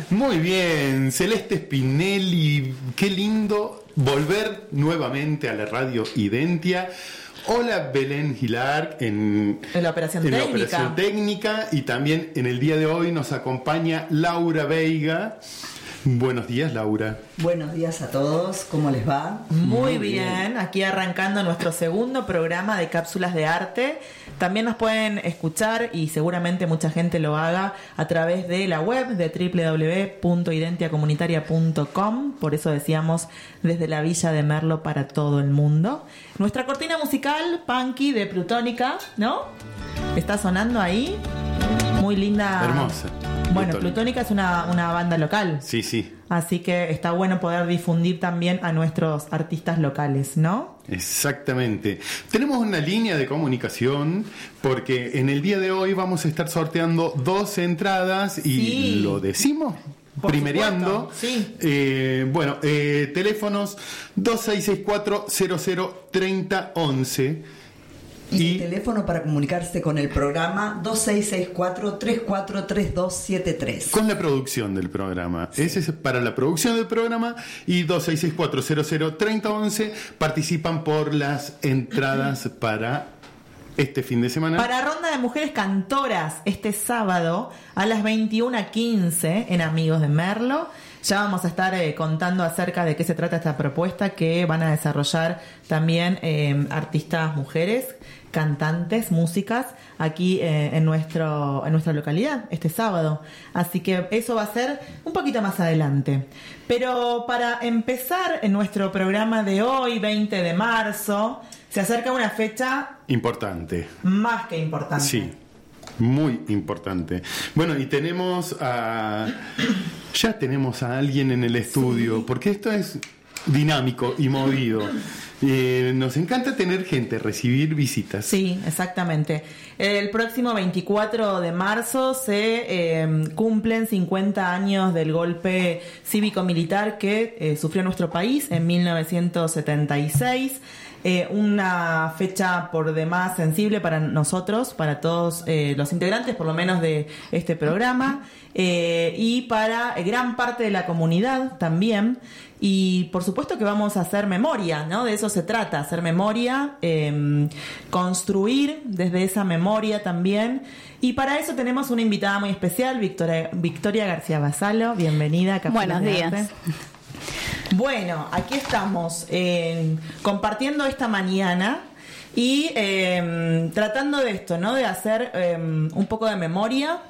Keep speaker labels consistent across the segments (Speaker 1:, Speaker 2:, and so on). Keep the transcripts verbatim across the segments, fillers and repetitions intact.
Speaker 1: Muy bien, Celeste Spinelli, qué lindo volver nuevamente a la radio Identia. Hola Belén Gilar en,
Speaker 2: en, la operación,
Speaker 1: en
Speaker 2: técnica.
Speaker 1: la operación técnica, y también en el día de hoy nos acompaña Laura Veiga. Buenos días, Laura.
Speaker 3: Buenos días a todos, ¿cómo les va?
Speaker 2: Muy bien, aquí arrancando nuestro segundo programa de Cápsulas de Arte. También nos pueden escuchar, y seguramente mucha gente lo haga, a través de la web de doble u doble u doble u punto identia comunitaria punto com. Por eso decíamos, desde la Villa de Merlo para todo el mundo. Nuestra cortina musical, Punky, de Plutónica, ¿no? Está sonando ahí. Muy linda.
Speaker 1: Hermosa.
Speaker 2: Bueno, Plutónica, Plutónica es una, una banda local.
Speaker 1: Sí, sí.
Speaker 2: Así que está bueno poder difundir también a nuestros artistas locales, ¿no?
Speaker 1: Exactamente. Tenemos una línea de comunicación porque en el día de hoy vamos a estar sorteando dos entradas y
Speaker 2: sí.
Speaker 1: lo decimos.
Speaker 2: Por
Speaker 1: Primereando,
Speaker 2: sí.
Speaker 1: eh, bueno, eh, teléfonos dos seis seis cuatro cero cero tres cero once.
Speaker 3: Y, y el teléfono para comunicarse con el programa dos seis seis cuatro tres cuatro tres dos siete tres.
Speaker 1: Con la producción del programa. Sí. Ese es para la producción del programa. Y dos seis seis cuatro cero cero tres cero once participan por las entradas para este fin de semana.
Speaker 2: Para Ronda de Mujeres Cantoras, este sábado a las veintiuna quince en Amigos de Merlo. Ya vamos a estar eh, contando acerca de qué se trata esta propuesta que van a desarrollar también eh, artistas mujeres, cantantes, músicas, aquí eh, en nuestro en nuestra localidad este sábado. Así que eso va a ser un poquito más adelante. Pero para empezar en nuestro programa de hoy, veinte de marzo, se acerca una fecha
Speaker 1: importante.
Speaker 2: Más que importante.
Speaker 1: Sí. Muy importante. Bueno, y tenemos a... Ya tenemos a alguien en el estudio, sí. Porque esto es dinámico y movido. Eh, nos encanta tener gente, recibir visitas.
Speaker 2: Sí, exactamente. El próximo veinticuatro de marzo se eh, cumplen cincuenta años del golpe cívico-militar que eh, sufrió nuestro país en mil novecientos setenta y seis. Eh, una fecha por demás sensible para nosotros, para todos eh, los integrantes, por lo menos de este programa, eh, y para gran parte de la comunidad también. Y por supuesto que vamos a hacer memoria, ¿no? De eso se trata, hacer memoria, eh, construir desde esa memoria también. Y para eso tenemos una invitada muy especial, Victoria, Victoria García Basalo. Bienvenida a Cápsulas de Arte.
Speaker 4: Buenos días.
Speaker 2: Bueno, aquí estamos eh, compartiendo esta mañana y eh, tratando de esto, ¿no? De hacer eh, un poco de memoria,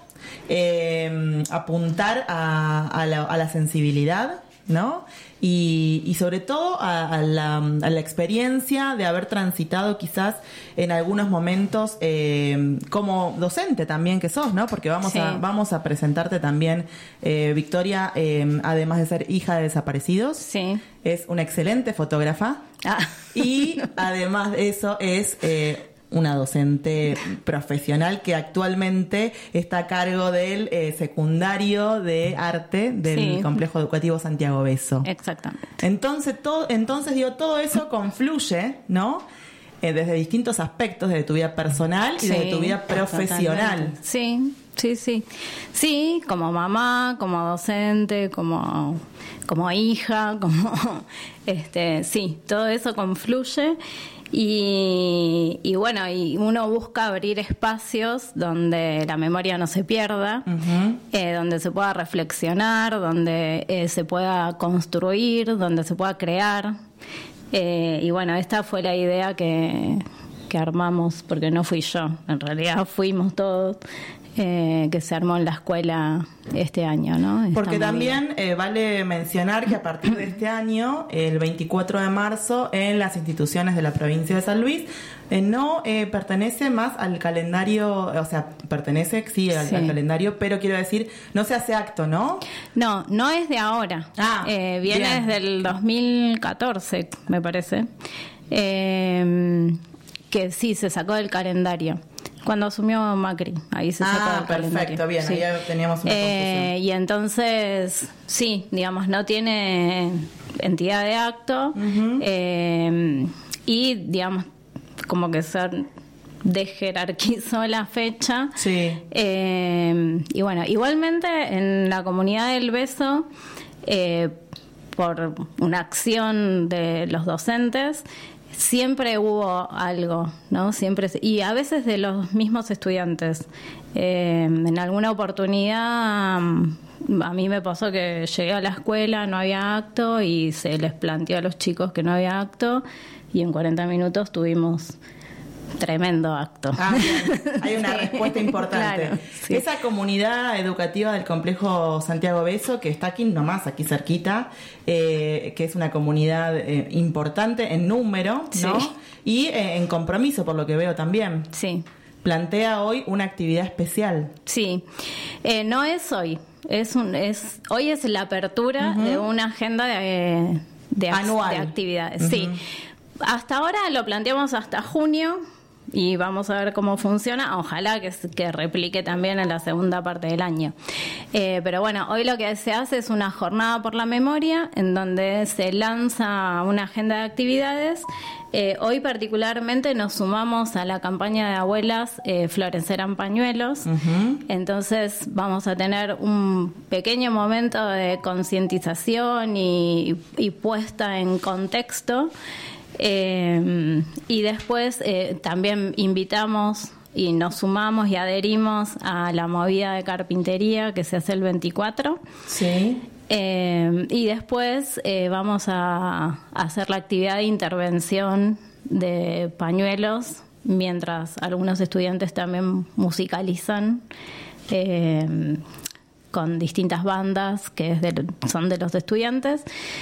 Speaker 2: eh, apuntar a, a, la, a la sensibilidad, ¿no? Y, y sobre todo a, a, la, a la experiencia de haber transitado quizás en algunos momentos eh, como docente también que sos, ¿no? Porque vamos, sí. a, vamos a presentarte también, eh, Victoria, eh, además de ser hija de desaparecidos,
Speaker 4: sí.
Speaker 2: Es una excelente fotógrafa,
Speaker 4: ah.
Speaker 2: Y además de eso es... Eh, una docente profesional que actualmente está a cargo del eh, secundario de arte del sí. Complejo Educativo Santiago Beso.
Speaker 4: Exactamente.
Speaker 2: Entonces, todo, entonces digo, todo eso confluye, ¿no? Eh, desde distintos aspectos, desde tu vida personal y sí, desde tu vida profesional.
Speaker 4: Totalmente. Sí, sí, sí. Sí, como mamá, como docente, como, como hija, como este, sí, todo eso confluye. Y, y bueno, y uno busca abrir espacios donde la memoria no se pierda, uh-huh. eh, donde se pueda reflexionar, donde eh, se pueda construir, donde se pueda crear. Eh, y bueno, esta fue la idea que, que armamos, porque no fui yo, en realidad fuimos todos. Eh, que se armó en la escuela este año, ¿no? Está
Speaker 2: Porque también eh, vale mencionar que a partir de este año, el veinticuatro de marzo, en las instituciones de la provincia de San Luis, eh, no eh, pertenece más al calendario, o sea, pertenece, sí, al, sí. al calendario, pero quiero decir, no se hace acto, ¿no?
Speaker 4: No, no es de ahora.
Speaker 2: Ah,
Speaker 4: eh, viene
Speaker 2: bien.
Speaker 4: Desde el dos mil catorce, me parece. Eh, que sí, se sacó del calendario. Cuando asumió Macri, ahí se sacó
Speaker 2: ah,
Speaker 4: del calendario.
Speaker 2: Perfecto, bien,
Speaker 4: sí.
Speaker 2: ahí ya teníamos una
Speaker 4: eh,
Speaker 2: confusión.
Speaker 4: Y entonces, sí, digamos, no tiene entidad de acto, uh-huh. eh, y, digamos, como que ser desjerarquizó la fecha.
Speaker 2: Sí.
Speaker 4: Eh, y bueno, igualmente en la comunidad del Beso, eh, por una acción de los docentes, siempre hubo algo, ¿no? Siempre, y a veces de los mismos estudiantes. Eh, en alguna oportunidad a mí me pasó que llegué a la escuela, no había acto y se les planteó a los chicos que no había acto y en cuarenta minutos tuvimos tremendo acto.
Speaker 2: Ah, bien. Hay una sí. respuesta importante.
Speaker 4: Claro, sí.
Speaker 2: Esa comunidad educativa del complejo Santiago Beso, que está aquí nomás, aquí cerquita, eh, que es una comunidad eh, importante en número, ¿no? Sí. Y eh, en compromiso, por lo que veo también.
Speaker 4: Sí.
Speaker 2: Plantea hoy una actividad especial.
Speaker 4: Sí. Eh, no es hoy. Es un, es, hoy es la apertura uh-huh. de una agenda de, de,
Speaker 2: anual
Speaker 4: de actividades.
Speaker 2: Uh-huh.
Speaker 4: Sí. Hasta ahora lo planteamos hasta junio y vamos a ver cómo funciona. Ojalá que, que replique también en la segunda parte del año. Eh, pero bueno, hoy lo que se hace es una jornada por la memoria en donde se lanza una agenda de actividades. Eh, hoy particularmente nos sumamos a la campaña de abuelas eh, Florecerán Pañuelos. Uh-huh. Entonces vamos a tener un pequeño momento de concientización y, y puesta en contexto. Eh, y después eh, también invitamos y nos sumamos y adherimos a la movida de carpintería que se hace el veinticuatro.
Speaker 2: Sí.
Speaker 4: Eh, y después eh, vamos a, a hacer la actividad de intervención de pañuelos mientras algunos estudiantes también musicalizan eh, con distintas bandas que es de, son de los estudiantes.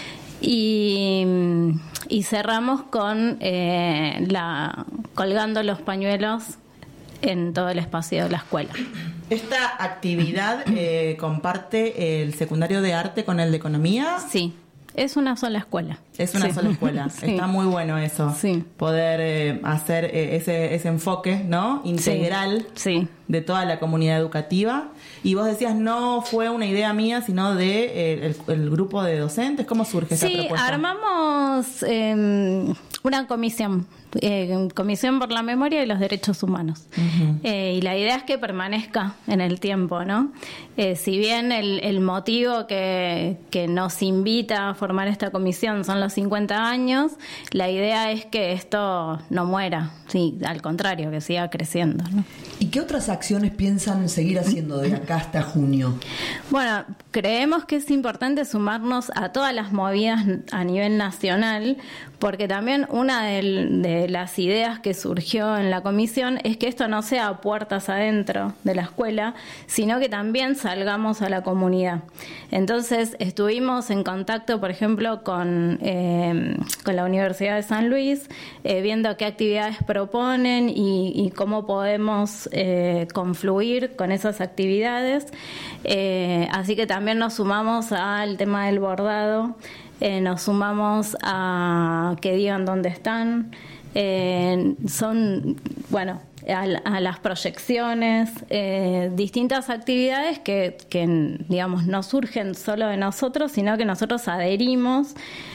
Speaker 4: Y, y cerramos con eh, la colgando los pañuelos en todo el espacio de la escuela.
Speaker 2: ¿Esta actividad eh, comparte el secundario de arte con el de economía?
Speaker 4: Sí, es una sola escuela.
Speaker 2: Es una
Speaker 4: sí.
Speaker 2: sola escuela. Sí. Está muy bueno eso.
Speaker 4: Sí.
Speaker 2: Poder eh, hacer eh, ese, ese enfoque, ¿no? Integral
Speaker 4: sí. Sí.
Speaker 2: de toda la comunidad educativa. Y vos decías, no fue una idea mía, sino de eh, el, el grupo de docentes. ¿Cómo surge esa
Speaker 4: sí,
Speaker 2: propuesta? Sí,
Speaker 4: armamos eh, una comisión. Eh, Comisión por la Memoria y los Derechos Humanos. Uh-huh. Eh, y la idea es que permanezca en el tiempo, ¿no? Eh, si bien el, el motivo que, que nos invita a formar esta comisión son los cincuenta años, la idea es que esto no muera, sí, al contrario, que siga creciendo, ¿no?
Speaker 3: ¿Y qué otras acciones piensan seguir haciendo de acá hasta junio?
Speaker 4: Bueno, creemos que es importante sumarnos a todas las movidas a nivel nacional, porque también una de, de las ideas que surgió en la comisión es que esto no sea puertas adentro de la escuela, sino que también salgamos a la comunidad. Entonces estuvimos en contacto, por ejemplo, con, eh, con la Universidad de San Luis, eh, viendo qué actividades proponen y, y cómo podemos eh, confluir con esas actividades. Eh, así que también nos sumamos al tema del bordado. Eh, nos sumamos a que digan dónde están, eh, son, bueno, a, a las proyecciones, eh, distintas actividades que, que, digamos, no surgen solo de nosotros, sino que nosotros adherimos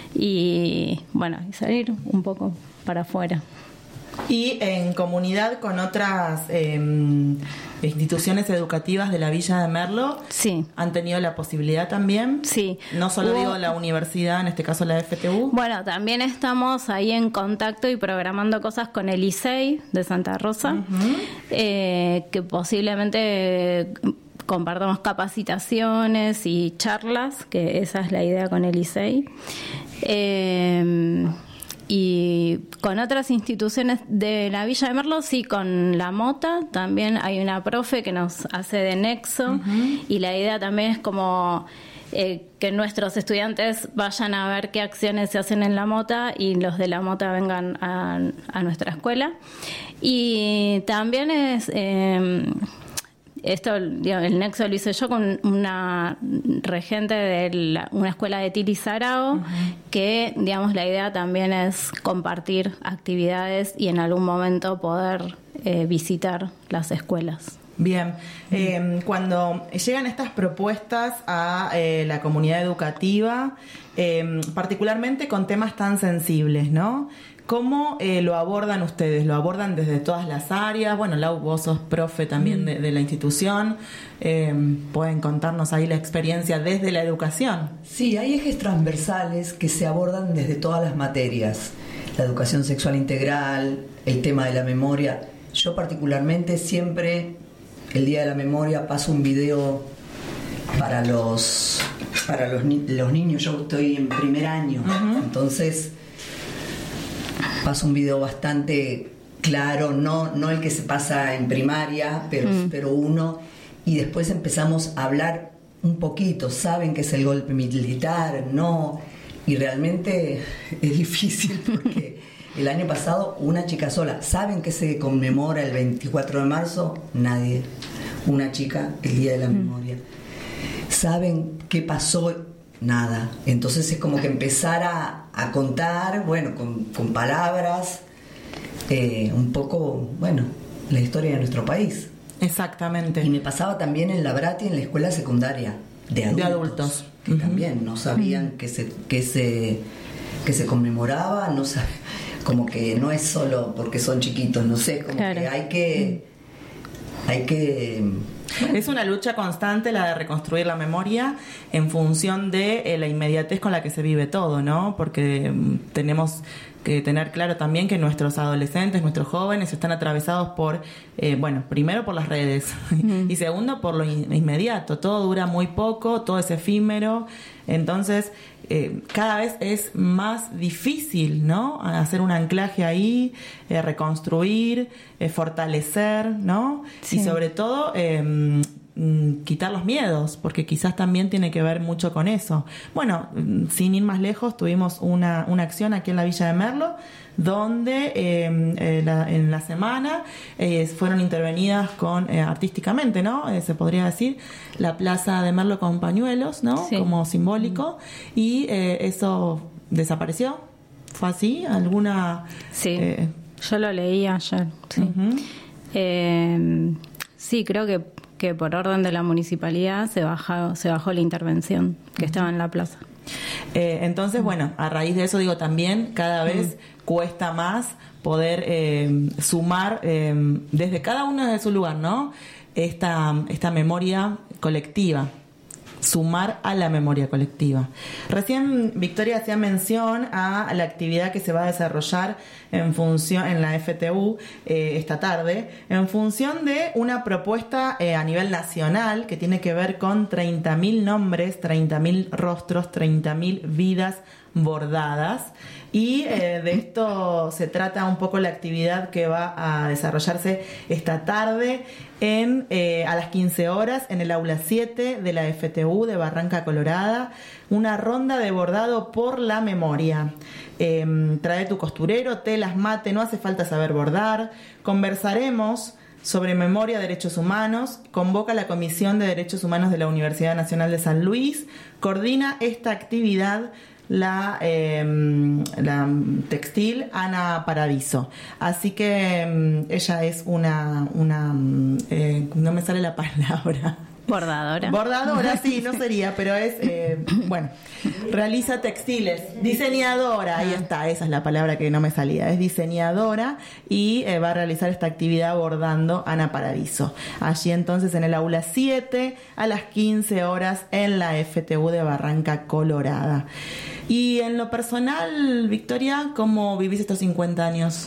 Speaker 4: y, bueno, y salir un poco para afuera.
Speaker 2: Y en comunidad con otras eh, instituciones educativas de la Villa de Merlo,
Speaker 4: sí,
Speaker 2: ¿han tenido la posibilidad también?
Speaker 4: Sí.
Speaker 2: No solo
Speaker 4: Hubo...
Speaker 2: digo la universidad, en este caso la F T U.
Speaker 4: Bueno, también estamos ahí en contacto y programando cosas con el Licey de Santa Rosa, uh-huh. eh, que posiblemente compartamos capacitaciones y charlas, que esa es la idea con el Licey. Eh, Y con otras instituciones de la Villa de Merlo, sí, con la Mota también hay una profe que nos hace de nexo, uh-huh. y la idea también es como eh, que nuestros estudiantes vayan a ver qué acciones se hacen en la Mota y los de la Mota vengan a, a nuestra escuela. Y también es... Eh, Esto, digamos, el nexo lo hice yo con una regente de la, una escuela de Tili Sarao, uh-huh. que, digamos, la idea también es compartir actividades y en algún momento poder eh, visitar las escuelas.
Speaker 2: Bien, eh, cuando llegan estas propuestas a eh, la comunidad educativa, eh, particularmente con temas tan sensibles, ¿no? ¿Cómo eh, lo abordan ustedes? ¿Lo abordan desde todas las áreas? Bueno, Lau, vos sos profe también de, de la institución. Eh, ¿Pueden contarnos ahí la experiencia desde la educación?
Speaker 3: Sí, hay ejes transversales que se abordan desde todas las materias. La educación sexual integral, el tema de la memoria. Yo particularmente siempre, el Día de la Memoria, paso un video para los, para los, ni- los niños. Yo estoy en primer año, uh-huh. entonces... paso un video bastante claro, no, no el que se pasa en primaria, pero, mm. pero uno, y después empezamos a hablar un poquito. ¿Saben qué es el golpe militar? No, y realmente es difícil porque el año pasado una chica sola. ¿Saben que se conmemora el veinticuatro de marzo? Nadie. Una chica, el Día de la Memoria. ¿Saben qué pasó? Nada. Entonces es como que empezar a, a contar, bueno, con, con palabras, eh, un poco, bueno, la historia de nuestro país.
Speaker 2: Exactamente.
Speaker 3: Y me pasaba también en la Brati, en la escuela secundaria, de adultos.
Speaker 2: De adultos.
Speaker 3: Que uh-huh. también no sabían uh-huh. que se, que se, que se conmemoraba, no sab... como que no es solo porque son chiquitos, no sé, como claro. que hay que... Hay que...
Speaker 2: Es una lucha constante la de reconstruir la memoria en función de eh, la inmediatez con la que se vive todo, ¿no? Porque mm, tenemos que tener claro también que nuestros adolescentes, nuestros jóvenes están atravesados por, eh, bueno, primero por las redes mm. y segundo por lo in- inmediato. Todo dura muy poco, todo es efímero. Entonces, eh, cada vez es más difícil, ¿no? Hacer un anclaje ahí, eh, reconstruir, eh, fortalecer, ¿no? Sí. Y sobre todo, eh, mm, quitar los miedos, porque quizás también tiene que ver mucho con eso. Bueno, sin ir más lejos, tuvimos una, una acción aquí en la Villa de Merlo, donde eh, eh, la, en la semana eh, fueron intervenidas con eh, artísticamente, ¿no? Eh, se podría decir, la plaza de Merlo con pañuelos, ¿no? Sí. Como simbólico, y eh, eso desapareció. ¿Fue así? ¿Alguna...?
Speaker 4: Sí,
Speaker 2: eh...
Speaker 4: yo lo leí ayer, sí. Uh-huh. Eh, sí, creo que, que por orden de la municipalidad se bajó, se bajó la intervención que uh-huh. estaba en la plaza.
Speaker 2: Eh, entonces, bueno, a raíz de eso digo también, cada vez mm. cuesta más poder eh, sumar eh, desde cada uno de su lugar, ¿no? Esta, esta memoria colectiva, sumar a la memoria colectiva. Recién Victoria hacía mención a la actividad que se va a desarrollar en función en la F T U eh, esta tarde, en función de una propuesta eh, a nivel nacional que tiene que ver con treinta mil nombres, treinta mil rostros, treinta mil vidas bordadas. Y eh, de esto se trata un poco la actividad que va a desarrollarse esta tarde en eh, a las quince horas en el aula siete de la F T U de Barranca Colorada, una ronda de bordado por la memoria. Eh, trae tu costurero, telas, mate, no hace falta saber bordar. Conversaremos sobre memoria, derechos humanos. Convoca la Comisión de Derechos Humanos de la Universidad Nacional de San Luis. Coordina esta actividad la, eh, la textil Ana Paradiso. Así que eh, ella es una, una eh, no me sale la palabra.
Speaker 4: Bordadora.
Speaker 2: Bordadora, sí, no sería, pero es, eh, bueno, realiza textiles. Diseñadora, ahí está, esa es la palabra que no me salía. Es diseñadora y eh, va a realizar esta actividad bordando Ana Paradiso. Allí entonces en el aula siete a las quince horas en la F T U de Barranca Colorada. Y en lo personal, Victoria, ¿cómo vivís estos cincuenta años?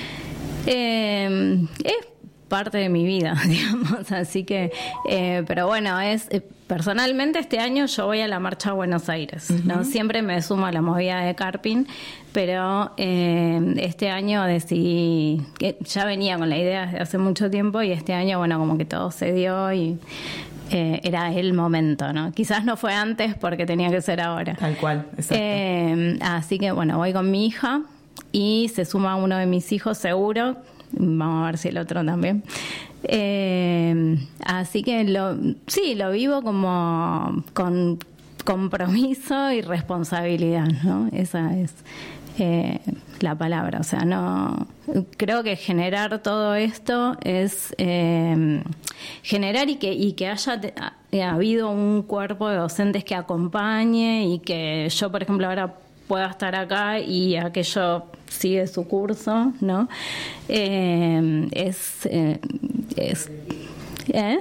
Speaker 4: Eh, es parte de mi vida, digamos, así que, eh, pero bueno, es eh, personalmente este año yo voy a la Marcha a Buenos Aires, uh-huh. ¿no? Siempre me sumo a la movida de Carpin, pero eh, este año decidí, que ya venía con la idea desde hace mucho tiempo y este año, bueno, como que todo se dio y eh, era el momento, ¿no? Quizás no fue antes porque tenía que ser ahora.
Speaker 2: Tal cual, exacto.
Speaker 4: Eh, así que, bueno, voy con mi hija y se suma uno de mis hijos seguro. Vamos a ver si el otro también. Eh, así que lo, sí, lo vivo como con, compromiso y responsabilidad, ¿no? Esa es eh, la palabra. O sea, no creo que generar todo esto es eh, generar y que y que haya te, ha habido un cuerpo de docentes que acompañe y que yo, por ejemplo, ahora pueda estar acá y aquello sigue su curso, ¿no? Eh, es eh, es ¿eh?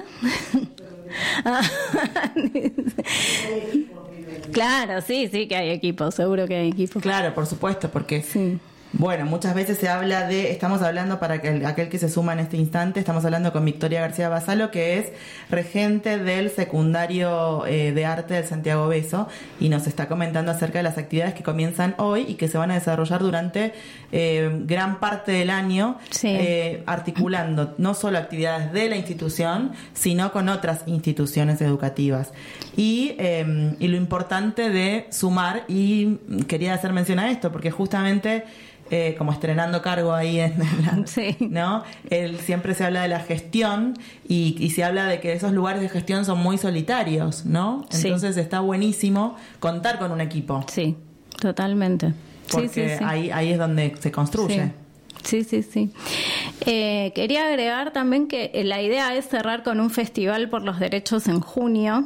Speaker 4: Claro, sí, sí que hay equipos, seguro que hay equipos.
Speaker 2: Claro, por supuesto, porque
Speaker 4: sí.
Speaker 2: Bueno, muchas veces se habla de, estamos hablando para que, aquel que se suma en este instante, estamos hablando con Victoria García Basalo, que es regente del secundario eh, de arte del Santiago Beso, y nos está comentando acerca de las actividades que comienzan hoy y que se van a desarrollar durante eh, gran parte del año,
Speaker 4: sí.
Speaker 2: eh, articulando no solo actividades de la institución, sino con otras instituciones educativas. Y, eh, y lo importante de sumar, y quería hacer mención a esto, porque justamente... Eh, como estrenando cargo ahí en la,
Speaker 4: sí.
Speaker 2: ¿no? El, siempre se habla de la gestión y, y se habla de que esos lugares de gestión son muy solitarios, ¿no? Entonces sí. Está buenísimo contar con un equipo.
Speaker 4: Sí, totalmente.
Speaker 2: Porque
Speaker 4: sí, sí, sí.
Speaker 2: Ahí, ahí es donde se construye.
Speaker 4: Sí, sí, sí. sí. Eh, quería agregar también que la idea es cerrar con un festival por los derechos en junio.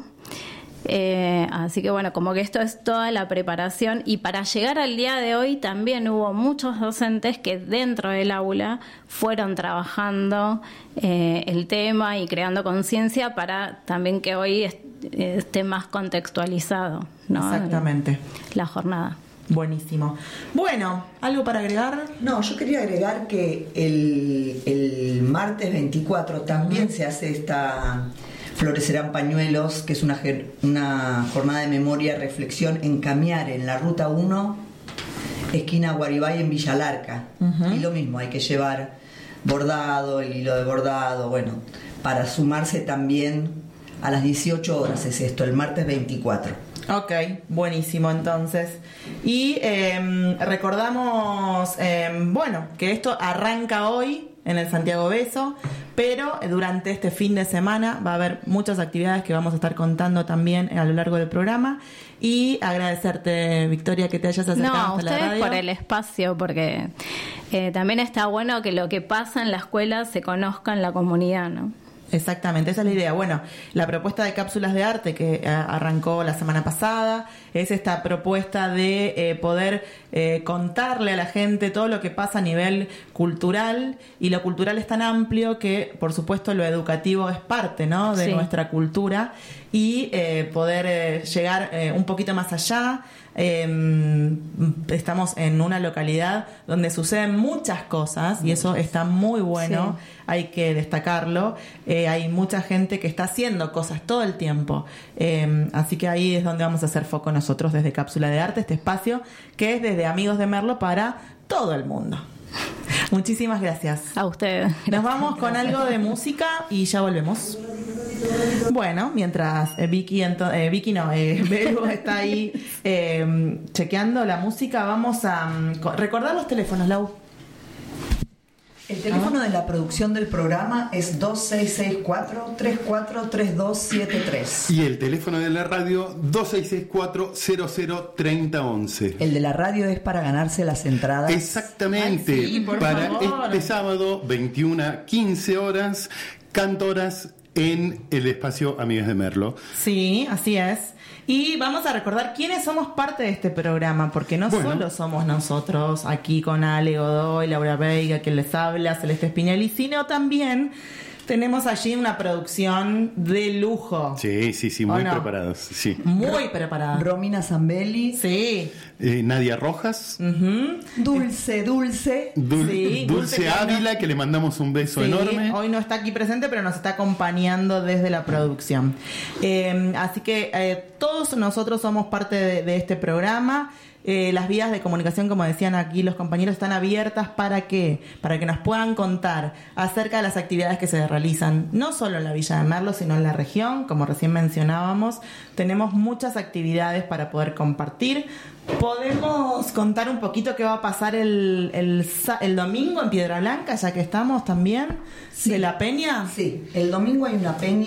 Speaker 4: Eh, así que bueno, como que esto es toda la preparación, y para llegar al día de hoy también hubo muchos docentes que dentro del aula fueron trabajando eh, el tema y creando conciencia para también que hoy est- esté más contextualizado, ¿no?
Speaker 2: Exactamente.
Speaker 4: La jornada.
Speaker 2: Buenísimo. Bueno, ¿algo para agregar?
Speaker 3: No, yo quería agregar que el, el martes veinticuatro también uh-huh. se hace esta... Florecerán pañuelos, que es una, una jornada de memoria y reflexión en Camiare, en la ruta uno, esquina Guaribay, en Villa Larca. Uh-huh. Y lo mismo, hay que llevar bordado, el hilo de bordado, bueno, para sumarse también a las dieciocho horas es esto, el martes veinticuatro.
Speaker 2: Ok, buenísimo entonces. Y eh, recordamos, eh, bueno, que esto arranca hoy en el Santiago Beso, pero durante este fin de semana va a haber muchas actividades que vamos a estar contando también a lo largo del programa. Y agradecerte, Victoria, que te hayas acercado
Speaker 4: no,
Speaker 2: hasta la radio.
Speaker 4: No, ustedes por el espacio, porque eh, también está bueno que lo que pasa en la escuela se conozca en la comunidad, ¿no?
Speaker 2: Exactamente, esa es la idea. Bueno, la propuesta de cápsulas de arte que arrancó la semana pasada es esta propuesta de eh, poder eh, contarle a la gente todo lo que pasa a nivel cultural, y lo cultural es tan amplio que, por supuesto, lo educativo es parte, ¿no?, de sí. nuestra cultura, y eh, poder eh, llegar eh, un poquito más allá. Eh, estamos en una localidad donde suceden muchas cosas y eso está muy bueno, sí. hay que destacarlo. Eh, hay mucha gente que está haciendo cosas todo el tiempo, eh, así que ahí es donde vamos a hacer foco nosotros desde Cápsula de Arte, este espacio que es desde Amigos de Merlo para todo el mundo. Muchísimas gracias.
Speaker 4: A ustedes.
Speaker 2: Nos gracias. Vamos con algo de música y ya volvemos. Bueno, mientras eh, Vicky, ento- eh, Vicky no, eh, Belu está ahí eh, chequeando la música, vamos a um, recordar los teléfonos, Lau.
Speaker 3: El teléfono de la producción del programa es dos seis seis cuatro, tres cuatro tres dos siete tres.
Speaker 1: Y el teléfono de la radio dos seis seis cuatro, cero cero tres cero uno uno.
Speaker 3: El de la radio es para ganarse las entradas.
Speaker 1: Exactamente.
Speaker 2: Ay, sí, por
Speaker 1: para
Speaker 2: favor.
Speaker 1: Este sábado, veintiuna a quince horas, cantoras en el espacio Amigas de Merlo.
Speaker 2: Sí, así es. Y vamos a recordar quiénes somos parte de este programa, porque no bueno. solo somos nosotros aquí con Ale Godoy, Laura Veiga, que les habla, Celeste Spinelli, sino también tenemos allí una producción de lujo.
Speaker 1: Sí, sí, sí, muy no? preparados. Sí.
Speaker 2: Muy preparados.
Speaker 3: Romina Zambelli.
Speaker 2: Sí.
Speaker 1: Eh, Nadia Rojas.
Speaker 2: Uh-huh.
Speaker 3: Dulce, Dulce.
Speaker 1: Dul-
Speaker 2: sí,
Speaker 1: Dulce, Dulce Ávila, no... que le mandamos un beso
Speaker 2: sí,
Speaker 1: enorme.
Speaker 2: Hoy no está aquí presente, pero nos está acompañando desde la producción. Eh, así que eh, todos nosotros somos parte de, de este programa. Eh, las vías de comunicación, como decían aquí los compañeros, están abiertas para que para que nos puedan contar acerca de las actividades que se realizan no solo en la Villa de Merlo, sino en la región. Como recién mencionábamos, tenemos muchas actividades para poder compartir. ¿Podemos contar un poquito qué va a pasar el, el, el domingo en Piedra Blanca, ya que estamos también, sí. de la peña?
Speaker 3: Sí, el domingo hay una peña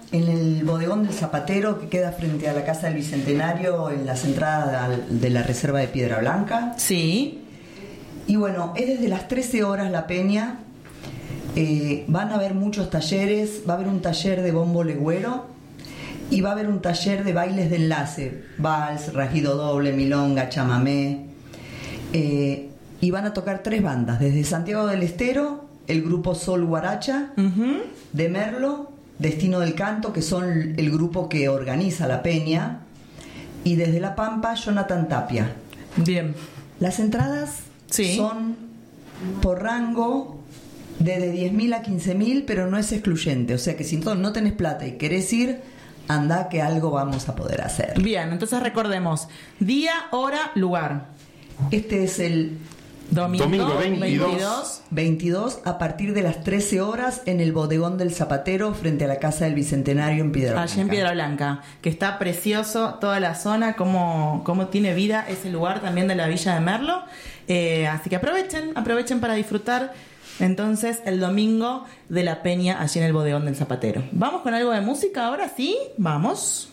Speaker 3: en el bodegón del Zapatero, que queda frente a la Casa del Bicentenario, en las entradas de la Reserva de Piedra Blanca.
Speaker 2: Sí.
Speaker 3: Y bueno, es desde las trece horas la peña. Eh, van a haber muchos talleres. Va a haber un taller de bombo legüero y va a haber un taller de bailes de enlace: vals, rajido doble, milonga, chamamé. Eh, y van a tocar tres bandas: desde Santiago del Estero, el grupo Sol Guaracha, uh-huh. de Merlo, Destino del Canto, que son el grupo que organiza la peña, y desde La Pampa, Jonathan Tapia.
Speaker 2: Bien.
Speaker 3: Las entradas sí. son por rango de diez mil a quince mil, pero no es excluyente. O sea que si no tenés plata y querés ir, anda que algo vamos a poder hacer.
Speaker 2: Bien, entonces recordemos: día, hora, lugar.
Speaker 3: Este es el
Speaker 2: domingo,
Speaker 1: domingo
Speaker 2: veintidós.
Speaker 3: veintidós a partir de las trece horas en el bodegón del Zapatero, frente a la Casa del Bicentenario en Piedra Blanca.
Speaker 2: Allí en Piedra Blanca, que está precioso toda la zona, cómo, cómo tiene vida ese lugar también de la Villa de Merlo. Eh, así que aprovechen, aprovechen para disfrutar entonces el domingo de la peña allí en el bodegón del Zapatero. ¿Vamos con algo de música ahora? ¿Sí? Vamos.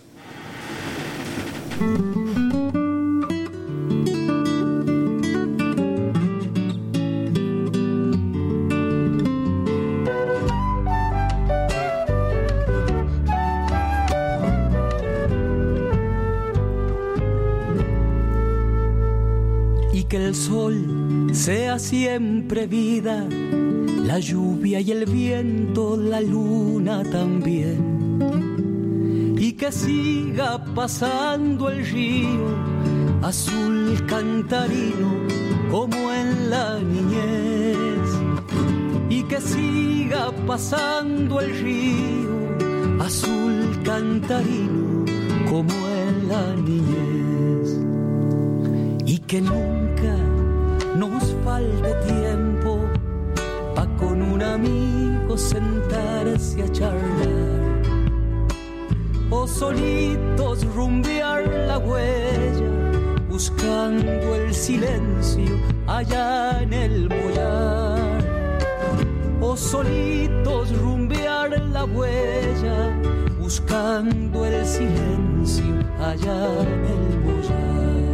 Speaker 5: Y que el sol sea siempre vida, la lluvia y el viento, la luna también. Y que siga pasando el río, azul cantarino, como en la niñez. Y que siga pasando el río, azul cantarino, como en la niñez. Y que nunca nos falte tiempo pa' con un amigo sentarse a charlar, o solitos rumbear la huella, buscando el silencio allá en el mollar. O solitos rumbear la huella, buscando el silencio allá en el mollar.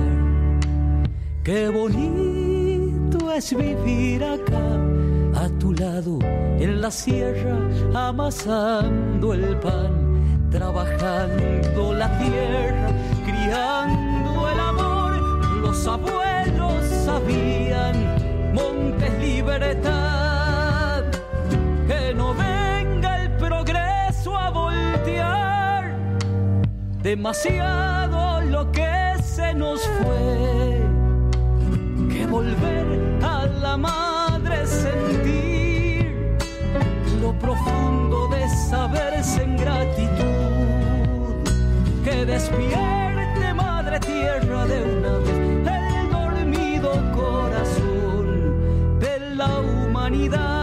Speaker 5: Qué bonito es vivir acá, a tu lado en la sierra, amasando el pan, trabajando la tierra, criando el amor. Los abuelos sabían, montes libertad, que no venga el progreso a voltear demasiado lo que se nos fue, que volver a la madre sentir lo profundo de saberse en gratitud, que despierte madre tierra de una vez el dormido corazón de la humanidad.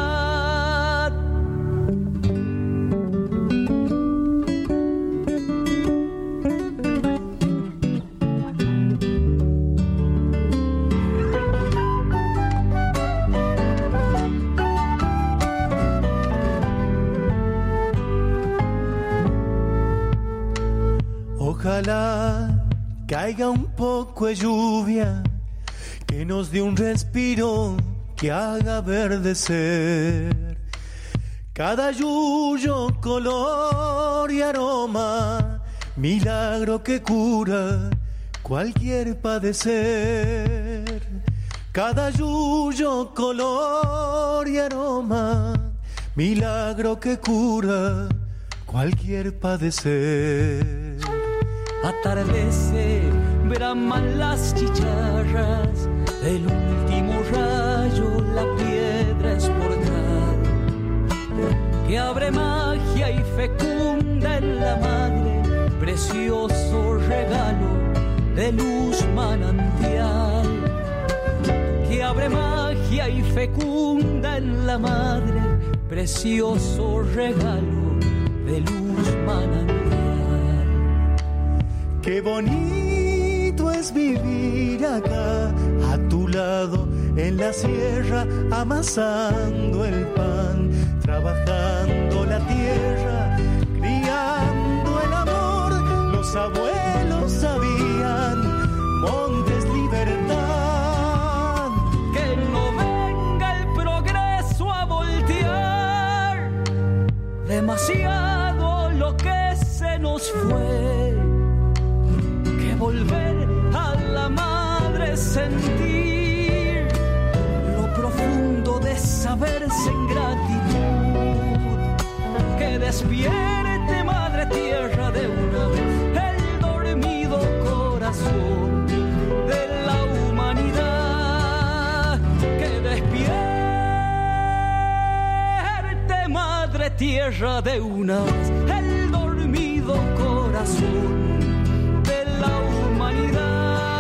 Speaker 6: Ojalá caiga un poco de lluvia, que nos dé un respiro, que haga verdecer cada yuyo, color y aroma, milagro que cura cualquier padecer. Cada yuyo, color y aroma, milagro que cura cualquier padecer.
Speaker 5: Atardece, braman las chicharras, el último rayo, la piedra es portal, que abre magia y fecunda en la madre, precioso regalo de luz manantial, que abre magia y fecunda en la madre, precioso regalo de luz manantial.
Speaker 6: Qué bonito es vivir acá, a tu lado en la sierra, amasando el pan, trabajando la tierra, criando los abuelos sabían, Montes Libertad.
Speaker 5: Que no venga el progreso a voltear demasiado lo que se nos fue, que volver a la madre sentir lo profundo de saberse en gratitud, que despierte madre tierra de una vez el dormido corazón de la humanidad, que despierte madre tierra de una vez el dormido corazón de la humanidad.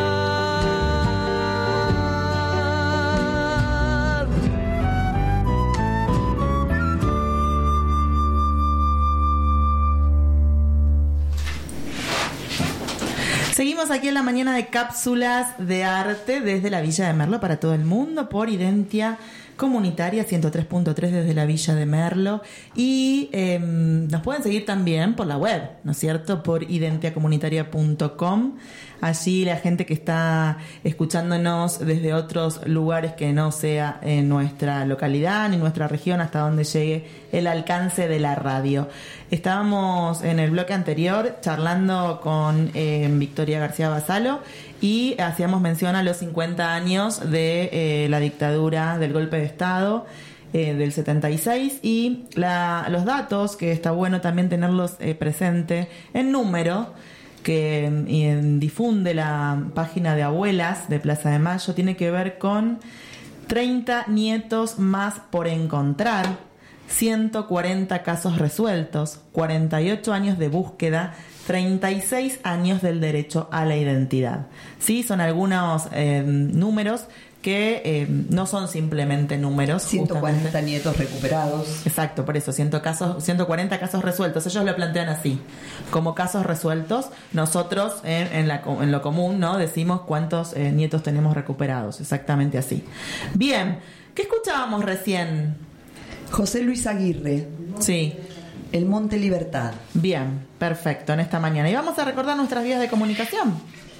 Speaker 2: Seguimos aquí en la mañana de cápsulas de arte desde la Villa de Merlo para todo el mundo por Identia Comunitaria ciento tres punto tres desde la Villa de Merlo, y eh, nos pueden seguir también por la web, ¿no es cierto? Por identia comunitaria punto com. Allí la gente que está escuchándonos desde otros lugares que no sea en nuestra localidad ni nuestra región, hasta donde llegue el alcance de la radio. Estábamos en el bloque anterior charlando con eh, Victoria García Basalo y hacíamos mención a los cincuenta años de eh, la dictadura, del golpe de Estado eh, del setenta y seis, y la, los datos, que está bueno también tenerlos eh, presente en número, que eh, difunde la página de Abuelas de Plaza de Mayo, tiene que ver con treinta nietos más por encontrar, ciento cuarenta casos resueltos, cuarenta y ocho años de búsqueda, treinta y seis años del derecho a la identidad. Sí, son algunos eh, números que eh, no son simplemente números.
Speaker 3: ciento cuarenta
Speaker 2: justamente.
Speaker 3: nietos recuperados.
Speaker 2: Exacto, por eso, cien casos, ciento cuarenta casos resueltos. Ellos lo plantean así, como casos resueltos. Nosotros, eh, en, la, en lo común, ¿no?, decimos cuántos eh, nietos tenemos recuperados. Exactamente así. Bien, ¿qué escuchábamos recién?
Speaker 3: José Luis Aguirre.
Speaker 2: Sí.
Speaker 3: El Monte Libertad.
Speaker 2: Bien, perfecto, en esta mañana. Y vamos a recordar nuestras vías de comunicación.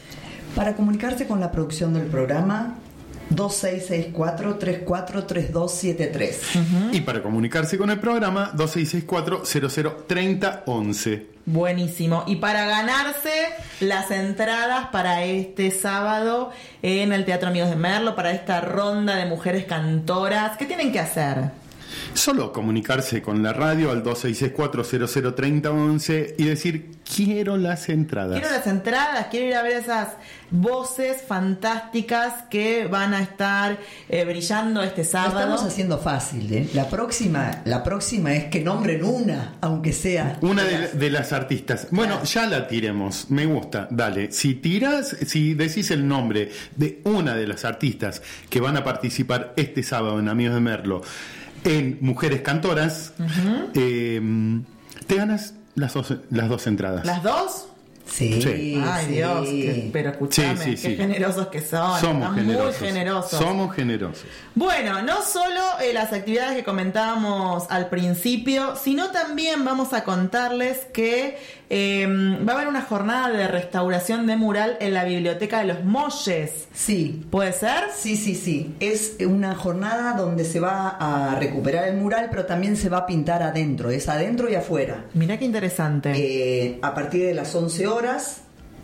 Speaker 3: Para comunicarse con la producción del programa, dos seis seis cuatro, tres cuatro tres dos siete tres.
Speaker 1: Uh-huh. Y para comunicarse con el programa, dos seis seis cuatro, cero cero tres cero once.
Speaker 2: Buenísimo. Y para ganarse las entradas para este sábado en el Teatro Amigos de Merlo, para esta ronda de mujeres cantoras, ¿qué tienen que hacer?
Speaker 1: Solo comunicarse con la radio al dos seis seis cuatro, cero cero tres cero once y decir: quiero las entradas.
Speaker 2: Quiero las entradas, quiero ir a ver esas voces fantásticas que van a estar eh, brillando este sábado.
Speaker 3: Lo estamos haciendo fácil, ¿eh? La próxima, la próxima es que nombren una, aunque sea.
Speaker 1: Una de, de las artistas. Bueno, claro, ya la tiremos. Me gusta. Dale. Si tiras, si decís el nombre de una de las artistas que van a participar este sábado en Amigos de Merlo en Mujeres Cantoras, uh-huh, eh, te ganas las dos, las dos entradas.
Speaker 2: ¿Las dos?
Speaker 3: Sí.
Speaker 1: sí.
Speaker 2: Ay,
Speaker 3: sí.
Speaker 2: Dios, que, pero escúchame,
Speaker 1: sí, sí,
Speaker 2: qué
Speaker 1: sí.
Speaker 2: generosos que son.
Speaker 1: Somos
Speaker 2: Están
Speaker 1: generosos.
Speaker 2: Muy generosos.
Speaker 1: Somos generosos.
Speaker 2: Bueno, no solo eh, las actividades que comentábamos al principio, sino también vamos a contarles que eh, va a haber una jornada de restauración de mural en la Biblioteca de los Molles.
Speaker 3: Sí.
Speaker 2: ¿Puede ser?
Speaker 3: Sí, sí, sí. Es una jornada donde se va a recuperar el mural, pero también se va a pintar adentro. Es adentro y afuera.
Speaker 2: Mirá qué interesante.
Speaker 3: Eh, a partir de las once horas.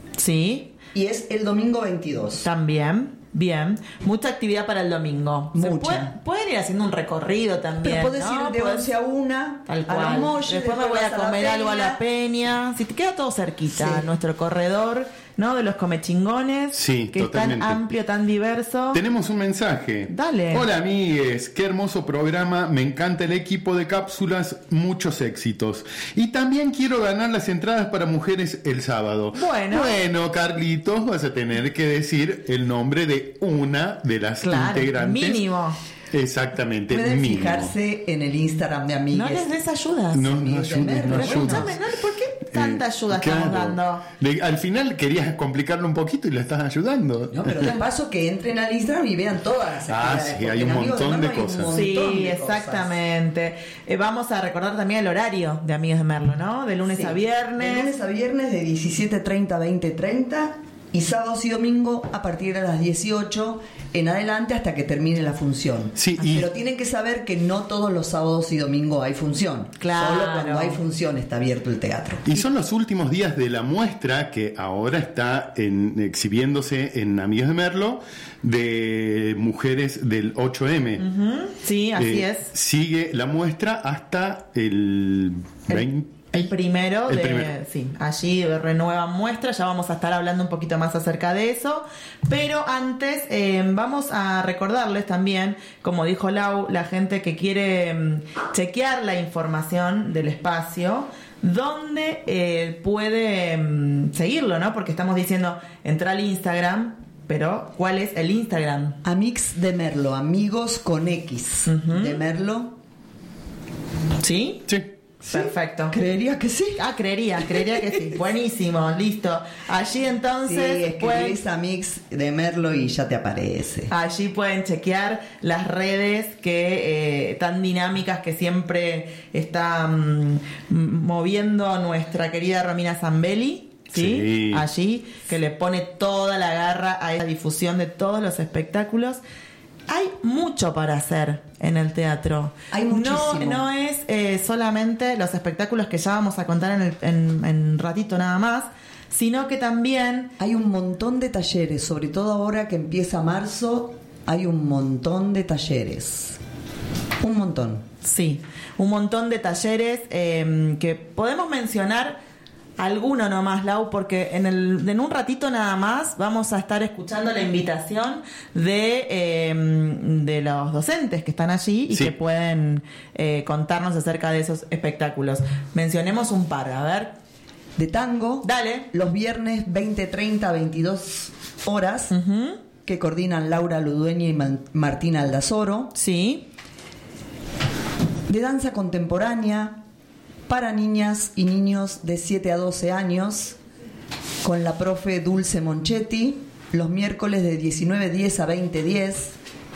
Speaker 2: Sí.
Speaker 3: Y es el domingo veintidós.
Speaker 2: También. Bien, mucha actividad para el domingo.
Speaker 3: Mucha.
Speaker 2: Se puede, pueden ir haciendo un recorrido también.
Speaker 3: Pero podés
Speaker 2: ¿no?
Speaker 3: ir de
Speaker 2: Podés...
Speaker 3: once a una,
Speaker 2: Tal
Speaker 3: a
Speaker 2: cual.
Speaker 3: los Molles.
Speaker 2: Después me voy a comer algo a la Peña. Si te queda todo cerquita,
Speaker 3: Sí.
Speaker 2: nuestro corredor, ¿no?, de los comechingones.
Speaker 1: Sí,
Speaker 2: que
Speaker 1: totalmente.
Speaker 2: Es tan amplio, tan diverso.
Speaker 1: Tenemos un mensaje.
Speaker 2: Dale.
Speaker 1: Hola, amigues. Qué hermoso programa. Me encanta el equipo de cápsulas. Muchos éxitos. Y también quiero ganar las entradas para mujeres el sábado.
Speaker 2: Bueno.
Speaker 1: Bueno, Carlitos, vas a tener que decir el nombre de una de las
Speaker 2: Claro,
Speaker 1: integrantes.
Speaker 2: mínimo.
Speaker 1: Exactamente,
Speaker 3: Pueden
Speaker 1: mínimo.
Speaker 3: fijarse en el Instagram de Amigues.
Speaker 2: No les des ayudas.
Speaker 1: No, no
Speaker 3: Amigues de
Speaker 1: ayudes, no
Speaker 3: Merlo.
Speaker 1: ayudes.
Speaker 2: Escúchame, ¿no? ¿Por qué? tanta ayuda
Speaker 1: claro.
Speaker 2: estamos dando.
Speaker 1: De, al final querías complicarlo un poquito y lo estás ayudando.
Speaker 3: No, pero de paso que entren al Instagram y vean todas las
Speaker 1: Ah,
Speaker 3: actividades,
Speaker 1: sí,
Speaker 3: porque
Speaker 1: hay un
Speaker 3: en Amigos
Speaker 1: montón de
Speaker 3: Merlo hay un
Speaker 1: cosas.
Speaker 3: montón
Speaker 2: Sí,
Speaker 3: de
Speaker 2: exactamente. Eh, vamos a recordar también el horario de Amigos de Merlo, ¿no? De lunes
Speaker 3: Sí.
Speaker 2: a viernes.
Speaker 3: De lunes a viernes de diecisiete treinta a veinte treinta y sábados y domingo a partir de las dieciocho en adelante hasta que termine la función.
Speaker 1: Sí, y-
Speaker 3: Pero tienen que saber que no todos los sábados y domingos hay función.
Speaker 2: Claro.
Speaker 3: Solo cuando hay función está abierto el teatro.
Speaker 1: Y son los últimos días de la muestra que ahora está en, exhibiéndose en Amigos de Merlo de mujeres del ocho eme.
Speaker 2: Ujú, sí, así
Speaker 1: Eh,
Speaker 2: es.
Speaker 1: Sigue la muestra hasta el veinte.
Speaker 2: El primero,
Speaker 1: El
Speaker 2: de,
Speaker 1: primero.
Speaker 2: sí, allí renuevan muestra, ya vamos a estar hablando un poquito más acerca de eso, pero antes eh, vamos a recordarles también, como dijo Lau, la gente que quiere mm, chequear la información del espacio, donde eh, puede mm, seguirlo, ¿no? Porque estamos diciendo, entra al Instagram, pero ¿cuál es el Instagram?
Speaker 3: Amix de Merlo, amigos con X
Speaker 2: Ujú.
Speaker 3: de Merlo.
Speaker 2: ¿Sí?
Speaker 1: Sí.
Speaker 2: Perfecto.
Speaker 3: ¿Creerías que sí?
Speaker 2: Ah, creería, creería que sí. Buenísimo, listo. Allí
Speaker 3: Sí,
Speaker 2: entonces pueden,
Speaker 3: escribís Amix de Merlo y ya te aparece.
Speaker 2: allí pueden chequear las redes que eh, tan dinámicas que siempre está mm, moviendo nuestra querida Romina Zambelli. ¿Sí?
Speaker 1: Sí.
Speaker 2: Allí, que le pone toda la garra a la difusión de todos los espectáculos. Hay mucho para hacer en el teatro.
Speaker 3: Hay muchísimo.
Speaker 2: No, no es eh, solamente los espectáculos que ya vamos a contar en, el, en, en un ratito nada más, sino que también...
Speaker 3: Hay un montón de talleres, sobre todo ahora que empieza marzo, hay un montón de talleres. Un montón.
Speaker 2: Sí, un montón de talleres eh, que podemos mencionar alguno nomás, Lau, porque en, el, en un ratito nada más vamos a estar escuchando la invitación de, eh, de los docentes que están allí y
Speaker 1: Sí.
Speaker 2: que pueden eh, contarnos acerca de esos espectáculos. Mencionemos un par, a ver.
Speaker 3: De tango,
Speaker 2: Dale.
Speaker 3: los viernes veinte treinta, veintidós horas,
Speaker 2: Ujú.
Speaker 3: que coordinan Laura Ludueña y Man- Martina Aldazoro.
Speaker 2: Sí.
Speaker 3: De danza contemporánea, para niñas y niños de siete a doce años, con la profe Dulce Monchetti, los miércoles de diecinueve diez a veinte diez.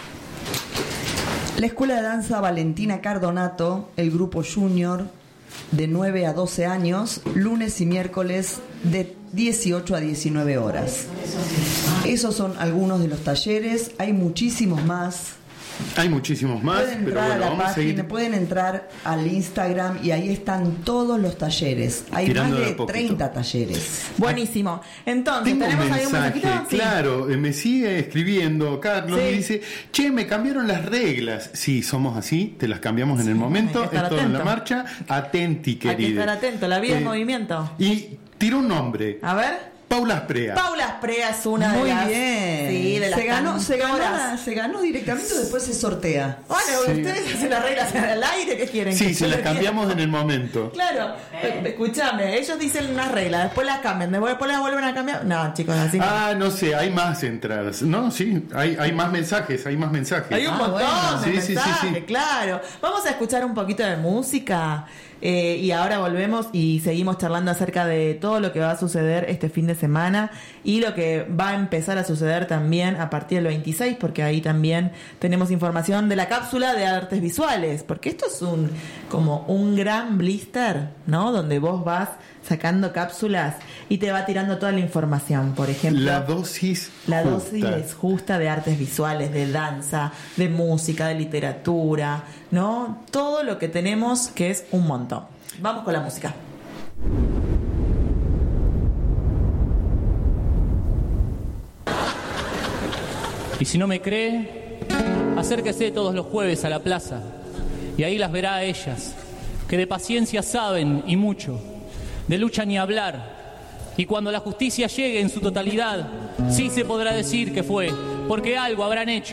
Speaker 3: La Escuela de Danza Valentina Cardonato, el grupo Junior, de nueve a doce años, lunes y miércoles de dieciocho a diecinueve horas. Esos son algunos de los talleres, hay muchísimos más.
Speaker 1: Hay muchísimos más,
Speaker 3: Pueden
Speaker 1: pero
Speaker 3: entrar
Speaker 1: bueno,
Speaker 3: a la
Speaker 1: vamos a
Speaker 3: página,
Speaker 1: seguir.
Speaker 3: pueden entrar al Instagram y ahí están todos los talleres. Hay
Speaker 1: Tirando
Speaker 3: más
Speaker 1: de
Speaker 3: de
Speaker 1: a poquito.
Speaker 3: treinta talleres.
Speaker 2: Buenísimo. Entonces,
Speaker 1: Tengo un
Speaker 2: ¿tenemos ahí un
Speaker 1: mensaje,
Speaker 2: mensajito? Sí.
Speaker 1: claro, eh, me sigue escribiendo Carlos
Speaker 2: Sí.
Speaker 1: y dice, che, me cambiaron las reglas. Sí, somos así, te las cambiamos en el momento,
Speaker 2: hay que estar
Speaker 1: es todo en la
Speaker 2: atento.
Speaker 1: marcha. Atenti,
Speaker 2: Hay que
Speaker 1: querida.
Speaker 2: estar atento, la vida es
Speaker 1: Eh,
Speaker 2: movimiento.
Speaker 1: Y tiró un nombre,
Speaker 2: A ver.
Speaker 1: Paula Asprea.
Speaker 2: Paula Asprea es una
Speaker 3: Muy
Speaker 2: de las...
Speaker 3: bien.
Speaker 2: Sí, de las
Speaker 3: se ganó, se ganó,
Speaker 2: cantoras.
Speaker 3: la- se ganó directamente o después se sortea.
Speaker 2: Bueno,
Speaker 1: Sí.
Speaker 2: ustedes hacen las reglas al aire, ¿qué quieren?
Speaker 1: Sí,
Speaker 2: Que
Speaker 1: se
Speaker 2: yo
Speaker 1: las
Speaker 2: les
Speaker 1: cambiamos
Speaker 2: diga?
Speaker 1: en el momento.
Speaker 2: Claro, eh, escúchame, ellos dicen unas reglas, después las cambian, después las vuelven a cambiar. No, chicos, así no.
Speaker 1: Ah, no sé, hay más entradas. No, sí, hay, hay más mensajes, hay más mensajes.
Speaker 2: Hay un
Speaker 3: Ah,
Speaker 2: montón
Speaker 3: bueno.
Speaker 2: de
Speaker 1: Sí, sí, sí,
Speaker 2: mensajes,
Speaker 1: sí.
Speaker 2: claro. Vamos a escuchar un poquito de música eh, y ahora volvemos y seguimos charlando acerca de todo lo que va a suceder este fin de semana y lo que va a empezar a suceder también a partir del veintiséis, porque ahí también tenemos información de la cápsula de artes visuales, porque esto es un como un gran blister, ¿no? Donde vos vas sacando cápsulas y te va tirando toda la información, por ejemplo.
Speaker 1: La dosis
Speaker 2: La
Speaker 1: justa.
Speaker 2: dosis justa de artes visuales, de danza, de música, de literatura, ¿no? Todo lo que tenemos, que es un montón. Vamos con la música.
Speaker 7: Y si no me cree, acérquese todos los jueves a la plaza y ahí las verá a ellas, que de paciencia saben y mucho, de lucha ni hablar. Y cuando la justicia llegue en su totalidad, sí se podrá decir que fue, porque algo habrán hecho.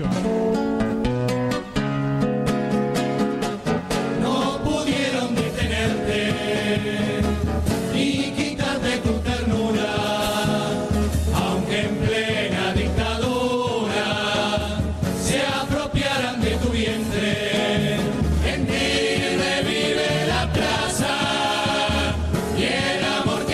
Speaker 8: No pudieron detenerte ni quitarte tu ternura, aunque en plena dictadura se apropiaran de tu vientre. En ti revive la plaza y el amor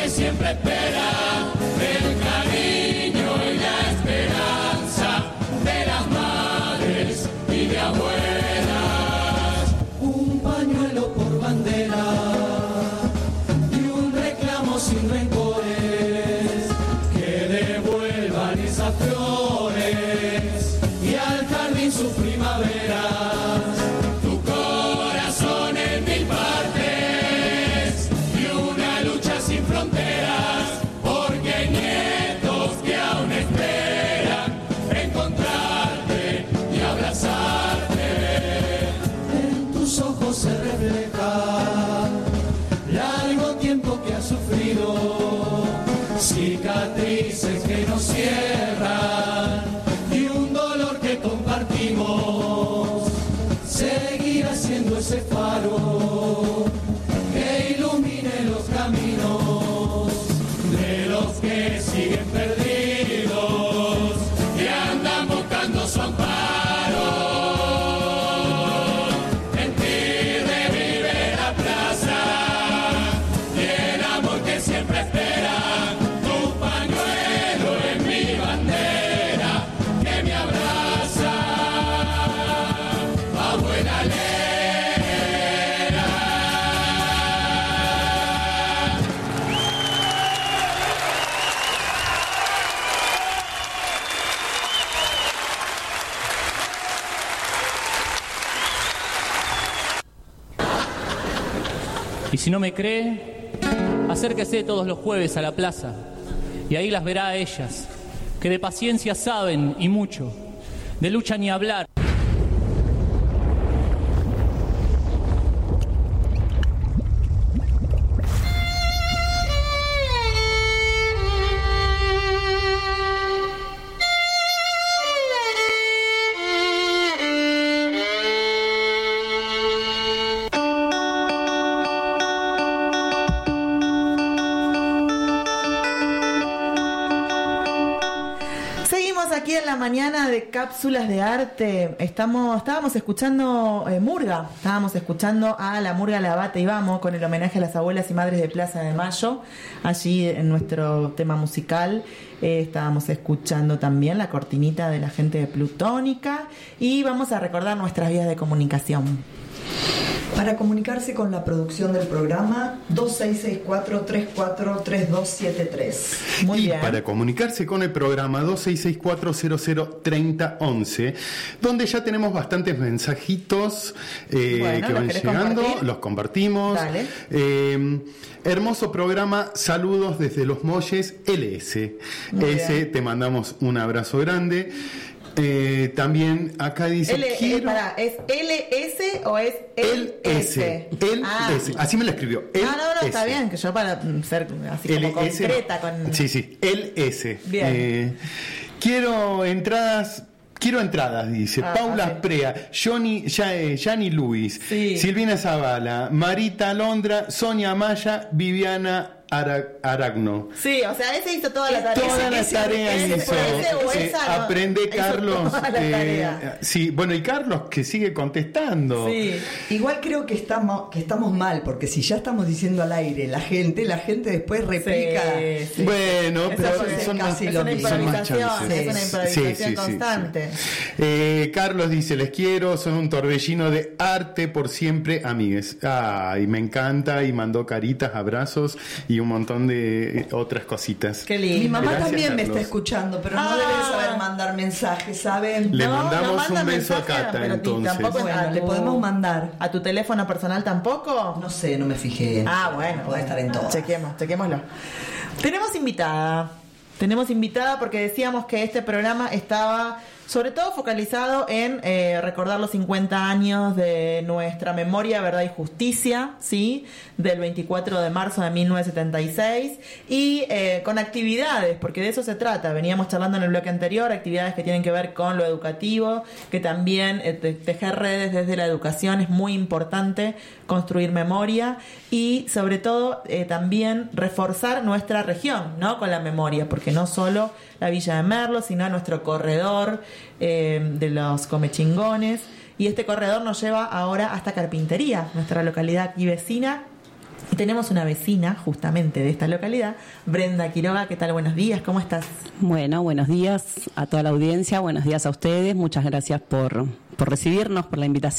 Speaker 8: van esas flores y al jardín sus primaveras. Tu corazón en mil partes y una lucha sin fronteras, porque hay nietos que aún esperan encontrarte y abrazarte. En tus ojos se refleja largo tiempo que has sufrido, cicatrices que nos cierran y un dolor que compartimos. Seguir haciendo ese faro que ilumine los caminos de los que siguen perdidos y andan buscando su amparo. En ti revive la plaza y el amor que siempre espera. Tu pañuelo es mi bandera que me abraza, abuela Lera.
Speaker 7: Y si no me cree, acérquese todos los jueves a la plaza y ahí las verá a ellas, que de paciencia saben y mucho, de lucha ni hablar.
Speaker 2: Aquí en la mañana de Cápsulas de Arte. Estamos, estábamos escuchando eh, Murga, estábamos escuchando a la Murga Lavate y Vamos con el homenaje a las abuelas y madres de Plaza de Mayo. Allí en nuestro tema musical eh, estábamos escuchando también la cortinita de la gente de Plutónica y vamos a recordar nuestras vías de comunicación.
Speaker 3: Para comunicarse con la producción del programa, dos seis seis cuatro, tres cuatro tres dos siete tres.
Speaker 2: Muy
Speaker 1: y
Speaker 2: bien.
Speaker 1: para comunicarse con el programa dos seis seis cuatro cero cero tres cero uno uno, donde ya tenemos bastantes mensajitos eh,
Speaker 2: Bueno,
Speaker 1: que
Speaker 2: ¿los
Speaker 1: van
Speaker 2: querés
Speaker 1: llegando,
Speaker 2: compartir?
Speaker 1: los compartimos.
Speaker 2: Dale.
Speaker 1: Eh, hermoso programa, saludos desde Los Molles, L S.
Speaker 2: Muy
Speaker 1: S,
Speaker 2: bien.
Speaker 1: te mandamos un abrazo grande. Eh, también acá dice
Speaker 2: L, eh,
Speaker 1: quiero-
Speaker 2: pará, ¿es L S o es
Speaker 1: el S, el
Speaker 2: Ah.
Speaker 1: S, así me lo escribió. El
Speaker 2: Ah, no, no, está
Speaker 1: S.
Speaker 2: bien, que yo para mm, ser así como
Speaker 1: L S,
Speaker 2: concreta
Speaker 1: no.
Speaker 2: con...
Speaker 1: Sí, sí, el S.
Speaker 2: Bien.
Speaker 1: Eh, quiero entradas. Quiero entradas, dice
Speaker 2: Ah,
Speaker 1: Paula
Speaker 2: ok.
Speaker 1: Prea, Johnny, ya, eh, Gianni Luis,
Speaker 2: Sí.
Speaker 1: Silvina Zavala, Marita Londra, Sonia Maya, Viviana Ara- Aragno.
Speaker 2: Sí, o sea, ese hizo toda la tarea.
Speaker 1: Todas
Speaker 2: Ese-
Speaker 1: las
Speaker 2: ese-
Speaker 1: tareas
Speaker 2: ese
Speaker 1: hizo.
Speaker 2: fue ese o
Speaker 1: Eh,
Speaker 2: esa, no,
Speaker 1: aprende
Speaker 2: hizo
Speaker 1: Carlos.
Speaker 2: toda la
Speaker 1: eh,
Speaker 2: tarea.
Speaker 1: sí, bueno, y Carlos que sigue contestando.
Speaker 2: Sí.
Speaker 3: Igual creo que estamos, que estamos mal, porque si ya estamos diciendo al aire la gente, la gente después replica.
Speaker 2: Sí, sí.
Speaker 1: Bueno,
Speaker 2: Eso
Speaker 1: pero
Speaker 2: fue
Speaker 1: son más,
Speaker 3: casi
Speaker 2: es
Speaker 3: lo
Speaker 2: una
Speaker 3: mismo.
Speaker 1: son más
Speaker 2: improvisación,
Speaker 1: chances.
Speaker 2: es una
Speaker 3: Sí,
Speaker 2: improvisación
Speaker 1: sí, sí,
Speaker 2: constante.
Speaker 1: sí. Eh, Carlos dice, les quiero, son un torbellino de arte por siempre, amigues. Ay, me encanta y mandó caritas, abrazos y un montón de eh, otras cositas.
Speaker 2: Qué lindo.
Speaker 3: Mi mamá
Speaker 1: Gracias,
Speaker 3: también me
Speaker 1: Carlos.
Speaker 3: está escuchando, pero no
Speaker 2: Ah.
Speaker 3: debe saber mandar mensajes, ¿saben?
Speaker 1: Le
Speaker 2: No,
Speaker 1: mandamos
Speaker 2: no manda
Speaker 1: un beso a
Speaker 2: mensaje,
Speaker 1: Cata,
Speaker 2: pero ni
Speaker 1: entonces.
Speaker 2: tampoco
Speaker 3: Bueno,
Speaker 2: a
Speaker 3: le
Speaker 2: tu-
Speaker 3: podemos mandar.
Speaker 2: ¿A tu teléfono personal tampoco?
Speaker 3: No sé, no me fijé.
Speaker 2: Ah, bueno.
Speaker 3: Puede
Speaker 2: bueno.
Speaker 3: estar en todo.
Speaker 2: Chequemos, chequémoslo. Tenemos invitada. Tenemos invitada porque decíamos que este programa estaba sobre todo focalizado en eh, recordar los cincuenta años de nuestra memoria, verdad y justicia, ¿sí? Del veinticuatro de marzo de mil novecientos setenta y seis y eh, con actividades, porque de eso se trata. Veníamos charlando en el bloque anterior, actividades que tienen que ver con lo educativo, que también eh, te- tejer redes desde la educación es muy importante, construir memoria y sobre todo eh, también reforzar nuestra región, ¿no? Con la memoria, porque no solo la Villa de Merlo, sino nuestro corredor eh, de los Comechingones. Y este corredor nos lleva ahora hasta Carpintería, nuestra localidad aquí vecina. Y tenemos una vecina justamente de esta localidad, Brenda Quiroga. ¿Qué tal? Buenos días, ¿cómo estás?
Speaker 9: Bueno, buenos días a toda la audiencia, buenos días a ustedes, muchas gracias por, por recibirnos, por la invitación.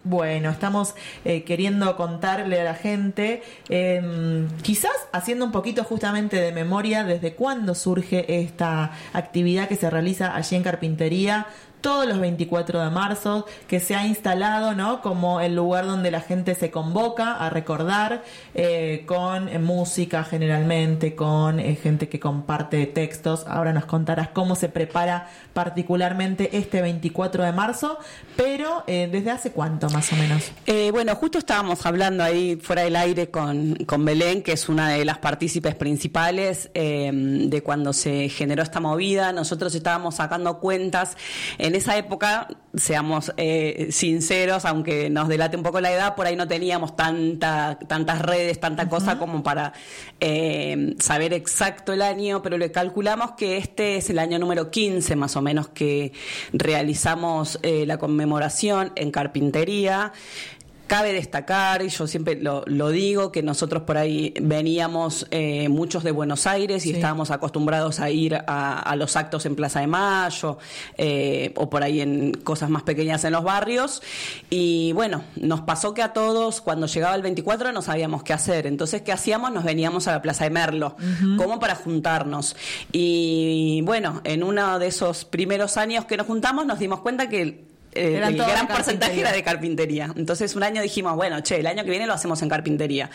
Speaker 2: Bueno, estamos eh, queriendo contarle a la gente, eh, quizás haciendo un poquito justamente de memoria desde cuándo surge esta actividad que se realiza allí en Carpintería todos los veinticuatro de marzo, que se ha instalado, ¿no?, como el lugar donde la gente se convoca a recordar, eh, con eh, música generalmente, con eh, gente que comparte textos. Ahora nos contarás cómo se prepara particularmente este veinticuatro de marzo, pero eh, ¿desde hace cuánto más o menos?
Speaker 9: Eh, bueno, justo estábamos hablando ahí fuera del aire con, con Belén, que es una de las partícipes principales eh, de cuando se generó esta movida. Nosotros estábamos sacando cuentas. En esa época, seamos eh, sinceros, aunque nos delate un poco la edad, por ahí no teníamos tanta, tantas redes, tanta uh-huh. cosa como para eh, saber exacto el año, pero le calculamos que este es el año número quince más o menos que realizamos eh, la conmemoración en Carpintería. Cabe destacar, y yo siempre lo, lo digo, que nosotros por ahí veníamos eh, muchos de Buenos Aires y sí. estábamos acostumbrados a ir a, a los actos en Plaza de Mayo eh, o por ahí en cosas más pequeñas en los barrios. Y bueno, nos pasó que a todos, cuando llegaba el veinticuatro, no sabíamos qué hacer. Entonces, ¿qué hacíamos? Nos veníamos a la Plaza de Merlo, uh-huh. como para juntarnos. Y bueno, en uno de esos primeros años que nos juntamos, nos dimos cuenta que Eh, el gran porcentaje era de carpintería. Entonces un año dijimos, bueno, che, el año que viene lo hacemos en carpintería.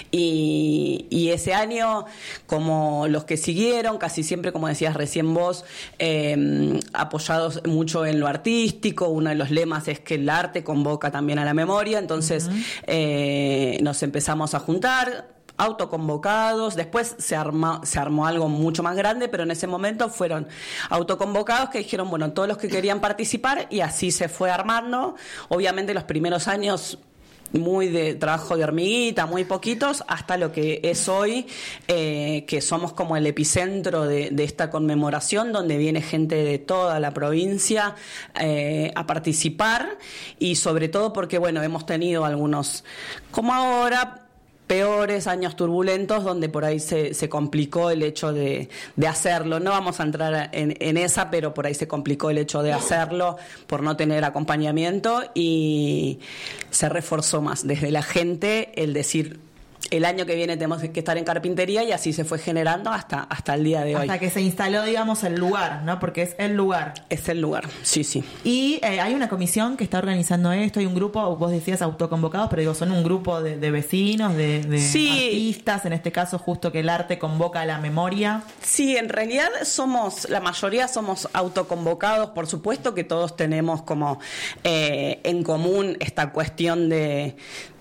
Speaker 9: Y, y ese año, como los que siguieron, casi siempre, como decías recién vos, eh, apoyados mucho en lo artístico. Uno de los lemas es que el arte convoca también a la memoria. Entonces uh-huh. eh, nos empezamos a juntar, autoconvocados. Después se armó, se armó algo mucho más grande, pero en ese momento fueron autoconvocados que dijeron, bueno, todos los que querían participar, y así se fue armando. Obviamente los primeros años muy de trabajo de hormiguita, muy poquitos, hasta lo que es hoy, eh, que somos como el epicentro de, de esta conmemoración, donde viene gente de toda la provincia eh, a participar, y sobre todo porque, bueno, hemos tenido algunos, como ahora, peores años turbulentos donde por ahí se, se complicó el hecho de, de hacerlo. No vamos a entrar en, en esa, pero por ahí se complicó el hecho de hacerlo por no tener acompañamiento, y se reforzó más desde la gente el decir, el año que viene tenemos que estar en carpintería, y así se fue generando hasta, hasta el día de hoy.
Speaker 2: Hasta que se instaló, digamos, el lugar, ¿no? Porque es el lugar.
Speaker 9: Es el lugar, sí, sí.
Speaker 2: Y eh, hay una comisión que está organizando esto, hay un grupo, vos decías autoconvocados, pero digo, son un grupo de, de vecinos, de, de sí. artistas, en este caso justo que el arte convoca a la memoria.
Speaker 9: Sí, en realidad somos, la mayoría somos autoconvocados, por supuesto que todos tenemos como eh, en común esta cuestión de,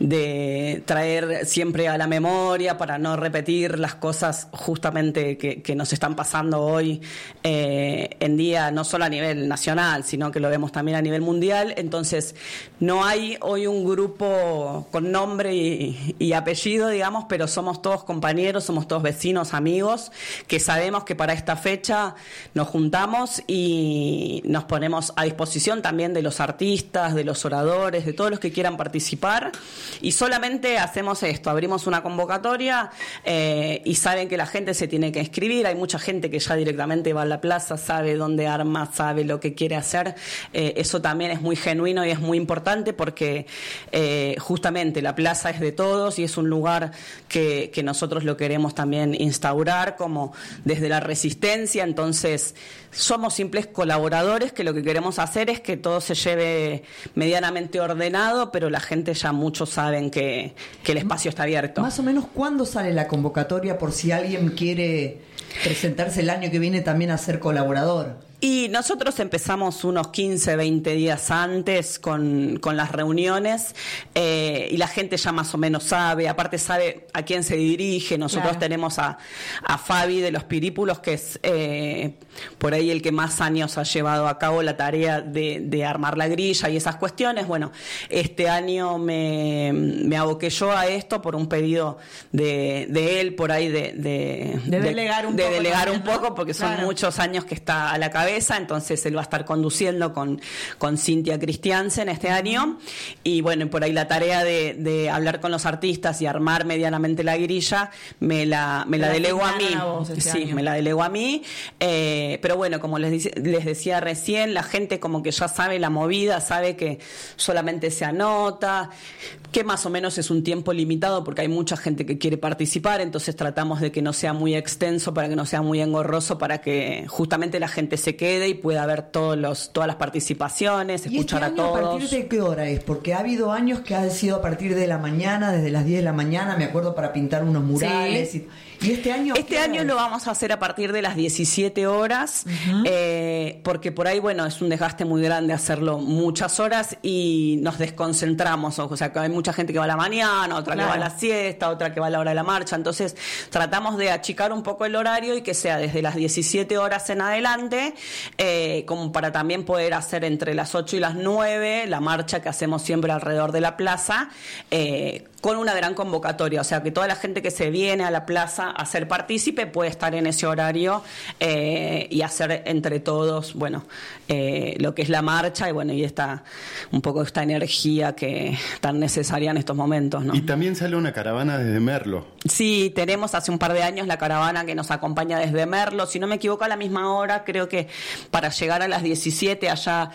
Speaker 9: de traer siempre a la memoria para no repetir las cosas justamente que, que nos están pasando hoy eh, en día, no solo a nivel nacional, sino que lo vemos también a nivel mundial. Entonces no hay hoy un grupo con nombre y, y apellido, digamos, pero somos todos compañeros, somos todos vecinos, amigos, que sabemos que para esta fecha nos juntamos y nos ponemos a disposición también de los artistas, de los oradores, de todos los que quieran participar, y solamente hacemos esto, abrimos una convocatoria eh, y saben que la gente se tiene que inscribir. Hay mucha gente que ya directamente va a la plaza, sabe dónde arma, sabe lo que quiere hacer. Eh, eso también es muy genuino y es muy importante porque eh, justamente la plaza es de todos y es un lugar que, que nosotros lo queremos también instaurar como desde la resistencia. Entonces somos simples colaboradores que lo que queremos hacer es que todo se lleve medianamente ordenado, pero la gente ya muchos saben que, que el espacio está abierto.
Speaker 3: Más o menos, ¿cuándo sale la convocatoria por si alguien quiere presentarse el año que viene también a ser colaborador?
Speaker 9: Y nosotros empezamos unos quince, veinte días antes con, con las reuniones eh, y la gente ya más o menos sabe, aparte sabe a quién se dirige. Nosotros claro. tenemos a, a Fabi de los Pirípulos, que es eh, por ahí el que más años ha llevado a cabo la tarea de, de armar la grilla y esas cuestiones. Bueno, este año me, me aboqué yo a esto por un pedido de, de él, por ahí de, de,
Speaker 2: de delegar un
Speaker 9: de,
Speaker 2: poco.
Speaker 9: De delegar
Speaker 2: también,
Speaker 9: un poco,
Speaker 2: ¿no?
Speaker 9: porque son
Speaker 2: claro.
Speaker 9: muchos años que está a la cabeza. esa, entonces él va a estar conduciendo con, con Cintia Christiansen este año, y bueno, por ahí la tarea de, de hablar con los artistas y armar medianamente la grilla me la, me la, la delego a mí. A este sí, año. me la delego a mí, eh, pero bueno, como les, dice, les decía recién, la gente como que ya sabe la movida, sabe que solamente se anota, que más o menos es un tiempo limitado porque hay mucha gente que quiere participar, entonces tratamos de que no sea muy extenso, para que no sea muy engorroso, para que justamente la gente se quede y pueda ver todos los, todas las participaciones, escuchar
Speaker 3: ¿Y este año
Speaker 9: a todos.
Speaker 3: ¿A partir de qué hora es? Porque ha habido años que ha sido a partir de la mañana, desde las diez de la mañana, me acuerdo, para pintar unos murales.
Speaker 9: Sí.
Speaker 3: Y, y este año...
Speaker 9: Este año es? lo vamos a hacer a partir de las diecisiete horas, uh-huh. eh, porque por ahí, bueno, es un desgaste muy grande hacerlo muchas horas y nos desconcentramos. O sea, que hay mucha gente que va a la mañana, otra claro. que va a la siesta, otra que va a la hora de la marcha. Entonces, tratamos de achicar un poco el horario y que sea desde las diecisiete horas en adelante, eh, como para también poder hacer entre las ocho y las nueve la marcha que hacemos siempre alrededor de la plaza, eh, con una gran convocatoria, o sea que toda la gente que se viene a la plaza a ser partícipe puede estar en ese horario eh, y hacer entre todos, bueno, eh, lo que es la marcha y bueno, y esta un poco esta energía que tan necesaria en estos momentos, ¿no?
Speaker 1: Y también sale una caravana desde Merlo.
Speaker 9: Sí, tenemos hace un par de años la caravana que nos acompaña desde Merlo, si no me equivoco a la misma hora, creo que para llegar a las diecisiete allá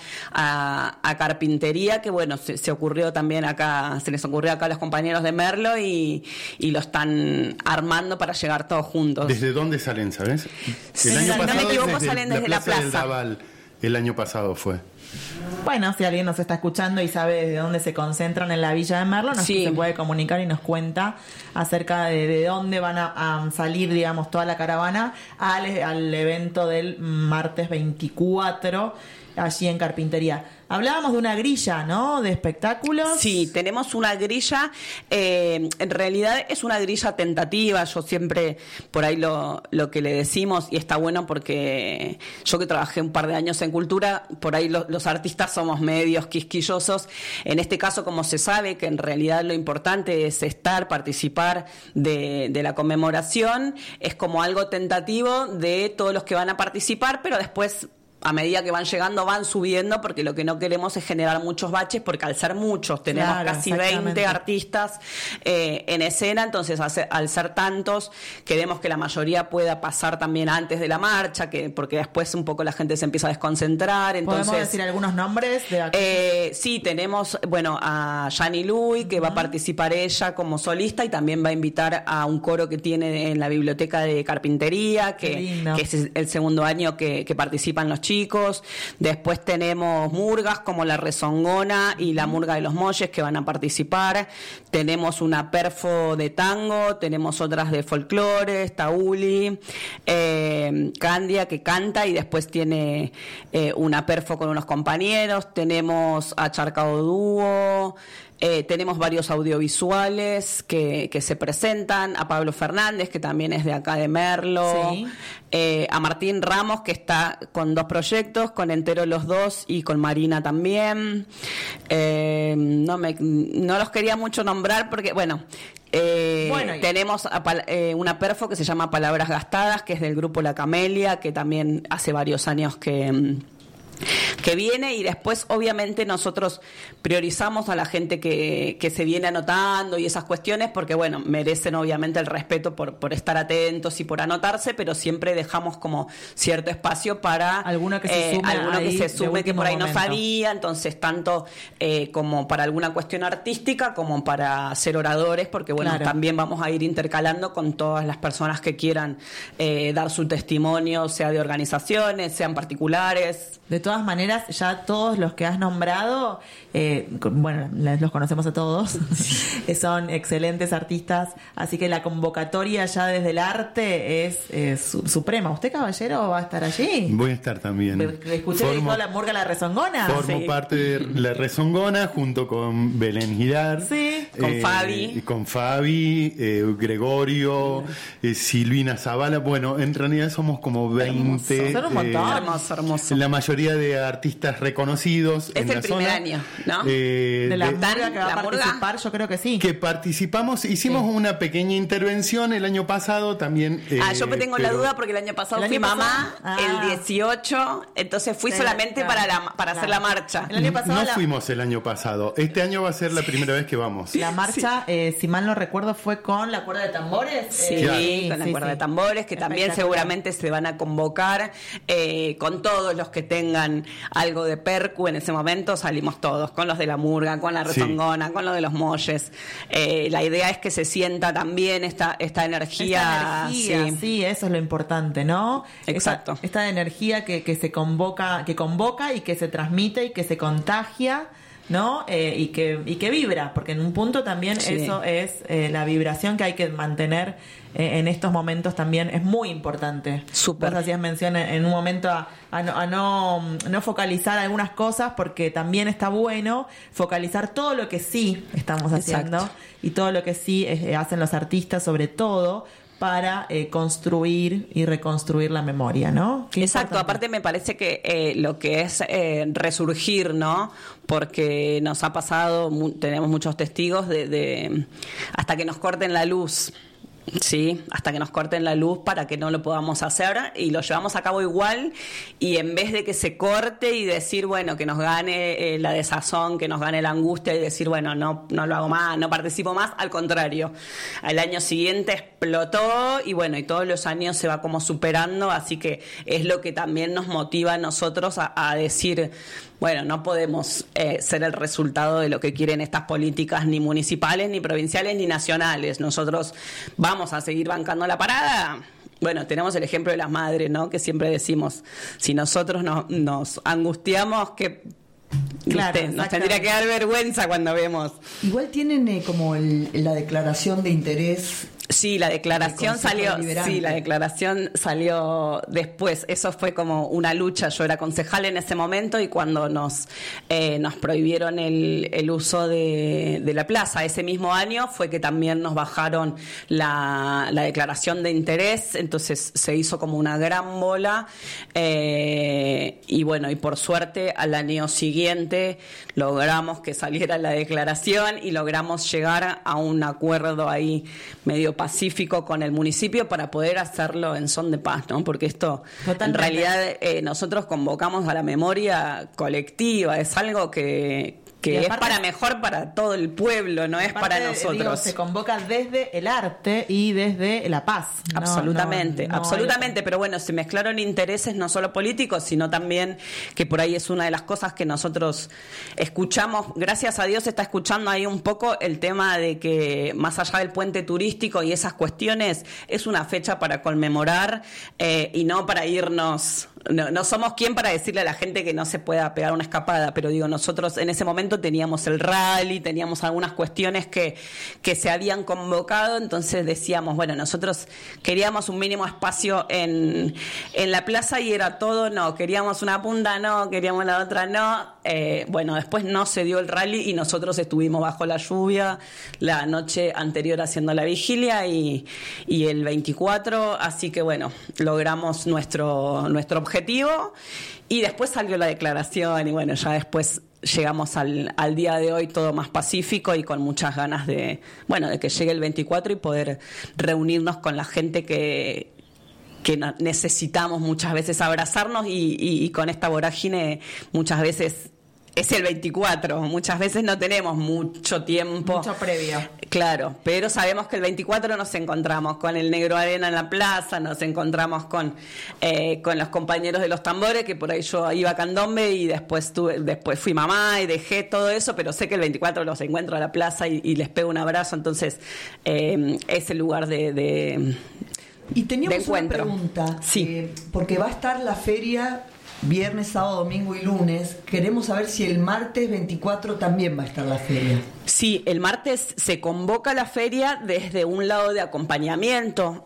Speaker 9: a, a Carpintería, que bueno, se, se ocurrió también acá, se les ocurrió acá a los compañeros de Merlo y, y lo están armando para llegar todos juntos.
Speaker 1: ¿Desde dónde salen, sabes?
Speaker 9: El año pasado, no me equivoco, desde salen desde la plaza.
Speaker 1: La plaza del Daval, el año pasado fue.
Speaker 2: Bueno, si alguien nos está escuchando y sabe de dónde se concentran en la Villa de Merlo, nos sí. se puede comunicar y nos cuenta acerca de, de dónde van a, a salir, digamos, toda la caravana al, al evento del martes veinticuatro allí en Carpintería. Hablábamos de una grilla, ¿no? De espectáculos.
Speaker 9: Sí, tenemos una grilla. Eh, en realidad es una grilla tentativa. Yo siempre por ahí lo, lo que le decimos, y está bueno porque yo que trabajé un par de años en cultura, por ahí lo, los artistas somos medios quisquillosos. En este caso, como se sabe que en realidad lo importante es estar, participar de, de la conmemoración, es como algo tentativo de todos los que van a participar, pero después, a medida que van llegando, van subiendo, porque lo que no queremos es generar muchos baches, porque al ser muchos, tenemos claro, casi veinte artistas eh, en escena, entonces al ser, al ser tantos, queremos que la mayoría pueda pasar también antes de la marcha, que porque después un poco la gente se empieza a desconcentrar. Entonces,
Speaker 2: ¿podemos decir algunos nombres? De
Speaker 9: eh, sí, tenemos, bueno, a Yani Lui, que uh-huh. va a participar ella como solista, y también va a invitar a un coro que tiene en la biblioteca de Carpintería, que, que es el segundo año que, que participan los chicos. chicos. Después tenemos murgas como la Rezongona y la Murga de los Molles que van a participar. Tenemos una perfo de tango, tenemos otras de folclore, Tauli, eh, Candia que canta y después tiene eh, una perfo con unos compañeros. Tenemos a Charcao Dúo. Eh, tenemos varios audiovisuales que, que se presentan, a Pablo Fernández, que también es de acá de Merlo, sí. eh, a Martín Ramos, que está con dos proyectos, con Entero los Dos y con Marina también. Eh, no, me, no los quería mucho nombrar porque, bueno... Eh, bueno, tenemos a, eh, una perfo que se llama Palabras Gastadas, que es del grupo La Camelia, que también hace varios años que... que viene, y después obviamente nosotros priorizamos a la gente que, que se viene anotando y esas cuestiones porque bueno, merecen obviamente el respeto por, por estar atentos y por anotarse, pero siempre dejamos como cierto espacio para
Speaker 2: alguno que se sume,
Speaker 9: eh, alguno que, se sume que por ahí
Speaker 2: momento.
Speaker 9: no sabía, entonces tanto eh, como para alguna cuestión artística como para ser oradores, porque bueno, claro. también vamos a ir intercalando con todas las personas que quieran eh, dar su testimonio, sea de organizaciones, sean particulares.
Speaker 2: De todas maneras, ya todos los que has nombrado, eh, bueno, los conocemos a todos, son excelentes artistas, así que la convocatoria ya desde el arte es eh, su, suprema. ¿Usted, caballero, va a estar allí?
Speaker 1: Voy a estar también.
Speaker 2: ¿Escuché que dijo la Murga La Rezongona?
Speaker 1: Formo sí. parte de La Rezongona junto con Belén Girard.
Speaker 2: Sí.
Speaker 9: Con
Speaker 1: eh,
Speaker 9: Fabi.
Speaker 1: Con Fabi, eh, Gregorio, eh, Silvina Zavala. Bueno, en realidad somos como veinte.
Speaker 2: Son un montón.
Speaker 9: Eh, hermoso, hermoso.
Speaker 1: La mayoría de artistas artistas reconocidos
Speaker 9: es
Speaker 1: en
Speaker 9: el
Speaker 1: la
Speaker 9: primer
Speaker 1: zona.
Speaker 9: año, ¿no?
Speaker 1: Eh,
Speaker 2: de la
Speaker 1: de-
Speaker 2: murga que va
Speaker 9: la
Speaker 2: a
Speaker 9: murga.
Speaker 2: participar, yo creo que sí.
Speaker 1: que participamos, hicimos
Speaker 2: Sí.
Speaker 1: una pequeña intervención el año pasado también. eh,
Speaker 9: Ah, yo tengo la
Speaker 1: pero-
Speaker 9: duda porque el año pasado
Speaker 2: ¿El
Speaker 9: fui
Speaker 2: año
Speaker 9: mamá,
Speaker 2: pasado? Ah.
Speaker 9: el dieciocho, entonces fui
Speaker 2: Sí,
Speaker 9: solamente
Speaker 2: claro,
Speaker 9: para la para
Speaker 2: claro.
Speaker 9: hacer la marcha.
Speaker 2: El año pasado
Speaker 1: No
Speaker 2: la,
Speaker 1: fuimos el año pasado. Este año va a ser la primera vez que vamos.
Speaker 2: la marcha, eh, si mal no recuerdo, fue con la cuerda de tambores.
Speaker 9: Sí,
Speaker 2: Eh,
Speaker 9: con la
Speaker 2: sí,
Speaker 9: cuerda
Speaker 2: sí.
Speaker 9: de tambores, que también
Speaker 2: Espectacular.
Speaker 9: seguramente se van a convocar eh, con todos los que tengan algo de percu en ese momento, salimos todos, con los de la murga, con la
Speaker 1: Sí.
Speaker 9: rezongona, con los de los molles. Eh, la idea es que se sienta también esta, esta energía.
Speaker 2: Esta energía,
Speaker 9: sí.
Speaker 2: sí, eso es lo importante, ¿no?
Speaker 9: Exacto.
Speaker 2: Esta, esta energía que, que se convoca, que convoca y que se transmite y que se contagia, ¿no? Eh, y que y que vibra, porque en un punto también
Speaker 9: Sí.
Speaker 2: eso es eh, la vibración que hay que mantener eh, en estos momentos también es muy importante.
Speaker 9: Súper.
Speaker 2: Vos hacías mención en, en un momento a, a no, a no, no focalizar algunas cosas, porque también está bueno focalizar todo lo que sí estamos haciendo.
Speaker 9: Exacto.
Speaker 2: Y todo lo que sí eh, hacen los artistas, sobre todo para eh, construir y reconstruir la memoria, ¿no? Qué
Speaker 9: Exacto,
Speaker 2: importante.
Speaker 9: aparte me parece que eh, lo que es eh, resurgir, ¿no? Porque nos ha pasado, mu- tenemos muchos testigos de, de hasta que nos corten la luz. Sí, hasta que nos corten la luz para que no lo podamos hacer y lo llevamos a cabo igual, y en vez de que se corte y decir, bueno, que nos gane eh, la desazón, que nos gane la angustia y decir, bueno, no, no lo hago más, no participo más, al contrario, al año siguiente explotó y bueno, y todos los años se va como superando, así que es lo que también nos motiva a nosotros a, a decir, bueno, no podemos eh, ser el resultado de lo que quieren estas políticas ni municipales, ni provinciales, ni nacionales. Nosotros vamos a seguir bancando la parada. Bueno, tenemos el ejemplo de las madres, ¿no? Que siempre decimos, si nosotros no, nos angustiamos, que
Speaker 2: Claro,
Speaker 9: ¿viste? Nos tendría que dar vergüenza cuando vemos.
Speaker 3: Igual tienen eh, como el- la declaración de interés.
Speaker 9: Sí, la declaración
Speaker 3: El Consejo
Speaker 9: salió,
Speaker 3: Deliberante.
Speaker 9: sí, la declaración salió después. Eso fue como una lucha. Yo era concejal en ese momento y cuando nos eh, nos prohibieron el, el uso de, de la plaza ese mismo año fue que también nos bajaron la, la declaración de interés. Entonces se hizo como una gran bola eh, y bueno, y por suerte al año siguiente logramos que saliera la declaración y logramos llegar a un acuerdo ahí medio pacífico con el municipio para poder hacerlo en son de paz, ¿no? Porque esto,
Speaker 2: Totalmente.
Speaker 9: en realidad, eh, nosotros convocamos a la memoria colectiva, es algo que, que
Speaker 2: Y
Speaker 9: es
Speaker 2: aparte-
Speaker 9: para mejor para todo el pueblo, no es
Speaker 2: Aparte,
Speaker 9: para nosotros.
Speaker 2: digo, se convoca desde el arte y desde la paz. No,
Speaker 9: Absolutamente,
Speaker 2: no, no
Speaker 9: absolutamente,
Speaker 2: hay-
Speaker 9: pero bueno, se mezclaron intereses no solo políticos, sino también que por ahí es una de las cosas que nosotros escuchamos, gracias a Dios se está escuchando ahí un poco el tema de que más allá del puente turístico y esas cuestiones, es una fecha para conmemorar eh, y no para irnos. No, no somos quien para decirle a la gente que no se pueda pegar una escapada, pero digo, nosotros en ese momento teníamos el rally, teníamos algunas cuestiones que, que se habían convocado, entonces decíamos, bueno, nosotros queríamos un mínimo espacio en, en la plaza y era todo no, queríamos una punta no, queríamos la otra no, eh, bueno, después no se dio el rally y nosotros estuvimos bajo la lluvia la noche anterior haciendo la vigilia y, y el veinticuatro, así que bueno, logramos nuestro, nuestro objetivo y después salió la declaración y bueno, ya después llegamos al, al día de hoy todo más pacífico y con muchas ganas de, bueno, de que llegue el veinticuatro y poder reunirnos con la gente que que no- necesitamos muchas veces abrazarnos y, y, y con esta vorágine muchas veces es el veinticuatro, muchas veces no tenemos mucho tiempo.
Speaker 2: Mucho previo.
Speaker 9: Claro, pero sabemos que el veinticuatro nos encontramos con el Negro Arena en la plaza, nos encontramos con eh, con los compañeros de los tambores, que por ahí yo iba a candombe y después tuve, después fui mamá y dejé todo eso, pero sé que el veinticuatro los encuentro a la plaza y, y les pego un abrazo, entonces eh, es el lugar de, de
Speaker 3: Y teníamos
Speaker 9: de
Speaker 3: una
Speaker 9: encuentro.
Speaker 3: pregunta,
Speaker 9: Sí.
Speaker 3: eh, porque va a estar la feria viernes, sábado, domingo y lunes. Queremos saber si el martes veinticuatro también va a estar la feria.
Speaker 9: Sí, el martes se convoca la feria desde un lado de acompañamiento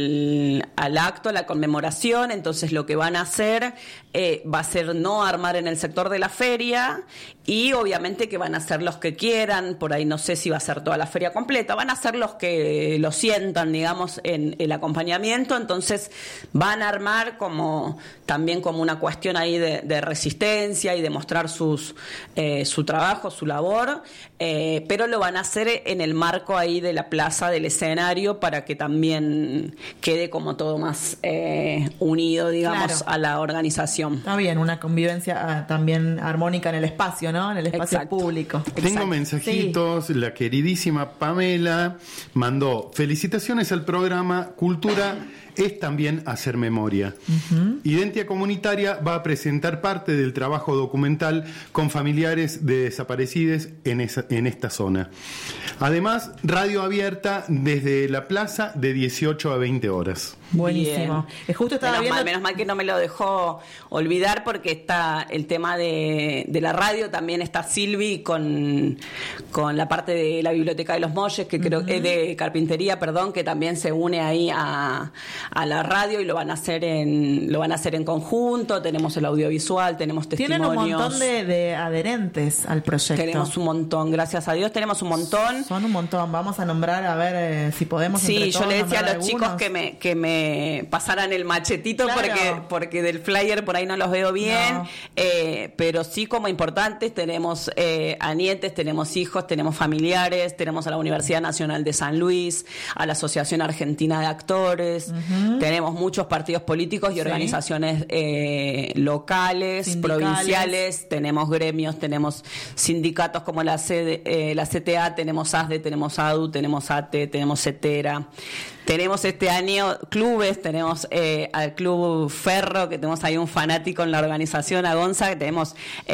Speaker 9: al, al acto, a la conmemoración. Entonces lo que van a hacer eh, va a ser no armar en el sector de la feria, y obviamente que van a ser los que quieran, por ahí no sé si va a ser toda la feria completa, van a ser los que lo sientan, digamos, en el acompañamiento. Entonces van a armar como también como una cuestión ahí de, de resistencia y de mostrar sus, eh, su trabajo, su labor, eh, pero lo van a hacer en el marco ahí de la plaza, del escenario, para que también quede como todo más eh, unido, digamos,
Speaker 2: Claro.
Speaker 9: a la organización.
Speaker 2: Está bien, una convivencia ah, también armónica en el espacio, ¿no? En el espacio
Speaker 9: Exacto.
Speaker 2: público.
Speaker 1: Tengo mensajitos. Sí. La queridísima Pamela mandó: felicitaciones al programa. Cultura es también hacer memoria. Uh-huh. Identia Comunitaria va a presentar parte del trabajo documental con familiares de desaparecidos en, esa, en esta zona. Además, radio abierta desde la plaza de dieciocho a veinte horas.
Speaker 2: Buenísimo.
Speaker 9: Bien.
Speaker 2: Justo estaba
Speaker 9: menos
Speaker 2: viendo...
Speaker 9: mal, menos mal que no me lo dejó olvidar, porque está el tema de, de la radio. También está Silvi con, con la parte de la Biblioteca de los Molles, que creo que uh-huh. es de carpintería, perdón, que también se une ahí a, a la radio, y lo van a hacer en lo van a hacer en conjunto. Tenemos el audiovisual, tenemos testimonios.
Speaker 2: Tienen un montón de, de adherentes al proyecto.
Speaker 9: Tenemos un montón, gracias a Dios, tenemos un montón.
Speaker 2: Son un montón. Vamos a nombrar, a ver eh, si podemos.
Speaker 9: Sí,
Speaker 2: entre
Speaker 9: yo
Speaker 2: todos
Speaker 9: le decía a los
Speaker 2: algunos.
Speaker 9: chicos que me que me pasaran el machetito,
Speaker 2: Claro.
Speaker 9: porque porque del flyer por ahí no los veo bien,
Speaker 2: No.
Speaker 9: eh, pero sí como importantes. Tenemos eh, a nietes, tenemos hijos, tenemos familiares, tenemos a la Universidad Nacional de San Luis, a la Asociación Argentina de Actores, uh-huh. tenemos muchos partidos políticos y
Speaker 2: Sí.
Speaker 9: organizaciones eh, locales,
Speaker 2: Sindicales.
Speaker 9: provinciales, tenemos gremios, tenemos sindicatos como la, C D, eh, la C T A, tenemos A S D E, tenemos A D U, tenemos A T E, tenemos CETERA. Tenemos este año clubes, tenemos eh, al Club Ferro, que tenemos ahí un fanático en la organización, a Gonza, que tenemos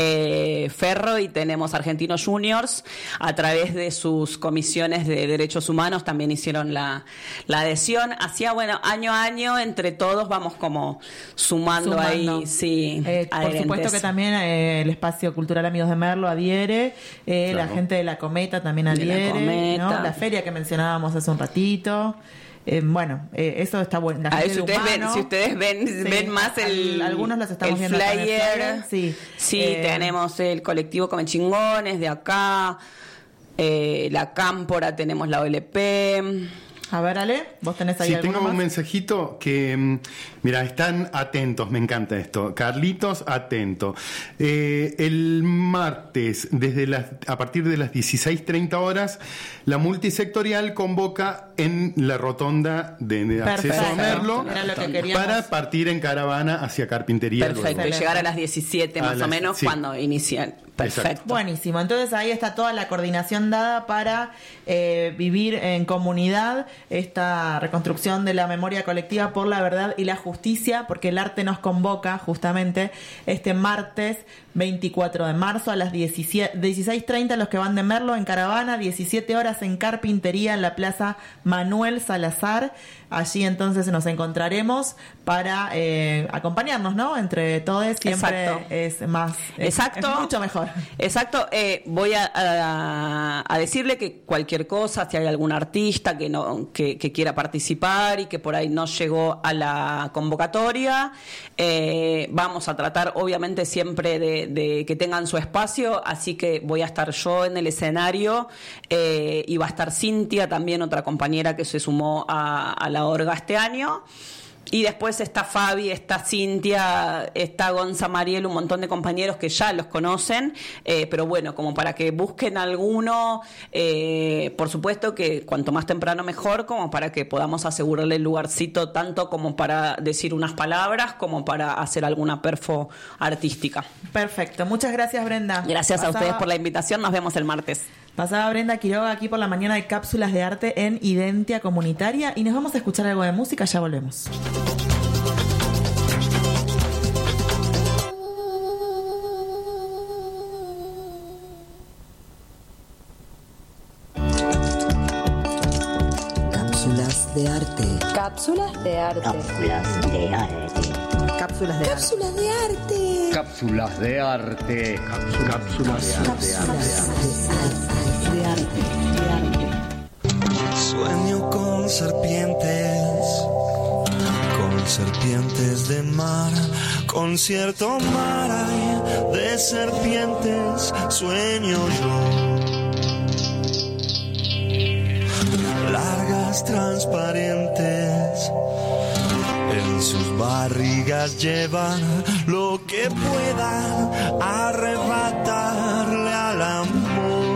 Speaker 9: eh, Ferro, y tenemos Argentinos Juniors. A través de sus comisiones de derechos humanos también hicieron la, la adhesión. Hacía, bueno, año a año, entre todos vamos como sumando,
Speaker 2: Sumando.
Speaker 9: ahí, sí.
Speaker 2: Eh, por
Speaker 9: adherentes.
Speaker 2: supuesto que también eh, el Espacio Cultural Amigos de Merlo adhiere, eh,
Speaker 1: Claro.
Speaker 2: la gente de La Cometa también
Speaker 9: De La
Speaker 2: adhiere,
Speaker 9: Cometa.
Speaker 2: ¿no? La feria que mencionábamos hace un ratito. Eh, bueno, eh, eso está bueno. La
Speaker 9: A ver,
Speaker 2: gente
Speaker 9: si
Speaker 2: de
Speaker 9: ustedes ven,
Speaker 2: Humano,
Speaker 9: si ustedes ven,
Speaker 2: sí,
Speaker 9: ven más el,
Speaker 2: al- algunos los estamos
Speaker 9: el
Speaker 2: viendo acá en el
Speaker 9: flyer,
Speaker 2: flyer, sí.
Speaker 9: sí,
Speaker 2: Eh,
Speaker 9: tenemos el colectivo Come Chingones de acá, eh, la Cámpora, tenemos la O L P.
Speaker 2: A ver, Ale, vos tenés ahí
Speaker 1: Sí,
Speaker 2: alguno
Speaker 1: tengo
Speaker 2: más?
Speaker 1: un mensajito que, mm, mira, están atentos, me encanta esto. Carlitos, atento. Eh, el martes, desde las, a partir de las dieciséis treinta horas, la multisectorial convoca en la rotonda de, de acceso a
Speaker 2: Perfecto.
Speaker 1: Merlo
Speaker 2: Era lo que queríamos.
Speaker 1: para partir en caravana hacia Carpintería.
Speaker 9: Perfecto, y
Speaker 2: Excelente.
Speaker 9: llegar a las diecisiete más
Speaker 1: A
Speaker 9: o
Speaker 1: las-
Speaker 9: menos
Speaker 1: sí.
Speaker 9: cuando inician. Perfecto.
Speaker 1: Exacto.
Speaker 2: Buenísimo, entonces ahí está toda la coordinación dada para eh, vivir en comunidad esta reconstrucción de la memoria colectiva por la verdad y la justicia, porque el arte nos convoca justamente este martes veinticuatro de marzo a las dieciséis treinta los que van de Merlo en caravana, diecisiete horas en Carpintería en la Plaza Manuel Salazar. Allí entonces nos encontraremos para eh, acompañarnos, ¿no? Entre todos siempre
Speaker 9: Exacto.
Speaker 2: es más, es,
Speaker 9: Exacto.
Speaker 2: es mucho mejor.
Speaker 9: Exacto, eh, voy a, a, a decirle que cualquier cosa, si hay algún artista que no que, que quiera participar y que por ahí no llegó a la convocatoria, eh, vamos a tratar obviamente siempre de, de que tengan su espacio, así que voy a estar yo en el escenario, eh, y va a estar Cintia, también otra compañera que se sumó a, a la orga este año. Y después está Fabi, está Cintia, está Gonza Mariel, un montón de compañeros que ya los conocen, eh, pero bueno, como para que busquen alguno, eh, por supuesto que cuanto más temprano mejor, como para que podamos asegurarle el lugarcito, tanto como para decir unas palabras, como para hacer alguna perfo artística.
Speaker 2: Perfecto, muchas gracias, Brenda.
Speaker 9: Gracias a
Speaker 2: Pasaba-
Speaker 9: ustedes por la invitación, nos vemos el martes.
Speaker 2: Pasaba Brenda Quiroga aquí por la mañana de Cápsulas de Arte en Identia Comunitaria y nos vamos a escuchar algo de música, ya volvemos.
Speaker 10: Cápsulas de arte.
Speaker 11: Cápsulas de arte.
Speaker 10: Cápsulas de arte.
Speaker 2: Cápsulas de Arte.
Speaker 10: Cápsulas de arte.
Speaker 11: Cápsulas de arte. Cápsulas de arte.
Speaker 10: De arte, de arte.
Speaker 6: Sueño con serpientes, con serpientes de mar, con cierto mar hay de serpientes, sueño yo. Largas, transparentes, en sus barrigas llevan lo que puedan arrebatarle al amor.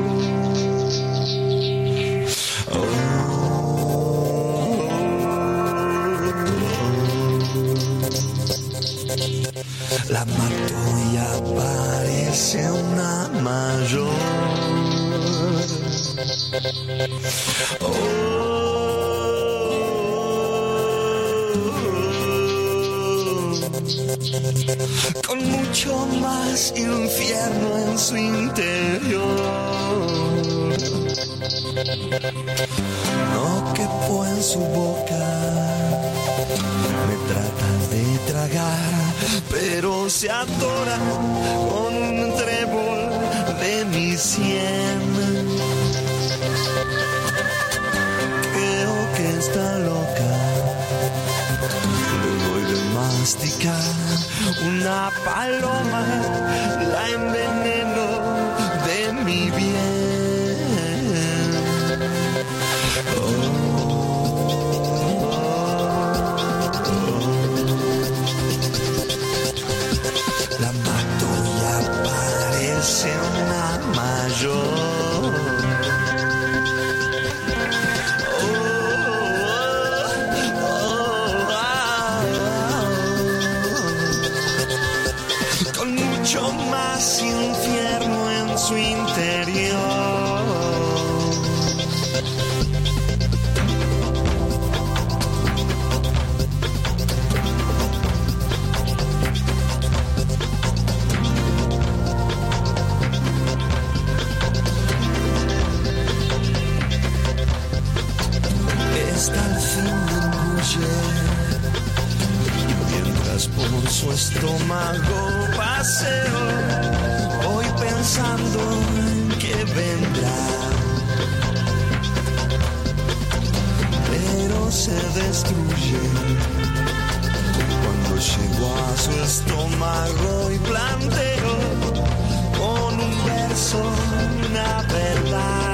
Speaker 6: La mato y aparece una mayor. Oh, con mucho más infierno en su interior. No quepo en su boca. Me trata de tragar, pero se atora con un trébol de mi sien. Creo que está loca. Le doy de masticar una paloma, la enveneno de mi bien. Oh. Una mayor. Oh, oh, oh, oh. Con mucho más infierno en su interior. Mientras por su estómago paseo, voy pensando en que vendrá, pero se destruye cuando llego a su estómago y planteo con un verso una verdad.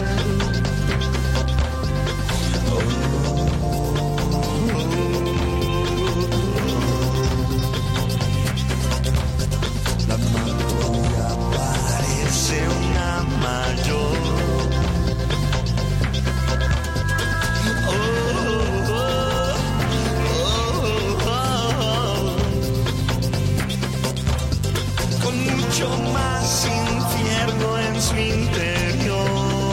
Speaker 6: Una mayor. Oh, oh, oh, oh, oh. Con mucho más infierno en su interior.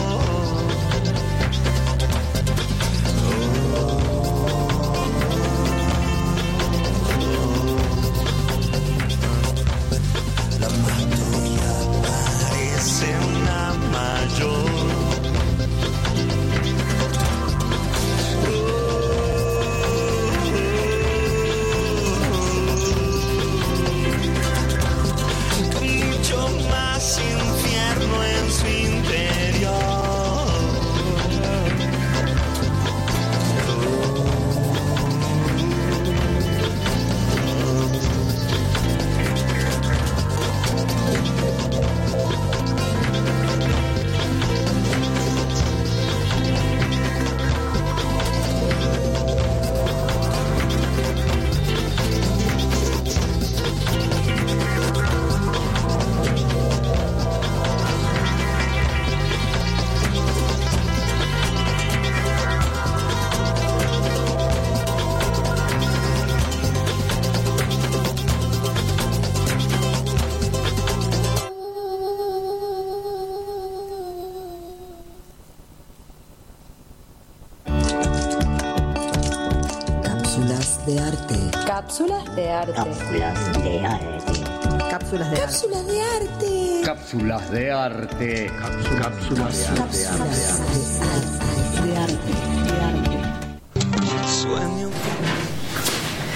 Speaker 6: La mato y aparece una mayor. Con mucho más infierno en su interior.
Speaker 10: de arte.
Speaker 12: Cápsulas de arte.
Speaker 10: Cápsulas de arte.
Speaker 12: Cápsulas de arte.
Speaker 10: Cápsulas de arte.
Speaker 11: Cápsulas de arte. Cápsulas de arte.
Speaker 10: De arte. De arte.
Speaker 6: Sueño.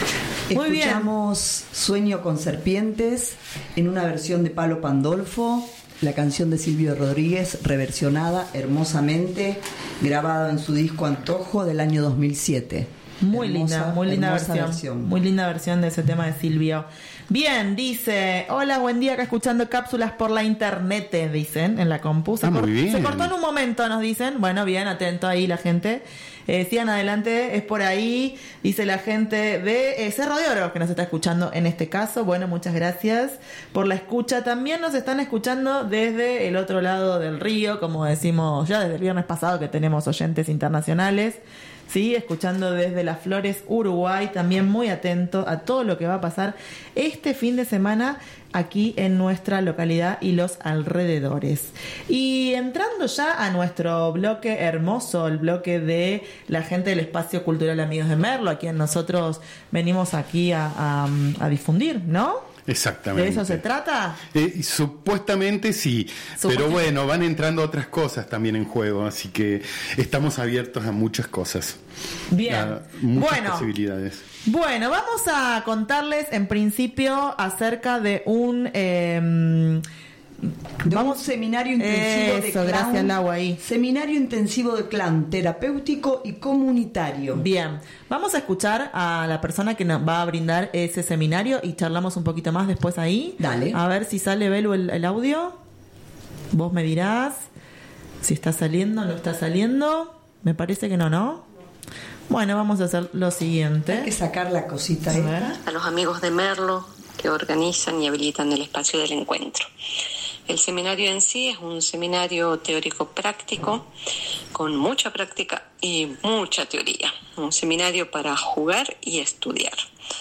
Speaker 2: Muy bien.
Speaker 3: Escuchamos Sueño con serpientes en una versión de Palo Pandolfo, la canción de Silvio Rodríguez, reversionada hermosamente, grabada en su disco Antojo del año dos mil siete.
Speaker 2: Muy
Speaker 3: Hermosa,
Speaker 2: linda, muy linda
Speaker 3: hermosa
Speaker 2: versión,
Speaker 3: versión.
Speaker 2: muy linda versión de ese tema de Silvio. Bien, dice, hola, buen día, acá escuchando cápsulas por la internet, dicen, en la compu. Se,
Speaker 1: Ah,
Speaker 2: cor-
Speaker 1: muy bien.
Speaker 2: se cortó en un momento, nos dicen. Bueno, bien, atento ahí la gente. Eh, sigan adelante, es por ahí, dice la gente de eh, Cerro de Oro, que nos está escuchando en este caso. Bueno, muchas gracias por la escucha. También nos están escuchando desde el otro lado del río, como decimos ya desde el viernes pasado que tenemos oyentes internacionales. Sí, escuchando desde Las Flores, Uruguay, también muy atento a todo lo que va a pasar este fin de semana aquí en nuestra localidad y los alrededores. Y entrando ya a nuestro bloque hermoso, el bloque de la gente del Espacio Cultural Amigos de Merlo, a quien nosotros venimos aquí a, a, a difundir, ¿no?
Speaker 1: Exactamente.
Speaker 2: ¿De eso se trata?
Speaker 1: Eh, supuestamente sí,
Speaker 2: Supuestamente.
Speaker 1: pero bueno, van entrando otras cosas también en juego, así que estamos abiertos a muchas cosas.
Speaker 2: Bien.
Speaker 1: A muchas
Speaker 2: Bueno.
Speaker 1: posibilidades.
Speaker 2: Bueno, vamos a contarles en principio acerca de un... Eh,
Speaker 3: De un seminario intensivo de
Speaker 2: Eso,
Speaker 3: clown,
Speaker 2: gracias, Lau, ahí.
Speaker 3: Seminario intensivo de clown terapéutico y comunitario.
Speaker 2: Bien, vamos a escuchar a la persona que nos va a brindar ese seminario y charlamos un poquito más después ahí.
Speaker 3: Dale.
Speaker 2: A ver si sale, Belu, el, el audio. Vos me dirás si está saliendo o no está saliendo. Me parece que no, ¿no? Bueno, vamos a hacer lo siguiente.
Speaker 3: Hay que sacar la cosita
Speaker 2: A
Speaker 3: esta.
Speaker 2: ver.
Speaker 13: A los amigos de Merlo que organizan y habilitan el espacio del encuentro. El seminario en sí es un seminario teórico-práctico con mucha práctica y mucha teoría. Un seminario para jugar y estudiar.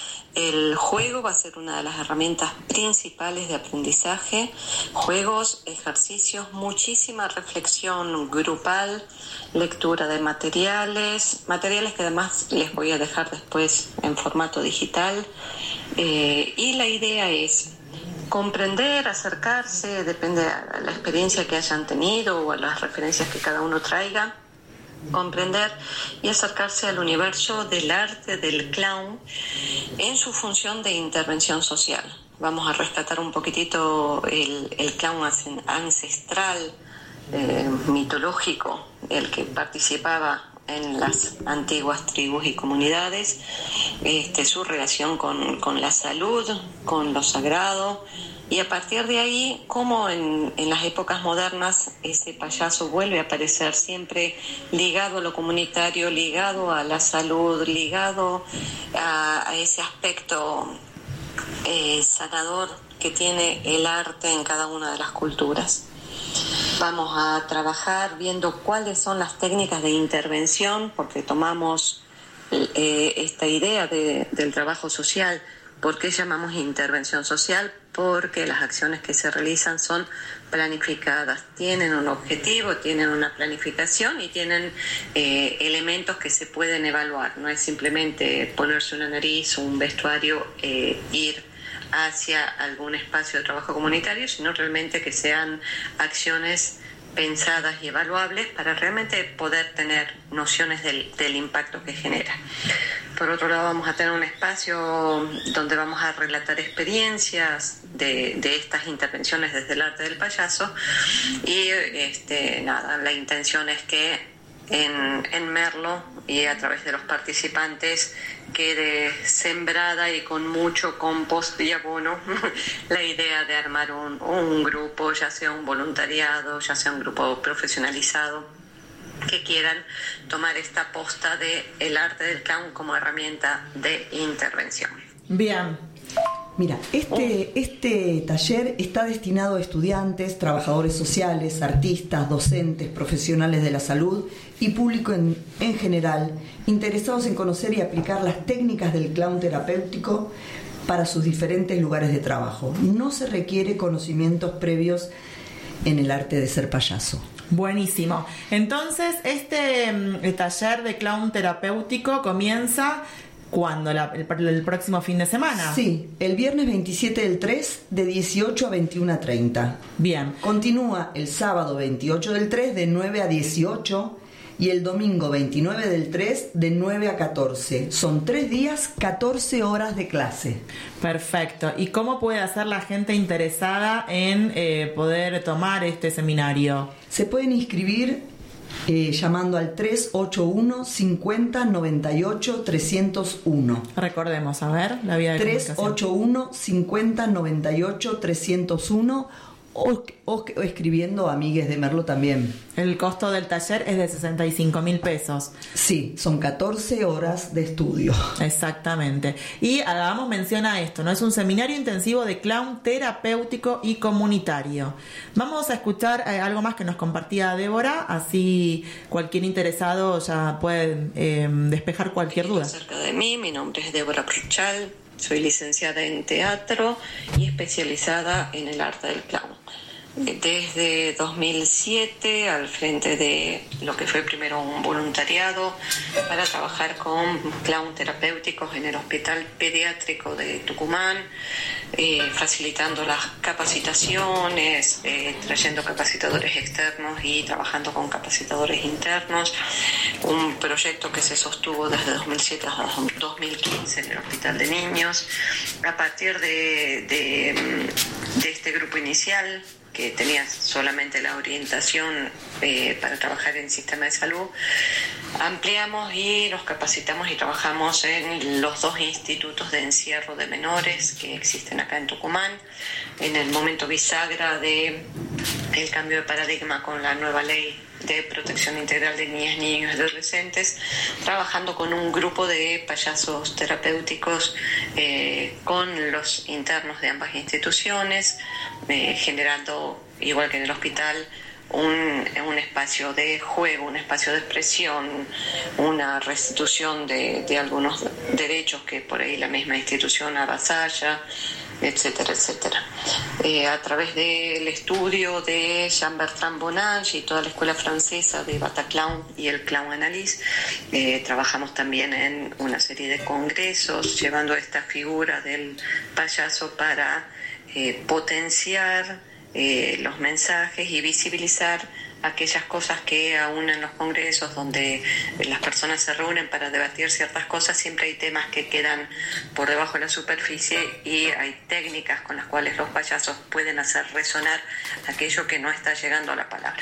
Speaker 13: El juego va a ser una de las herramientas principales de aprendizaje. Juegos, ejercicios, muchísima reflexión grupal, lectura de materiales, materiales que además les voy a dejar después en formato digital. Eh, y la idea es comprender, acercarse, depende de la experiencia que hayan tenido o a las referencias que cada uno traiga, comprender y acercarse al universo del arte del clown en su función de intervención social. Vamos a rescatar un poquitito el, el clown ancestral, eh, mitológico, el que participaba en las antiguas tribus y comunidades, este, su relación con, con la salud, con lo sagrado, y a partir de ahí, cómo en, en las épocas modernas ese payaso vuelve a aparecer siempre ligado a lo comunitario, ligado a la salud, ligado a, a ese aspecto eh, sanador que tiene el arte en cada una de las culturas. Vamos a trabajar viendo cuáles son las técnicas de intervención, porque tomamos eh, esta idea de, del trabajo social. ¿Por qué llamamos intervención social? Porque las acciones que se realizan son planificadas, tienen un objetivo, tienen una planificación y tienen eh, elementos que se pueden evaluar. No es simplemente ponerse una nariz o un vestuario, eh, ir hacia algún espacio de trabajo comunitario, sino realmente que sean acciones pensadas y evaluables para realmente poder tener nociones del, del impacto que genera. Por otro lado, vamos a tener un espacio donde vamos a relatar experiencias de, de estas intervenciones desde el arte del payaso y este, nada, la intención es que en, en Merlo y a través de los participantes quede sembrada y con mucho compost y abono la idea de armar un, un grupo, ya sea un voluntariado, ya sea un grupo profesionalizado, que quieran tomar esta posta de el arte del clown como herramienta de intervención.
Speaker 2: Bien.
Speaker 3: Mira, este, este taller está destinado a estudiantes, trabajadores sociales, artistas, docentes, profesionales de la salud y público en, en general, interesados en conocer y aplicar las técnicas del clown terapéutico para sus diferentes lugares de trabajo. No se requiere conocimientos previos en el arte de ser payaso.
Speaker 2: Buenísimo. Entonces, este el taller de clown terapéutico comienza ¿cuándo? La, el, el próximo fin de semana.
Speaker 3: Sí, el viernes veintisiete del tres de dieciocho a veintiuno treinta.
Speaker 2: Bien.
Speaker 3: Continúa el sábado veintiocho del tres de nueve a dieciocho y el domingo veintinueve del tres de nueve a catorce. Son tres días, catorce horas de clase.
Speaker 2: Perfecto. ¿Y cómo puede hacer la gente interesada en eh, poder tomar este seminario?
Speaker 3: Se pueden inscribir eh, llamando al tres ocho uno, cincuenta, noventa y ocho, trescientos uno.
Speaker 2: Recordemos, a ver, la vía de
Speaker 3: tres ocho uno, cincuenta, noventa y ocho, trescientos uno. O, o, o escribiendo a Amigues de Merlo también.
Speaker 2: El costo del taller es de sesenta y cinco mil pesos.
Speaker 3: Sí, son catorce horas de estudio.
Speaker 2: Exactamente. Y hagamos mención a esto, ¿no? Es un seminario intensivo de clown terapéutico y comunitario. Vamos a escuchar eh, algo más que nos compartía Débora, así cualquier interesado ya puede eh, despejar cualquier duda.
Speaker 13: Acerca de mí, mi nombre es Débora Pruchal, soy licenciada en teatro y especializada en el arte del clown. Desde dos mil siete al frente de lo que fue primero un voluntariado para trabajar con clown terapéuticos en el Hospital Pediátrico de Tucumán, eh, facilitando las capacitaciones, eh, trayendo capacitadores externos y trabajando con capacitadores internos. Un proyecto que se sostuvo desde dos mil siete a dos mil quince en el Hospital de Niños. A partir de, de, de este grupo inicial, que tenía solamente la orientación eh, para trabajar en el sistema de salud, ampliamos y nos capacitamos y trabajamos en los dos institutos de encierro de menores que existen acá en Tucumán, en el momento bisagra de el cambio de paradigma con la nueva ley de protección integral de niñas, niños y adolescentes, trabajando con un grupo de payasos terapéuticos eh, con los internos de ambas instituciones, eh, generando, igual que en el hospital, un, un espacio de juego, un espacio de expresión, una restitución de, de algunos derechos que por ahí la misma institución avasalla, etcétera, etcétera. Eh, a través del estudio de Jean-Bertrand Bonange y toda la escuela francesa de Bataclown y el Clown Analyse, eh, trabajamos también en una serie de congresos llevando esta figura del payaso para eh, potenciar eh, los mensajes y visibilizar aquellas cosas que aún en los congresos donde las personas se reúnen para debatir ciertas cosas, siempre hay temas que quedan por debajo de la superficie y hay técnicas con las cuales los payasos pueden hacer resonar aquello que no está llegando a la palabra.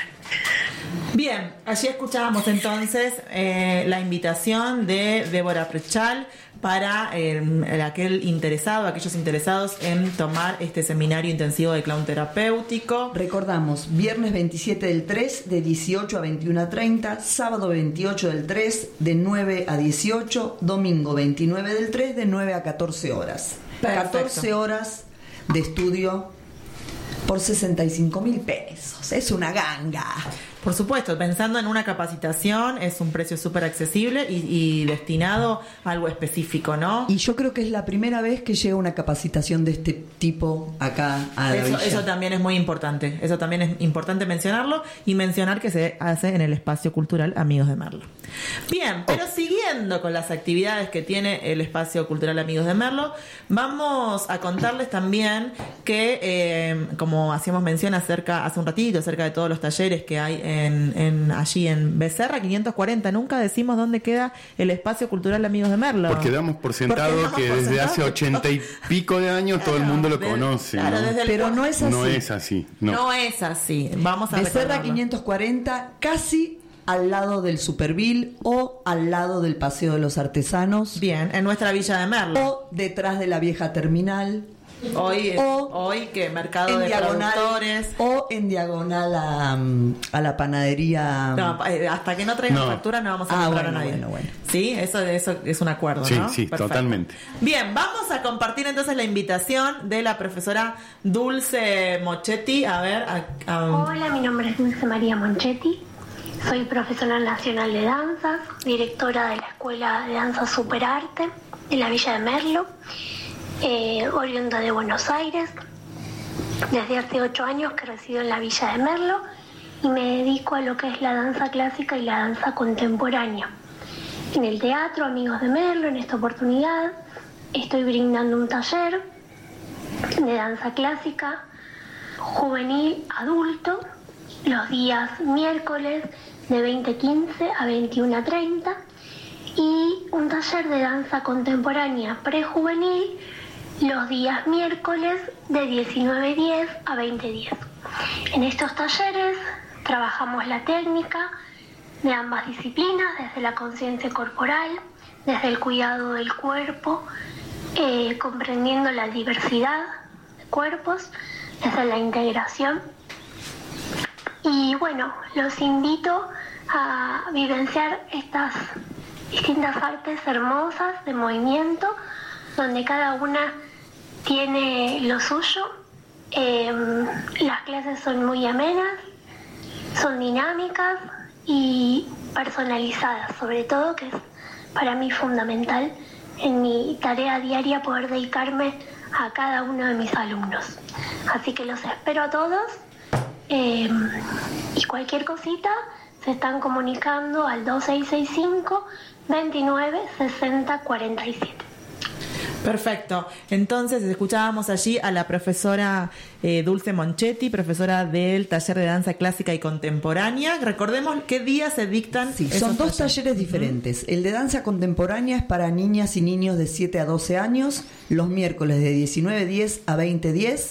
Speaker 2: Bien, allí escuchábamos entonces eh, la invitación de Débora Pruchal para eh, aquel interesado, aquellos interesados en tomar este seminario intensivo de clown terapéutico.
Speaker 3: Recordamos, viernes veintisiete del tres de dieciocho a veintiuno treinta, sábado veintiocho del tres de nueve a dieciocho, domingo veintinueve del tres de nueve a catorce horas.
Speaker 2: Perfecto.
Speaker 3: catorce horas de estudio por sesenta y cinco mil pesos. Es una ganga.
Speaker 2: Por supuesto, pensando en una capacitación, es un precio súper accesible y, y destinado a algo específico, ¿no?
Speaker 3: Y yo creo que es la primera vez que llega una capacitación de este tipo acá a la
Speaker 2: Eso,
Speaker 3: villa.
Speaker 2: eso también es muy importante. Eso también es importante mencionarlo y mencionar que se hace en el Espacio Cultural Amigos de Merlo. Bien, pero oh. siguiendo con las actividades que tiene el Espacio Cultural Amigos de Merlo, vamos a contarles también que, eh, como hacíamos mención acerca hace un ratito, acerca de todos los talleres que hay en, en allí en Becerra quinientos cuarenta, nunca decimos dónde queda el Espacio Cultural Amigos de Merlo.
Speaker 1: Porque damos por sentado damos que por desde sentado hace ochenta y pico de años claro, todo el mundo lo de, conoce. Claro, ¿no?
Speaker 3: Pero no es así.
Speaker 1: No es así. No,
Speaker 2: no es así. Vamos a
Speaker 3: Becerra
Speaker 2: recordarlo.
Speaker 3: quinientos cuarenta, casi al lado del Superville o al lado del Paseo de los Artesanos.
Speaker 2: Bien, en nuestra Villa de Merlo.
Speaker 3: O detrás de la vieja terminal.
Speaker 2: Hoy,
Speaker 3: o
Speaker 2: hoy que mercado de
Speaker 3: diagonal,
Speaker 2: productores.
Speaker 3: O en diagonal a, a la panadería.
Speaker 2: No, hasta que no traigan
Speaker 1: no.
Speaker 2: factura no vamos a
Speaker 3: ah,
Speaker 2: comprar
Speaker 3: bueno,
Speaker 2: a nadie.
Speaker 3: Bueno, bueno.
Speaker 2: Sí, eso, eso es un acuerdo,
Speaker 1: sí,
Speaker 2: ¿no?
Speaker 1: Sí, sí, totalmente.
Speaker 2: Bien, vamos a compartir entonces la invitación de la profesora Dulce Mochetti. A ver. A, a...
Speaker 14: Hola, mi nombre es Dulce María Mochetti. Soy profesora nacional de danzas, directora de la Escuela de Danza Superarte de la Villa de Merlo. Eh, oriunda de Buenos Aires. Desde hace ocho años que resido en la Villa de Merlo y me dedico a lo que es la danza clásica y la danza contemporánea. En el Teatro Amigos de Merlo, en esta oportunidad, estoy brindando un taller de danza clásica juvenil adulto los días miércoles de veinte quince a veintiuno treinta y un taller de danza contemporánea prejuvenil los días miércoles de diecinueve diez a veinte diez. En estos talleres trabajamos la técnica de ambas disciplinas, desde la conciencia corporal, desde el cuidado del cuerpo, eh, comprendiendo la diversidad de cuerpos, desde la integración. Y bueno, los invito a vivenciar estas distintas artes hermosas de movimiento, donde cada una tiene lo suyo. Eh, las clases son muy amenas, son dinámicas y personalizadas, sobre todo, que es para mí fundamental en mi tarea diaria poder dedicarme a cada uno de mis alumnos. Así que los espero a todos, eh, y cualquier cosita se están comunicando al dos seis seis cinco, veintinueve, sesenta, cuarenta y siete.
Speaker 2: Perfecto. Entonces escuchábamos allí a la profesora eh, Dulce Monchetti, profesora del taller de danza clásica y contemporánea. Recordemos qué días se dictan.
Speaker 3: Sí, son dos talleres, talleres diferentes. El de danza contemporánea es para niñas y niños de siete a doce años, los miércoles de diecinueve diez a veinte diez.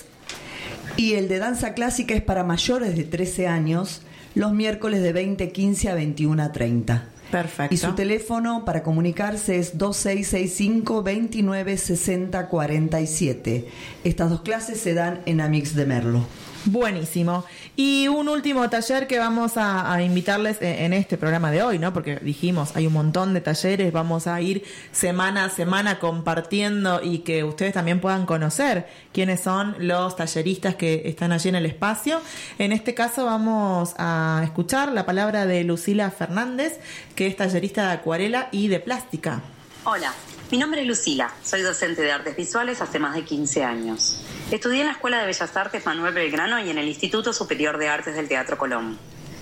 Speaker 3: Y el de danza clásica es para mayores de trece años, los miércoles de veinte quince a veintiuno treinta.
Speaker 2: Perfecto.
Speaker 3: Y su teléfono para comunicarse es dos seis seis cinco, veintinueve, sesenta, cuarenta y siete. Estas dos clases se dan en Amix de Merlo.
Speaker 2: Buenísimo. Y un último taller que vamos a, a invitarles en, en este programa de hoy, ¿no? Porque dijimos, hay un montón de talleres, vamos a ir semana a semana compartiendo y que ustedes también puedan conocer quiénes son los talleristas que están allí en el espacio. En este caso vamos a escuchar la palabra de Lucila Fernández, que es tallerista de acuarela y de plástica.
Speaker 15: Hola, mi nombre es Lucila, soy docente de artes visuales hace más de quince años. Estudié en la Escuela de Bellas Artes Manuel Belgrano y en el Instituto Superior de Artes del Teatro Colón.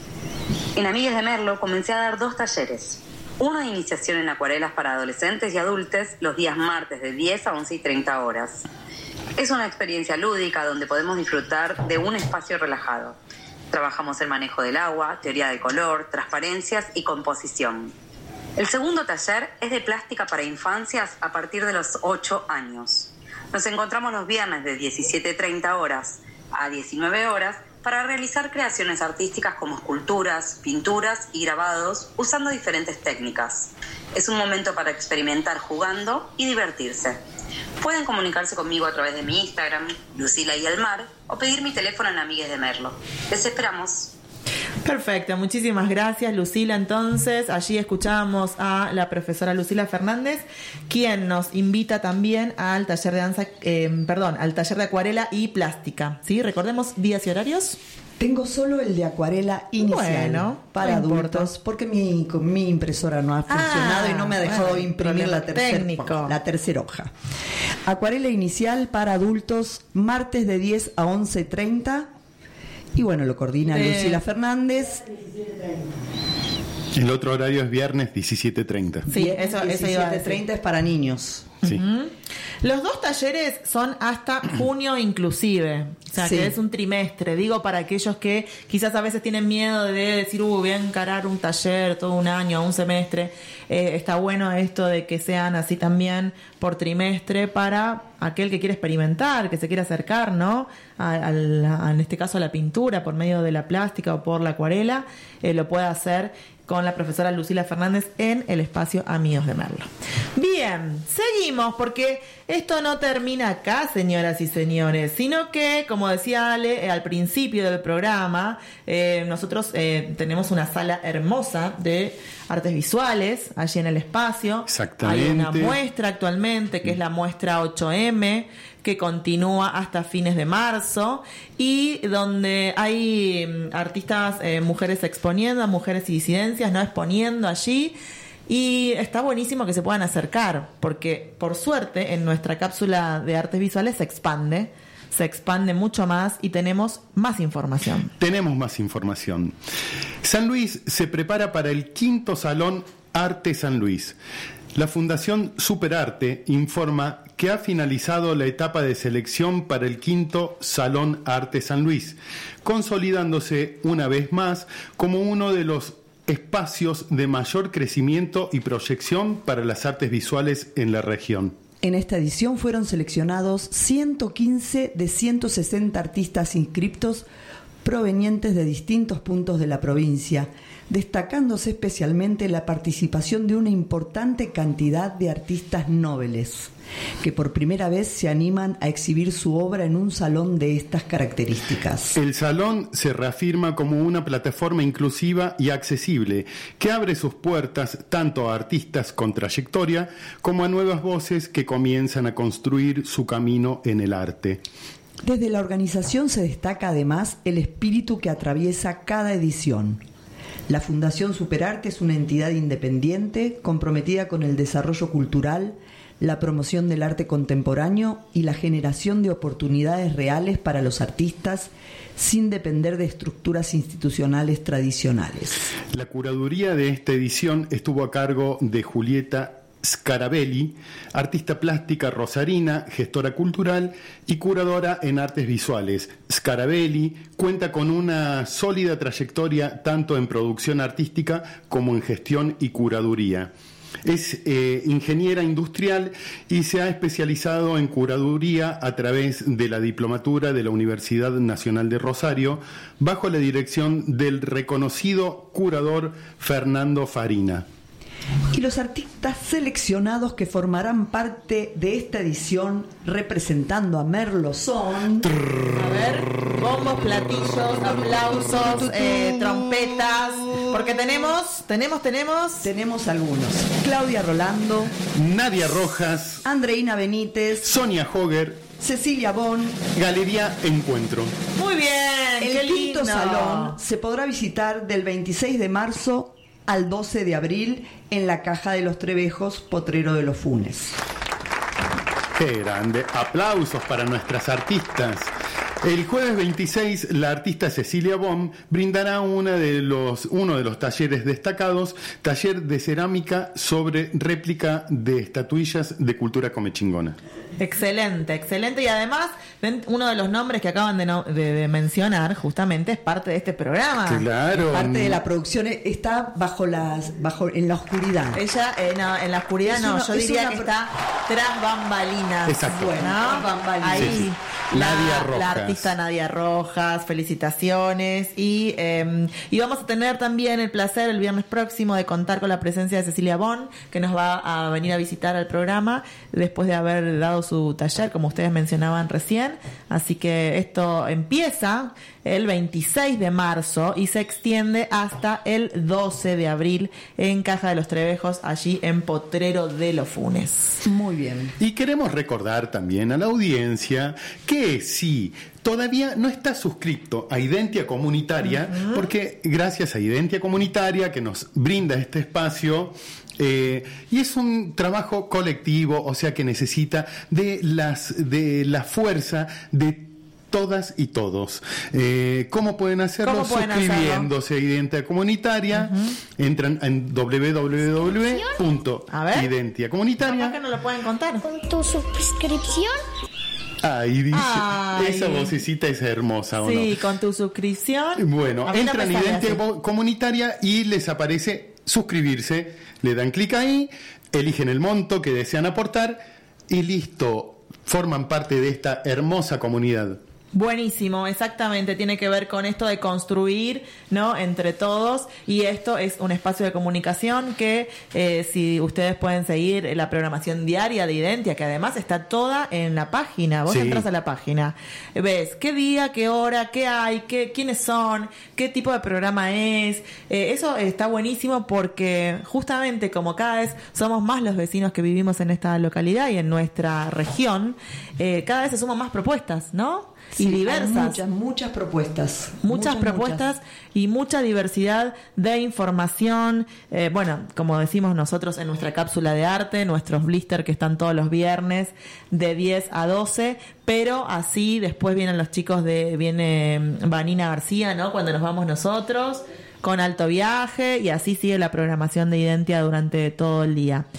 Speaker 15: En Amigues de Merlo comencé a dar dos talleres. Uno de iniciación en acuarelas para adolescentes y adultos los días martes de diez a once y treinta horas. Es una experiencia lúdica donde podemos disfrutar de un espacio relajado. Trabajamos el manejo del agua, teoría de color, transparencias y composición. El segundo taller es de plástica para infancias a partir de los ocho años. Nos encontramos los viernes de diecisiete treinta horas a diecinueve horas para realizar creaciones artísticas como esculturas, pinturas y grabados usando diferentes técnicas. Es un momento para experimentar jugando y divertirse. Pueden comunicarse conmigo a través de mi Instagram, Lucila y el Mar, o pedir mi teléfono en Amigues de Merlo. Les esperamos.
Speaker 2: Perfecto, muchísimas gracias, Lucila. Entonces, allí escuchamos a la profesora Lucila Fernández, quien nos invita también al taller de danza, eh, perdón, al taller de acuarela y plástica. ¿Sí? Recordemos días y horarios.
Speaker 3: Tengo solo el de acuarela inicial,
Speaker 2: bueno,
Speaker 3: para
Speaker 2: no
Speaker 3: adultos, porque mi, mi impresora no ha funcionado
Speaker 2: ah,
Speaker 3: y no me ha dejado
Speaker 2: bueno,
Speaker 3: imprimir la tercera, la tercera hoja. Acuarela inicial para adultos, martes de diez a once treinta. Y bueno, lo coordina
Speaker 2: eh,
Speaker 3: Lucila Fernández.
Speaker 1: El otro horario es viernes diecisiete treinta.
Speaker 2: Sí, eso, eso
Speaker 3: diecisiete treinta es para niños.
Speaker 1: Sí.
Speaker 2: Uh-huh. Los dos talleres son hasta junio inclusive, o sea, sí, que es un trimestre. Digo, para aquellos que quizás a veces tienen miedo de decir, uh, voy a encarar un taller todo un año, un semestre. Eh, está bueno esto de que sean así también por trimestre para aquel que quiere experimentar, que se quiere acercar, ¿no? A, a la, en este caso a la pintura por medio de la plástica o por la acuarela, eh, lo puede hacer con la profesora Lucila Fernández en el espacio Amigos de Merlo. Bien, seguimos porque esto no termina acá, señoras y señores, sino que, como decía Ale eh, al principio del programa, eh, nosotros eh, tenemos una sala hermosa de artes visuales allí en el espacio.
Speaker 1: Exactamente.
Speaker 2: Hay una muestra actualmente que es la muestra ocho eme, que continúa hasta fines de marzo y donde hay artistas, eh, mujeres exponiendo, mujeres y disidencias, no exponiendo allí. Y está buenísimo que se puedan acercar, porque por suerte en nuestra cápsula de artes visuales se expande, se expande mucho más y tenemos más información.
Speaker 1: Tenemos más información. San Luis se prepara para el quinto Salón Arte San Luis. La Fundación Superarte informa que ha finalizado la etapa de selección para el quinto Salón Arte San Luis, consolidándose una vez más como uno de los espacios de mayor crecimiento y proyección para las artes visuales en la región.
Speaker 3: En esta edición fueron seleccionados ciento quince de ciento sesenta artistas inscriptos provenientes de distintos puntos de la provincia, destacándose especialmente la participación de una importante cantidad de artistas nobles, que por primera vez se animan a exhibir su obra en un salón de estas características.
Speaker 1: El salón se reafirma como una plataforma inclusiva y accesible, que abre sus puertas tanto a artistas con trayectoria como a nuevas voces que comienzan a construir su camino en el arte.
Speaker 3: Desde la organización se destaca además el espíritu que atraviesa cada edición. La Fundación Superarte es una entidad independiente comprometida con el desarrollo cultural, la promoción del arte contemporáneo y la generación de oportunidades reales para los artistas sin depender de estructuras institucionales tradicionales.
Speaker 1: La curaduría de esta edición estuvo a cargo de Julieta Scarabelli, artista plástica rosarina, gestora cultural y curadora en artes visuales. Scarabelli cuenta con una sólida trayectoria tanto en producción artística como en gestión y curaduría. Es eh, ingeniera industrial y se ha especializado en curaduría a través de la diplomatura de la Universidad Nacional de Rosario, bajo la dirección del reconocido curador Fernando Farina.
Speaker 3: Y los artistas seleccionados que formarán parte de esta edición representando a Merlo son...
Speaker 2: A ver, bombos, platillos, aplausos, eh, trompetas, porque tenemos, tenemos, tenemos...
Speaker 3: Tenemos algunos. Claudia Rolando,
Speaker 1: Nadia Rojas,
Speaker 3: Andreina Benítez,
Speaker 1: Sonia Hoger,
Speaker 3: Cecilia Bon,
Speaker 1: Galería Encuentro.
Speaker 2: Muy bien,
Speaker 3: el
Speaker 2: qué
Speaker 3: quinto
Speaker 2: lindo.
Speaker 3: salón se podrá visitar del veintiséis de marzo al doce de abril en la Caja de los Trevejos, Potrero de los Funes.
Speaker 1: ¡Qué grande! Aplausos para nuestras artistas. El jueves veintiséis, la artista Cecilia Bon brindará una de los, uno de los talleres destacados, taller de cerámica sobre réplica de estatuillas de cultura comechingona.
Speaker 2: Excelente, excelente. Y además, uno de los nombres que acaban de, no, de, de mencionar justamente es parte de este programa.
Speaker 1: Claro.
Speaker 3: Parte de la producción está bajo las, bajo en la oscuridad.
Speaker 2: Ella eh, no, en la oscuridad
Speaker 3: Es
Speaker 2: no,
Speaker 3: una-
Speaker 2: yo
Speaker 3: es
Speaker 2: diría
Speaker 3: una
Speaker 2: que
Speaker 3: pro-
Speaker 2: está tras bambalinas.
Speaker 1: Exacto.
Speaker 2: Bueno,
Speaker 3: Tras bambalinas.
Speaker 2: ahí.
Speaker 1: Sí, sí.
Speaker 2: La,
Speaker 1: Nadia Rojas.
Speaker 2: la artista Nadia Rojas, felicitaciones. Y, eh, y vamos a tener también el placer el viernes próximo de contar con la presencia de Cecilia Bon, que nos va a venir a visitar al programa después de haber dado su taller, como ustedes mencionaban recién. Así que esto empieza el veintiséis de marzo y se extiende hasta el doce de abril en Caja de los Trevejos, allí en Potrero de los Funes.
Speaker 3: Muy bien.
Speaker 1: Y queremos recordar también a la audiencia que si todavía no está suscrito a Identia Comunitaria, uh-huh. porque gracias a Identia Comunitaria que nos brinda este espacio, eh, y es un trabajo colectivo, o sea que necesita de las de la fuerza de todas y todos. Eh, ¿Cómo pueden hacerlo?
Speaker 2: ¿Cómo pueden
Speaker 1: Suscribiéndose a Identia Comunitaria. Uh-huh. Entran en doble u doble u doble u punto identia comunitaria.
Speaker 2: ¿Por qué no lo pueden contar?
Speaker 14: Con tu suscripción.
Speaker 1: Ahí dice,
Speaker 2: Ay.
Speaker 1: esa vocecita es hermosa, ¿o
Speaker 2: Sí,
Speaker 1: no?
Speaker 2: con tu suscripción.
Speaker 1: Bueno,
Speaker 2: A mí no
Speaker 1: entran
Speaker 2: me
Speaker 1: en
Speaker 2: sale
Speaker 1: Identia
Speaker 2: así.
Speaker 1: Comunitaria y les aparece suscribirse. Le dan clic ahí, eligen el monto que desean aportar y listo, forman parte de esta hermosa comunidad.
Speaker 2: Buenísimo, exactamente, tiene que ver con esto de construir, ¿no? Entre todos, y esto es un espacio de comunicación que eh, si ustedes pueden seguir la programación diaria de Identia, que además está toda en la página, vos
Speaker 1: Sí.
Speaker 2: entras a la página, ves qué día, qué hora, qué hay, qué, quiénes son, qué tipo de programa es, eh, eso está buenísimo porque justamente como cada vez somos más los vecinos que vivimos en esta localidad y en nuestra región, eh, cada vez se suman más propuestas, ¿no?
Speaker 3: Sí,
Speaker 2: y diversas.
Speaker 3: hay muchas, muchas propuestas.
Speaker 2: Muchas, propuestas
Speaker 3: muchas.
Speaker 2: y mucha diversidad de información. Eh, bueno, como decimos nosotros en nuestra cápsula de arte, nuestros blister que están todos los viernes de diez a doce, pero así después vienen los chicos de, viene Vanina García, ¿no? Cuando nos vamos nosotros, con Alto Viaje, y así sigue la programación de Identia durante todo el día.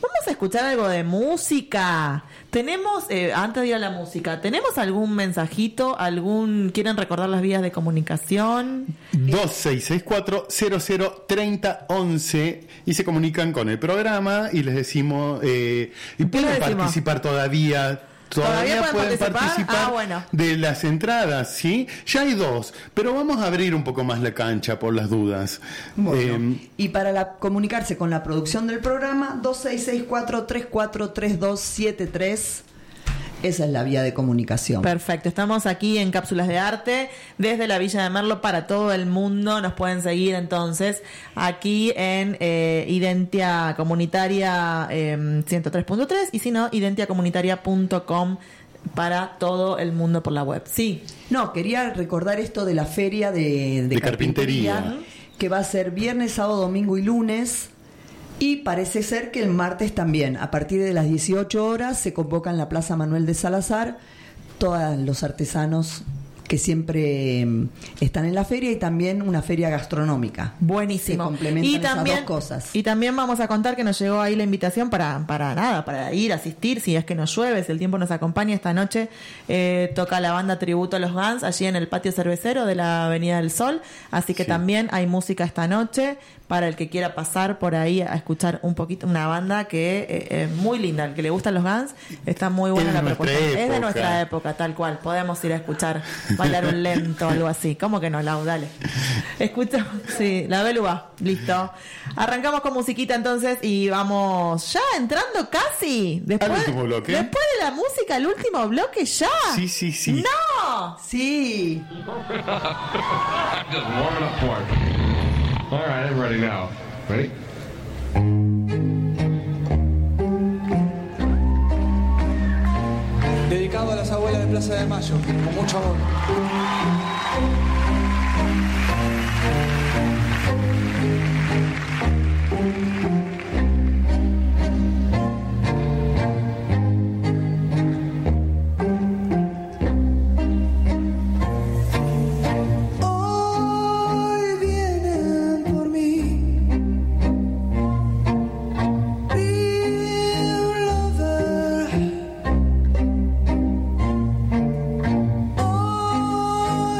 Speaker 2: vamos a escuchar algo de música. Tenemos, eh, antes de ir a la música, ¿tenemos algún mensajito? ¿Algún ¿Quieren recordar las vías de comunicación?
Speaker 1: dos seis seis cuatro cero cero tres cero uno uno y se comunican con el programa y les decimos, eh, y pueden
Speaker 2: decimos?
Speaker 1: participar todavía. Todavía,
Speaker 2: ¿Todavía pueden
Speaker 1: pueden
Speaker 2: participar?
Speaker 1: participar,
Speaker 2: Ah, bueno.
Speaker 1: de las entradas, ¿sí? Ya hay dos, pero vamos a abrir un poco más la cancha por las dudas.
Speaker 3: Bueno,
Speaker 1: Eh,
Speaker 3: y para la- comunicarse con la producción del programa, dos seis seis cuatro tres cuatro tres dos siete tres. Esa es la vía de comunicación.
Speaker 2: Perfecto, estamos aquí en Cápsulas de Arte desde la Villa de Merlo para todo el mundo. Nos pueden seguir entonces aquí en eh, Identia Comunitaria eh, ciento tres punto tres y si no, identia comunitaria punto com para todo el mundo por la web. Sí.
Speaker 3: No, quería recordar esto de la feria de, de
Speaker 1: De carpintería.
Speaker 3: carpintería, que va a ser viernes, sábado, domingo y lunes. Y parece ser que el martes también, a partir de las dieciocho horas, se convoca en la Plaza Manuel de Salazar todos los artesanos que siempre eh, están en la feria y también una feria gastronómica.
Speaker 2: Buenísimo.
Speaker 3: Se complementan
Speaker 2: Y también,
Speaker 3: esas dos cosas.
Speaker 2: y también vamos a contar que nos llegó ahí la invitación para, para nada, para ir, asistir, si es que nos llueve, si el tiempo nos acompaña esta noche. Eh, toca la banda Tributo a los Guns allí en el patio cervecero de la Avenida del Sol. Así que
Speaker 1: Sí.
Speaker 2: también hay música esta noche para el que quiera pasar por ahí a escuchar un poquito, una banda que eh, es muy linda, el que le gustan los Guns, está muy buena
Speaker 1: Es de
Speaker 2: la
Speaker 1: nuestra
Speaker 2: propuesta. Es de
Speaker 1: época.
Speaker 2: nuestra época, tal cual. Podemos ir a escuchar, bailar un lento o algo así. ¿Cómo que no, Lau? Dale. Escuchamos, sí, la Belu va, listo. Arrancamos con musiquita entonces y vamos ya entrando casi. Después,
Speaker 1: Al último bloque.
Speaker 2: después de la música, el último bloque ya.
Speaker 1: Sí, sí, sí.
Speaker 2: ¡No!
Speaker 3: Sí.
Speaker 16: Just warming up for it. All right, I'm ready now. Ready?
Speaker 17: Dedicado a las abuelas de Plaza de Mayo, con mucho amor.
Speaker 18: Hoy vienen por mí, real lover. Hoy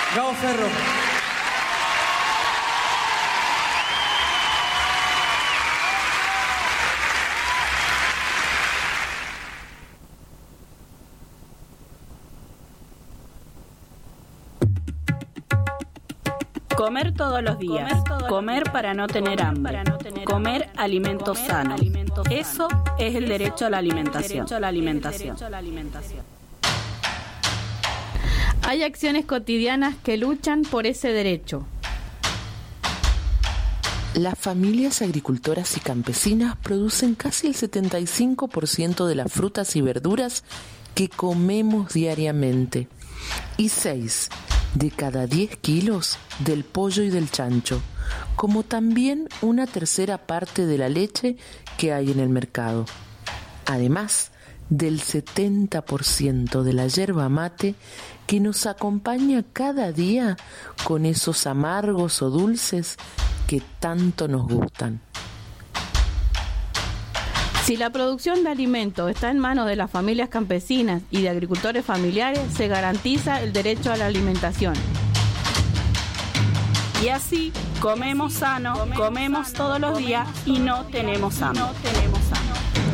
Speaker 17: Gabo Ferro.
Speaker 19: Comer todos los días, comer, todo comer para no tener hambre, para no tener comer hambre. alimentos comer sanos. Alimentos Eso sanos. es el derecho a la alimentación. Derecho a la alimentación.
Speaker 4: Hay acciones cotidianas que luchan por ese derecho.
Speaker 20: Las familias agricultoras y campesinas producen casi el setenta y cinco por ciento de las frutas y verduras que comemos diariamente y seis de cada diez kilos del pollo y del chancho, como también una tercera parte de la leche que hay en el mercado. Además del setenta por ciento de la yerba mate que nos acompaña cada día con esos amargos o dulces que tanto nos gustan.
Speaker 4: Si la producción de alimentos está en manos de las familias campesinas y de agricultores familiares, se garantiza el derecho a la alimentación.
Speaker 19: Y así comemos sano, comemos, comemos sano, todos los días y no tenemos hambre. No tenemos hambre.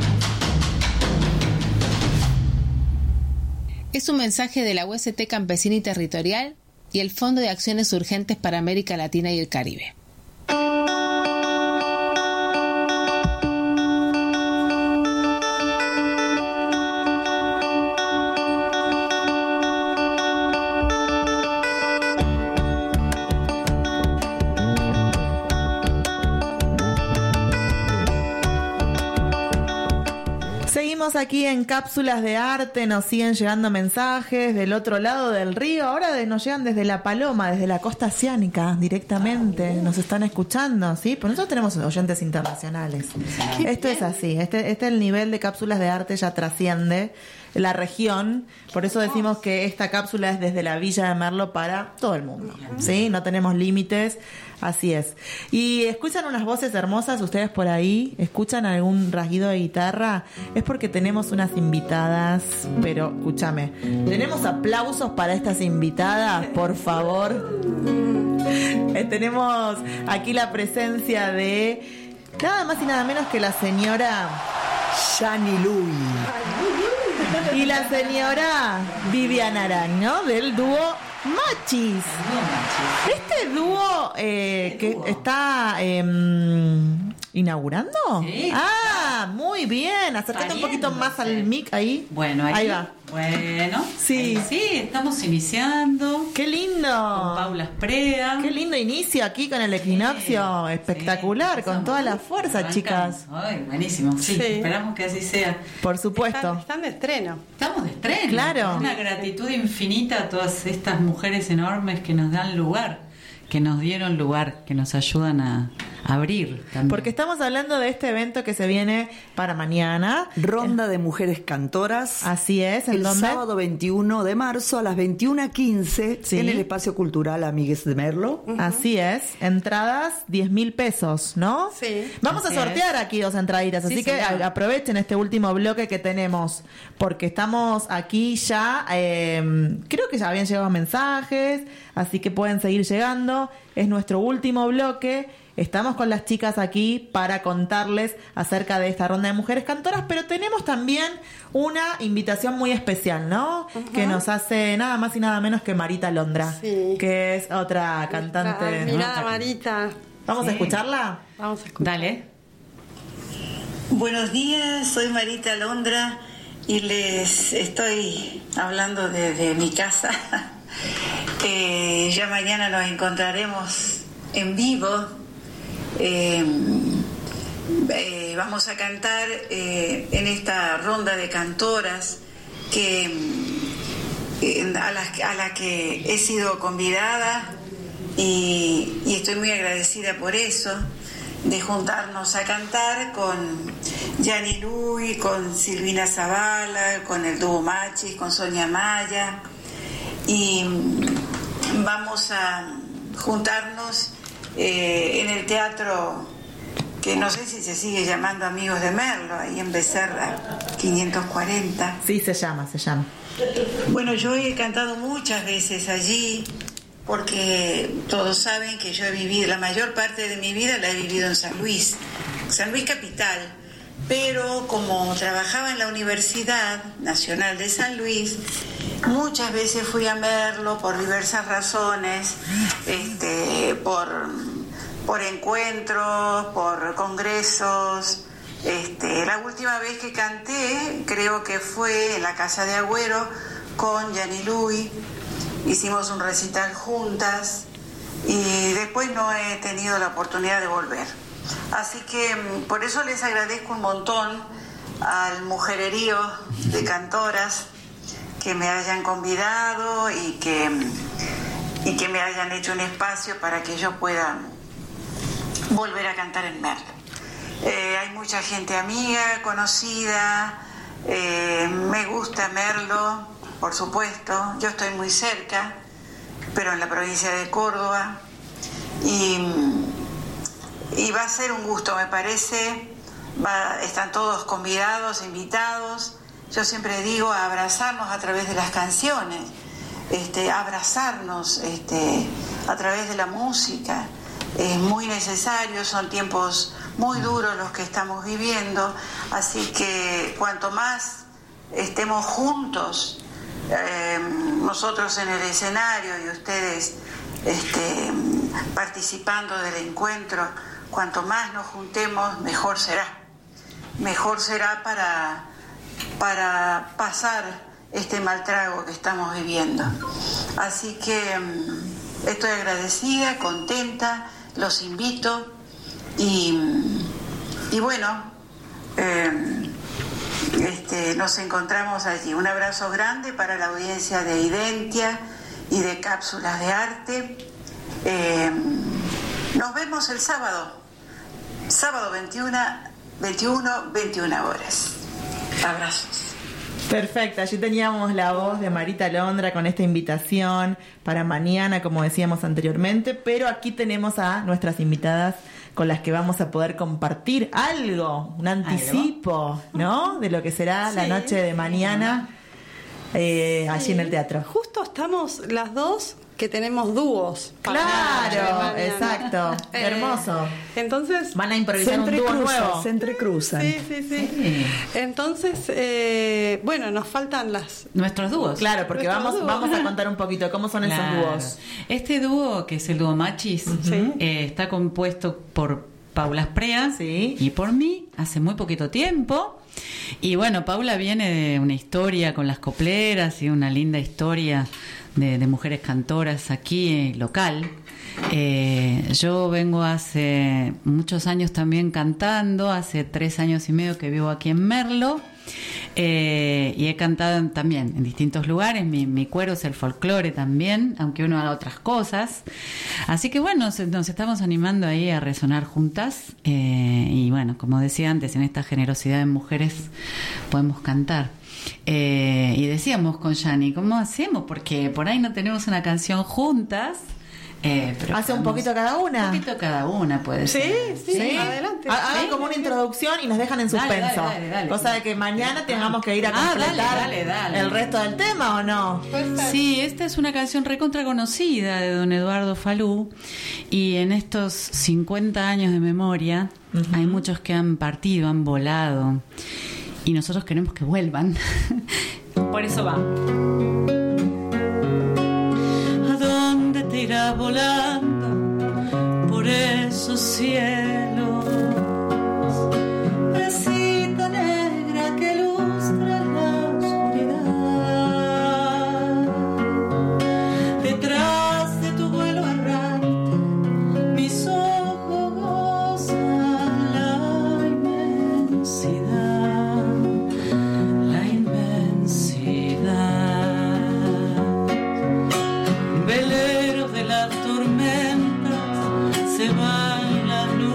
Speaker 21: Es un mensaje de la U S T Campesina y Territorial y el Fondo de Acciones Urgentes para América Latina y el Caribe.
Speaker 2: Aquí en Cápsulas de Arte, nos siguen llegando mensajes del otro lado del río, ahora de, nos llegan desde La Paloma, desde la costa oceánica directamente, nos están escuchando, ¿sí? Pues nosotros tenemos oyentes internacionales. Esto es así, este, este el nivel de Cápsulas de Arte ya trasciende la región, por eso decimos que esta cápsula es desde la Villa de Merlo para todo el mundo, ¿sí? No tenemos límites, así es. Y escuchan unas voces hermosas ustedes por ahí, escuchan algún rasguido de guitarra, es porque tenemos unas invitadas, pero escúchame, tenemos aplausos para estas invitadas, por favor. Eh, tenemos aquí la presencia de nada más y nada menos que la señora
Speaker 3: Yani Lui
Speaker 2: y la señora Viviana Araño del dúo Machis. Este dúo eh, que está eh, inaugurando.
Speaker 22: Sí.
Speaker 2: Ah, muy bien. Acércate un poquito más al mic ahí.
Speaker 22: Bueno, ahí,
Speaker 2: ahí va.
Speaker 22: Bueno,
Speaker 2: sí,
Speaker 22: ahí sí, estamos iniciando.
Speaker 2: ¡Qué lindo!
Speaker 22: Con Paula Espreda.
Speaker 2: ¡Qué lindo inicio aquí con el equinoccio! Sí, espectacular, sí, con toda la fuerza, arrancamos. Chicas.
Speaker 22: Ay, buenísimo. Sí, sí, esperamos que así sea.
Speaker 2: Por supuesto.
Speaker 22: Están, están de estreno. Estamos de estreno.
Speaker 2: Claro.
Speaker 22: Una gratitud infinita a todas estas mujeres enormes que nos dan lugar, que nos dieron lugar, que nos ayudan a abrir también.
Speaker 2: Porque estamos hablando de este evento que se viene para mañana.
Speaker 3: Ronda de Mujeres Cantoras.
Speaker 2: Así es. ¿En
Speaker 3: el
Speaker 2: dónde?
Speaker 3: Sábado veintiuno de marzo a las veintiuna quince, sí, en el Espacio Cultural Amigues de Merlo.
Speaker 2: Uh-huh. Así es. Entradas diez mil pesos, ¿no?
Speaker 22: Sí.
Speaker 2: Vamos así a sortear es. aquí dos entraditas, así sí, que sí, aprovechen este último bloque que tenemos, porque estamos aquí ya, eh, creo que ya habían llegado mensajes, así que pueden seguir llegando. Es nuestro último bloque. Estamos con las chicas aquí para contarles acerca de esta ronda de mujeres cantoras, pero tenemos también una invitación muy especial, ¿no? Uh-huh. Que nos hace nada más y nada menos que Marita Londra, sí, que es otra cantante.
Speaker 22: Mirá, Marita.
Speaker 2: ¿Vamos sí. a escucharla?
Speaker 22: Vamos a escucharla. Dale.
Speaker 23: Buenos días, soy Marita Londra y les estoy hablando desde mi casa. eh, ya mañana nos encontraremos en vivo. Eh, eh, vamos a cantar eh, en esta ronda de cantoras que eh, a, la, a la que he sido convidada y, y estoy muy agradecida por eso, de juntarnos a cantar con Yani Lui, con Silvina Zavala, con el dúo Machis, con Sonia Maya, y vamos a juntarnos Eh, en el teatro que no sé si se sigue llamando Amigos de Merlo, ahí en Becerra quinientos cuarenta.
Speaker 2: Sí, se llama, se llama.
Speaker 23: Bueno, yo he cantado muchas veces allí porque todos saben que yo he vivido, la mayor parte de mi vida la he vivido en San Luis, San Luis capital, pero como trabajaba en la Universidad Nacional de San Luis, muchas veces fui a Merlo por diversas razones, este, por, por encuentros, por congresos. Este, la última vez que canté creo que fue en la Casa de Agüero con Gianni Lui. Hicimos un recital juntas y después no he tenido la oportunidad de volver. Así que por eso les agradezco un montón al mujererío de cantoras que me hayan convidado y que, y que me hayan hecho un espacio para que yo pueda volver a cantar en Merlo. Eh, hay mucha gente amiga, conocida, eh, me gusta Merlo. Por supuesto, yo estoy muy cerca, pero en la provincia de Córdoba, y, y va a ser un gusto, me parece. Va, están todos convidados, invitados. Yo siempre digo a abrazarnos a través de las canciones, este, abrazarnos este, a través de la música. Es muy necesario, son tiempos muy duros los que estamos viviendo, así que cuanto más estemos juntos, Eh, nosotros en el escenario y ustedes este, participando del encuentro, cuanto más nos juntemos, mejor será. Mejor será para, para pasar este mal trago que estamos viviendo. Así que um, estoy agradecida, contenta, los invito y, y bueno, eh, Este, nos encontramos allí. Un abrazo grande para la audiencia de Identia y de Cápsulas de Arte. Eh, nos vemos el sábado, sábado veintiuno, veintiuna horas. Abrazos.
Speaker 2: Perfecto, allí teníamos la voz de Marita Londra con esta invitación para mañana, como decíamos anteriormente, pero aquí tenemos a nuestras invitadas con las que vamos a poder compartir algo, un anticipo, ¿no? De lo que será sí, la noche de mañana eh, allí sí. en el teatro.
Speaker 5: Justo estamos las dos que tenemos dúos.
Speaker 2: Claro, exacto, eh, hermoso.
Speaker 5: Entonces
Speaker 2: van a improvisar un dúo nuevo.
Speaker 3: Se entrecruzan.
Speaker 5: Sí, sí, sí. sí. Entonces, eh, bueno, nos faltan las
Speaker 22: nuestros dúos.
Speaker 2: Claro, porque vamos
Speaker 5: dúos.
Speaker 2: vamos a contar un poquito cómo son claro. esos dúos.
Speaker 22: Este dúo, que es el dúo Machis, uh-huh. eh, está compuesto por Paula Sprea
Speaker 2: sí.
Speaker 22: y por mí hace muy poquito tiempo. Y bueno, Paula viene de una historia con las copleras y una linda historia de, de mujeres cantoras aquí eh, local. Eh, yo vengo hace muchos años también cantando, hace tres años y medio que vivo aquí en Merlo. Eh, y he cantado también en distintos lugares. Mi, mi cuero es el folclore también, aunque uno haga otras cosas. Así que bueno, nos, nos estamos animando ahí a resonar juntas. Eh, y bueno, como decía antes, en esta generosidad de mujeres podemos cantar. Eh, y decíamos con Gianni, ¿cómo hacemos? Porque por ahí no tenemos una canción juntas. Eh, pero
Speaker 2: hace un poquito cada una.
Speaker 22: Un poquito cada una puede
Speaker 5: sí,
Speaker 22: ser.
Speaker 5: Sí, sí, adelante.
Speaker 2: Hagan
Speaker 5: sí,
Speaker 2: como una introducción y nos dejan en suspenso.
Speaker 22: Dale, dale, dale,
Speaker 2: cosa de que mañana tengamos que ir a completar
Speaker 22: ah, dale, dale, dale.
Speaker 2: el resto del tema, ¿o no?
Speaker 22: Sí, esta es una canción recontra conocida de don Eduardo Falú. Y en estos cincuenta años de memoria, uh-huh. hay muchos que han partido, han volado. Y nosotros queremos que vuelvan. Por eso va. Irá volando por esos cielos, bracita negra que lustra la oscuridad. Detrás de tu vuelo errante, mis ojos gozan la inmensidad, la inmensidad. Velero de las tormentas se va en la luz.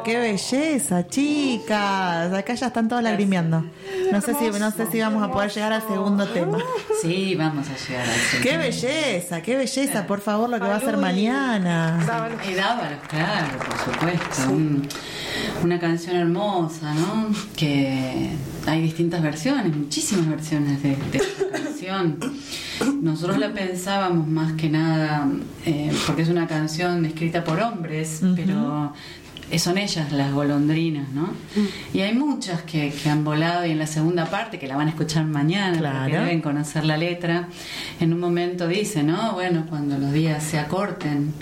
Speaker 2: Pero qué belleza, chicas. Acá ya están todos lagrimeando. No sé si no sé si vamos a poder llegar al segundo tema.
Speaker 22: Sí, vamos a llegar al segundo.
Speaker 2: Qué belleza, qué belleza, por favor, lo que va a hacer mañana.
Speaker 22: Y Dávalos, claro, por supuesto. Un, una canción hermosa, ¿no? Que hay distintas versiones, muchísimas versiones de, de esta canción. Nosotros la pensábamos más que nada, eh, porque es una canción escrita por hombres, uh-huh. pero son ellas las golondrinas, ¿no? Uh-huh. Y hay muchas que, que han volado, y en la segunda parte, que la van a escuchar mañana, claro. porque deben conocer la letra, en un momento dice, ¿no? Bueno, cuando los días se acorten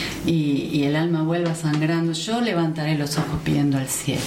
Speaker 22: y, y el alma vuelva sangrando, yo levantaré los ojos pidiendo al cielo.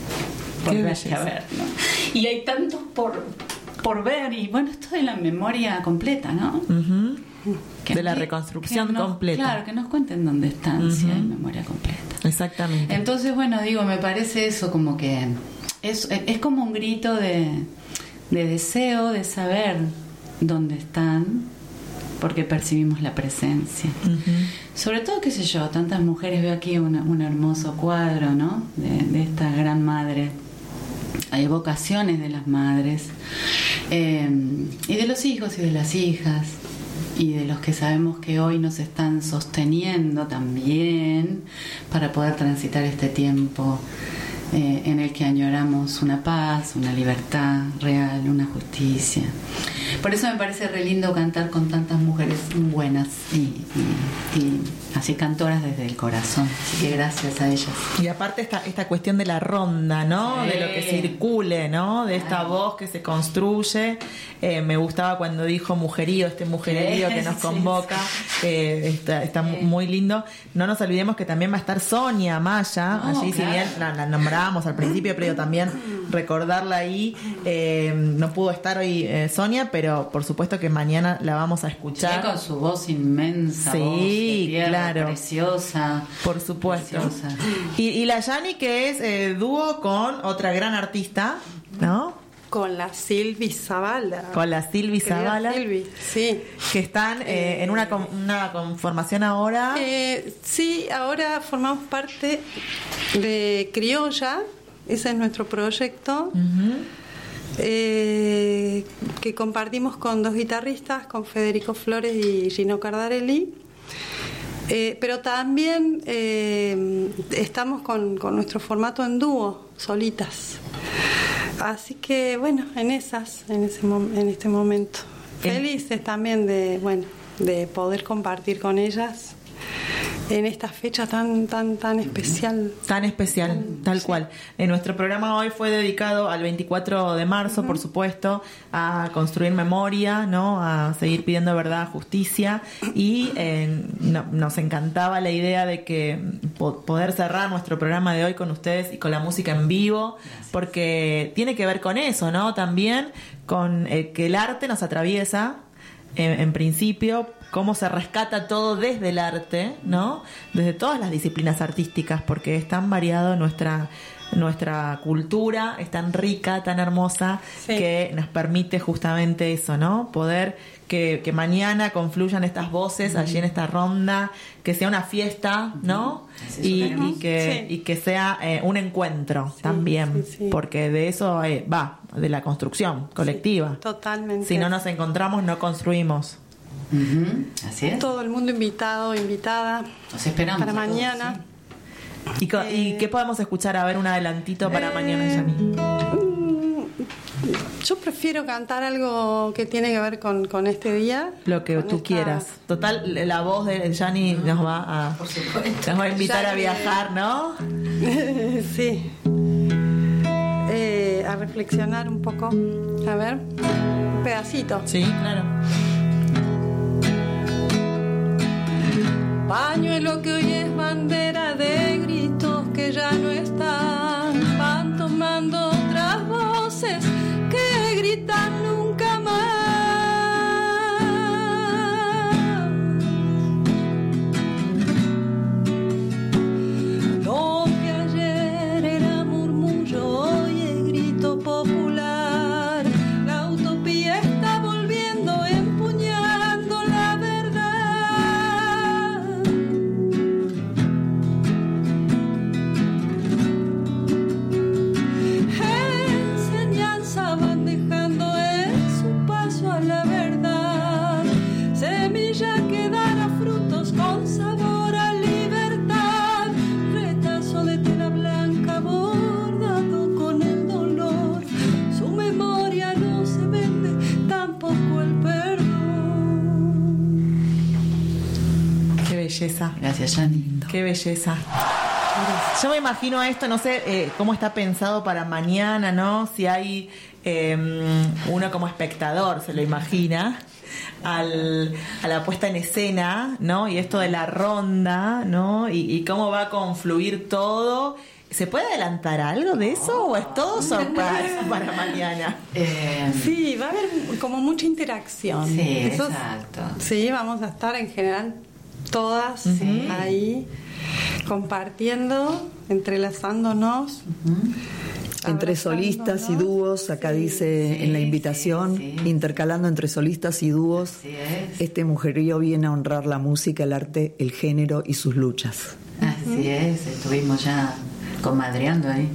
Speaker 22: Volverse a ver, ¿no? Y hay tantos por... por ver, y bueno, esto de la memoria completa, ¿no?
Speaker 2: Uh-huh. De la reconstrucción
Speaker 22: nos,
Speaker 2: completa.
Speaker 22: Claro, que nos cuenten dónde están, uh-huh. si hay memoria completa.
Speaker 2: Exactamente.
Speaker 22: Entonces, bueno, digo, me parece eso como que es, es como un grito de, de deseo de saber dónde están, porque percibimos la presencia. Uh-huh. Sobre todo, qué sé yo, tantas mujeres, veo aquí una, un hermoso cuadro, ¿no? De, de esta gran madre. Hay evocaciones de las madres, eh, y de los hijos y de las hijas, y de los que sabemos que hoy nos están sosteniendo también para poder transitar este tiempo eh, en el que añoramos una paz, una libertad real, una justicia. Por eso me parece re lindo cantar con tantas mujeres buenas y, y, y así cantoras desde el corazón. Así que gracias a ellas.
Speaker 2: Y aparte esta, esta cuestión de la ronda, ¿no? Sí. De lo que circule, ¿no? De esta voz que se construye. Eh, me gustaba cuando dijo mujerío, este mujerío sí, que nos convoca. Sí, sí. Eh, está está sí. muy lindo. No nos olvidemos que también va a estar Sonia Maya. No, allí, claro. Si bien la, la nombrábamos al principio, pero también recordarla ahí. Eh, no pudo estar hoy eh, Sonia, pero por supuesto que mañana la vamos a escuchar.
Speaker 22: Sí, con su voz inmensa,
Speaker 2: sí,
Speaker 22: voz de tierra,
Speaker 2: claro.
Speaker 22: Preciosa.
Speaker 2: Por supuesto.
Speaker 22: Preciosa.
Speaker 2: Y, y la Yani, que es eh, dúo con otra gran artista, ¿no?
Speaker 5: Con la Silvi Zavala.
Speaker 2: Con la Silvi Zavala.
Speaker 5: Silvi, sí.
Speaker 2: Que están eh, eh, en una, con, una conformación ahora.
Speaker 5: Eh, sí, ahora formamos parte de Criolla. Ese es nuestro proyecto. Uh-huh. Eh, que compartimos con dos guitarristas, con Federico Flores y Gino Cardarelli. Eh, pero también eh, estamos con, con nuestro formato en dúo, solitas. Así que bueno, en esas, en ese mom- en este momento, felices también de bueno, de poder compartir con ellas en esta fecha tan tan tan especial.
Speaker 2: Tan especial, tal sí. cual. En nuestro programa hoy fue dedicado al veinticuatro de marzo, uh-huh. por supuesto, a construir memoria, ¿no? A seguir pidiendo verdad, justicia, y eh, no, nos encantaba la idea de que po- poder cerrar nuestro programa de hoy con ustedes y con la música en vivo, gracias. Porque tiene que ver con eso, ¿no? También con eh, que el arte nos atraviesa, eh, en principio, cómo se rescata todo desde el arte, ¿no? Desde todas las disciplinas artísticas, porque es tan variado nuestra nuestra cultura, es tan rica, tan hermosa, sí. que nos permite justamente eso, ¿no? Poder que, que mañana confluyan estas voces, uh-huh. allí en esta ronda, que sea una fiesta, ¿no? Uh-huh. Y, y que sí. y que sea eh, un encuentro sí, también, sí, sí. porque de eso eh, va, de la construcción colectiva.
Speaker 5: Sí, totalmente.
Speaker 2: Si no nos encontramos, no construimos.
Speaker 22: Uh-huh. Así es.
Speaker 5: Todo el mundo invitado, invitada.
Speaker 22: Los esperamos
Speaker 5: para mañana.
Speaker 22: Todos,
Speaker 2: ¿Y, co- eh, ¿Y qué podemos escuchar? A ver, un adelantito para eh, mañana, Yani.
Speaker 5: Yo prefiero cantar algo que tiene que ver con, con este día.
Speaker 2: Lo que tú esta... quieras. Total, la voz de Yani no. nos va a Por nos va a invitar Yani... a viajar, ¿no?
Speaker 5: Sí. Eh, a reflexionar un poco. A ver, un pedacito.
Speaker 2: Sí, claro.
Speaker 5: Pañuelo que hoy es bandera de gritos que ya no están, van tomando otras voces que gritan nunca más. Lo que ayer era murmullo hoy es grito popular. La utopía está volviendo empuñando la verdad.
Speaker 2: belleza.
Speaker 22: Gracias, Yanni.
Speaker 2: Qué belleza. Yo me imagino esto, no sé eh, cómo está pensado para mañana, ¿no? Si hay eh, uno como espectador, se lo imagina, al, a la puesta en escena, ¿no? Y esto de la ronda, ¿no? Y, y cómo va a confluir todo. ¿Se puede adelantar algo de eso o es todo sorpresa para mañana?
Speaker 5: Eh, sí, va a haber como mucha interacción.
Speaker 22: Sí,
Speaker 5: Eso,
Speaker 22: exacto.
Speaker 5: Sí, vamos a estar en general todas sí. ahí compartiendo, entrelazándonos.
Speaker 3: Uh-huh. Entre solistas y dúos, acá sí, dice sí, en la invitación, sí, sí. intercalando entre solistas y dúos, este mujerío viene a honrar la música, el arte, el género y sus luchas.
Speaker 22: Así uh-huh. es, estuvimos ya comadreando ahí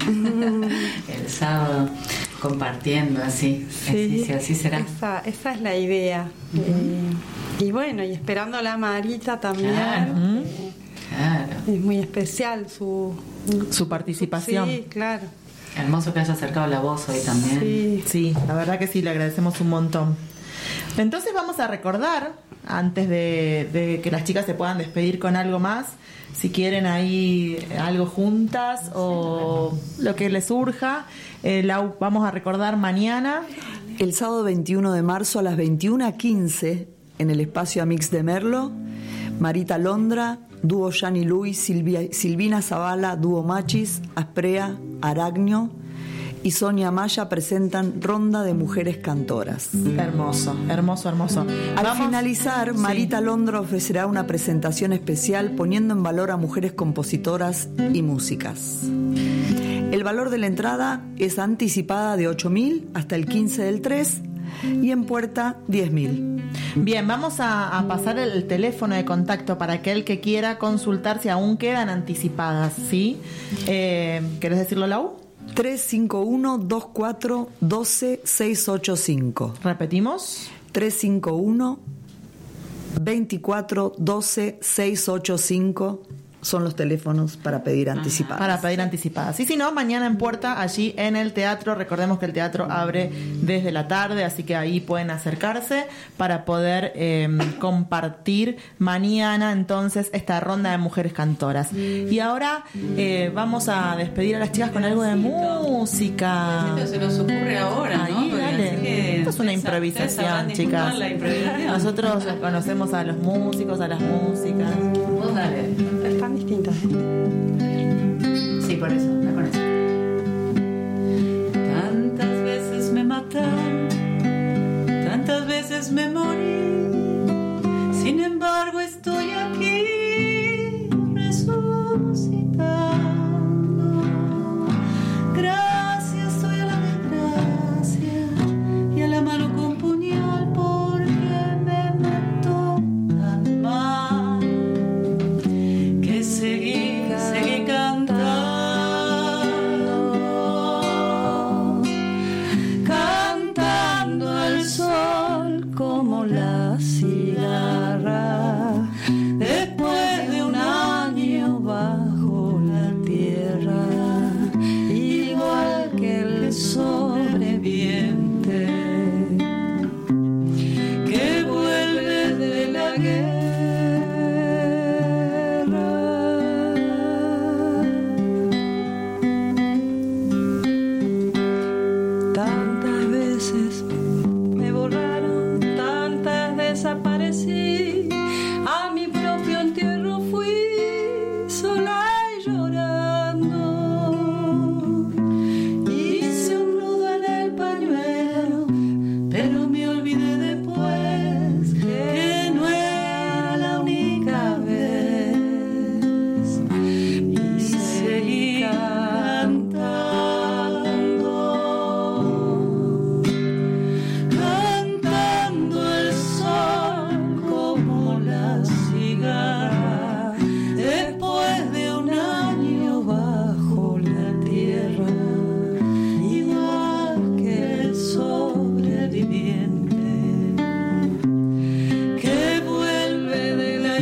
Speaker 22: el sábado, compartiendo así,
Speaker 5: sí,
Speaker 22: así, así será.
Speaker 5: Esa, esa es la idea. Uh-huh. Y, y bueno, y esperando a la Marita también.
Speaker 22: Claro.
Speaker 5: Eh,
Speaker 22: claro.
Speaker 5: Es muy especial su,
Speaker 2: su participación.
Speaker 5: Sí, claro.
Speaker 22: Hermoso que haya acercado la voz hoy también.
Speaker 2: Sí, sí, la verdad que sí, le agradecemos un montón. Entonces vamos a recordar, antes de, de que las chicas se puedan despedir con algo más, si quieren ahí algo juntas o lo que les surja, eh, la, vamos a recordar mañana.
Speaker 3: El sábado veintiuno de marzo a las veintiuna quince en el espacio Amix de Merlo, Marita Londra, dúo Yanni Luis, Silvia, Silvina Zavala, dúo Machis, Asprea, Aragno y Sonia Maya presentan Ronda de Mujeres Cantoras.
Speaker 2: Hermoso, hermoso, hermoso.
Speaker 3: Al
Speaker 2: Vamos,
Speaker 3: finalizar, Marita sí. Londra ofrecerá una presentación especial poniendo en valor a mujeres compositoras y músicas. El valor de la entrada es anticipada de ocho mil hasta el quince del tres y en puerta diez mil.
Speaker 2: Bien, vamos a, a pasar el teléfono de contacto para aquel que quiera consultar si aún quedan anticipadas, ¿sí? Eh, ¿Querés decirlo, Lau?
Speaker 3: tres cinco uno, dos cuatro, uno dos, seis ocho cinco.
Speaker 2: ¿Repetimos?
Speaker 3: tres cinco uno, dos cuatro, uno dos, seis ocho cinco. Son los teléfonos para pedir anticipadas.
Speaker 2: Para pedir anticipadas. Y si no, mañana en puerta, allí en el teatro. Recordemos que el teatro abre desde la tarde, así que ahí pueden acercarse para poder eh, compartir mañana entonces esta ronda de mujeres cantoras. Y ahora eh, vamos a despedir a las chicas con algo de música.
Speaker 22: Esto se nos ocurre ahora, ¿no?
Speaker 2: Ahí, dale. Esto es una improvisación, chicas. Nosotros conocemos a los músicos, a las músicas.
Speaker 22: Vos dale.
Speaker 5: Están distintas, ¿eh?
Speaker 22: Sí, por eso, me con eso. Tantas veces me mataron, tantas veces me morí, sin embargo estoy aquí resucitando. Gracias soy a la desgracia y a la mano con puñal porque me mató tan mal. Seguí, seguí cantando, cantando al sol como la cigarra, después de un año bajo la tierra, igual que el sobreviviente que vuelve de la guerra. Desaparecí, a mi propio entierro fui sola y llorando. Hice un nudo en el pañuelo, pero me olvidé después que no era la única vez. Y seguí cantando, cantando el sol como la cigarra, después de un año bajo la tierra, igual que el sobreviviente que vuelve de la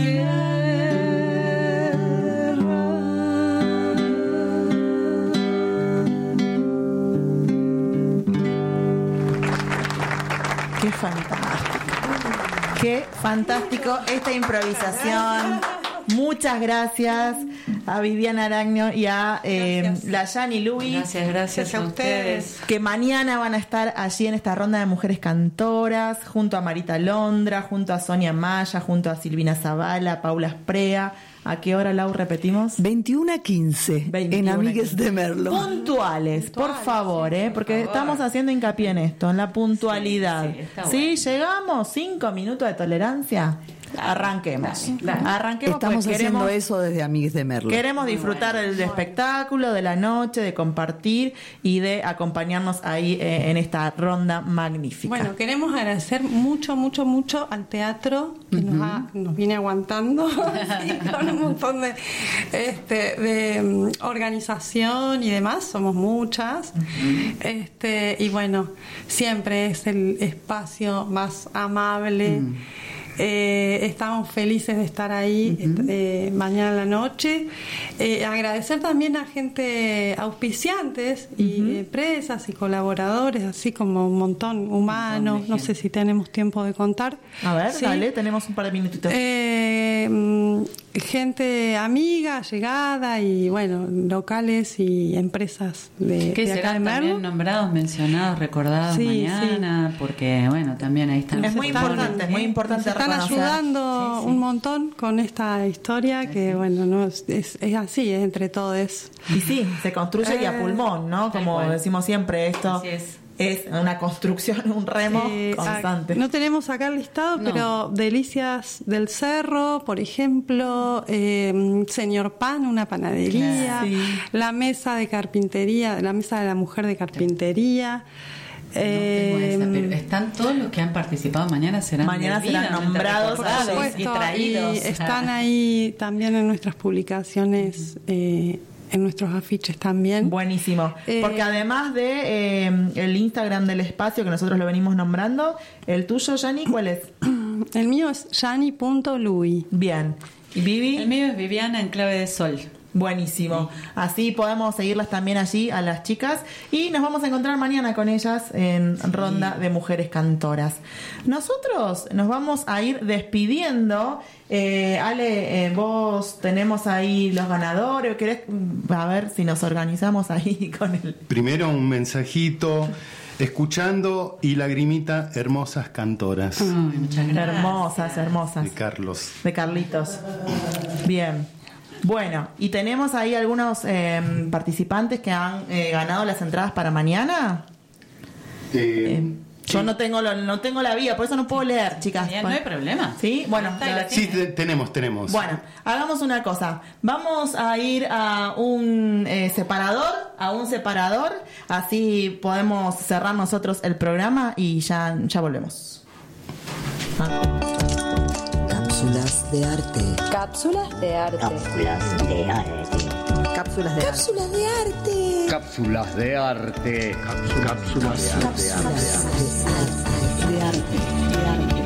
Speaker 22: guerra.
Speaker 2: Qué fantástico. Qué fantástico esta improvisación. Muchas gracias a Viviana Aragno y a eh, la Yani Luis.
Speaker 22: Gracias, gracias, gracias a ustedes.
Speaker 2: Que mañana van a estar allí en esta ronda de mujeres cantoras, junto a Marita Londra, junto a Sonia Maya, junto a Silvina Zavala, Paula Sprea. ¿A qué hora, Lau, repetimos?
Speaker 3: veintiuno a quince en Amigues de Merlo.
Speaker 2: Puntuales, por favor, ¿eh? Porque por favor. Estamos haciendo hincapié en esto, en la puntualidad. Sí, sí, ¿Sí? Bueno. Llegamos, cinco minutos de tolerancia. Arranquemos. Dale, dale. Arranquemos.
Speaker 3: Estamos
Speaker 2: pues
Speaker 3: haciendo
Speaker 2: queremos,
Speaker 3: eso desde Amigues de Merlo.
Speaker 2: Queremos disfrutar del espectáculo, de la noche, de compartir y de acompañarnos ahí eh, en esta ronda magnífica.
Speaker 5: Bueno, queremos agradecer mucho, mucho, mucho al teatro que uh-huh. nos, ha, nos viene aguantando sí, con un montón de, este, de um, organización y demás. Somos muchas. Uh-huh. este Y bueno, siempre es el espacio más amable. Uh-huh. Eh, estamos felices de estar ahí uh-huh. eh, mañana en la noche. Eh, agradecer también a gente auspiciantes y uh-huh. empresas y colaboradores, así como un montón humanos. No sé si tenemos tiempo de contar.
Speaker 2: A ver,
Speaker 5: ¿sí?
Speaker 2: Dale, tenemos un par de minutitos.
Speaker 5: Eh, gente amiga, llegada y bueno, locales y empresas de,
Speaker 22: que
Speaker 5: de acá
Speaker 22: serán
Speaker 5: de Merlo.
Speaker 22: También nombrados, mencionados, recordados sí, mañana, sí. porque bueno, también ahí están.
Speaker 2: Es muy
Speaker 5: están,
Speaker 2: importante, es muy importante.
Speaker 5: Están ayudando sí, sí. un montón con esta historia que sí. bueno, no es, es, es así, es entre todos.
Speaker 2: Y sí, se construye eh, y a pulmón, ¿no? Como decimos siempre, esto así es. Es una construcción, un remo sí, constante.
Speaker 5: No tenemos acá el listado, no. pero Delicias del Cerro, por ejemplo, eh, Señor Pan, una panadería, sí. la mesa de carpintería, la mesa de la mujer de carpintería.
Speaker 22: No eh, esa, pero están todos los que han participado mañana serán
Speaker 2: mañana serán nombrados
Speaker 5: y traídos. Y están ahí también en nuestras publicaciones. Eh, en nuestros afiches también.
Speaker 2: Buenísimo. Eh, Porque además de eh, el Instagram del espacio, que nosotros lo venimos nombrando, el tuyo, Yani, ¿cuál es?
Speaker 5: El mío es yani punto lui.
Speaker 2: Bien. ¿Y Vivi?
Speaker 22: El mío es Viviana en clave de sol.
Speaker 2: Buenísimo. Así podemos seguirlas también allí a las chicas y nos vamos a encontrar mañana con ellas en Ronda de Mujeres Cantoras. Nosotros nos vamos a ir despidiendo. Eh, Ale, eh, vos tenemos ahí los ganadores. ¿Querés? A ver si nos organizamos ahí con el...
Speaker 1: Primero un mensajito. Escuchando y lagrimita, hermosas cantoras.
Speaker 2: Ay, muchas gracias. Hermosas, hermosas.
Speaker 1: De Carlos.
Speaker 2: De Carlitos. Bien. Bueno, y tenemos ahí algunos eh, participantes que han eh, ganado las entradas para mañana. Eh, eh, yo sí. no tengo lo, no tengo la vía, por eso no puedo leer, chicas.
Speaker 22: Bien, no hay problema.
Speaker 2: Sí, bueno.
Speaker 1: Sí, te, tenemos, tenemos.
Speaker 2: Bueno, hagamos una cosa. Vamos a ir a un eh, separador, a un separador, así podemos cerrar nosotros el programa y ya, ya volvemos. Ah.
Speaker 10: Cápsulas de arte.
Speaker 12: Cápsulas de arte.
Speaker 10: Cápsulas de arte.
Speaker 12: Cápsulas de arte.
Speaker 10: Cápsulas de arte.
Speaker 11: Cápsulas de arte. Cápsulas de arte.
Speaker 10: De arte. De arte.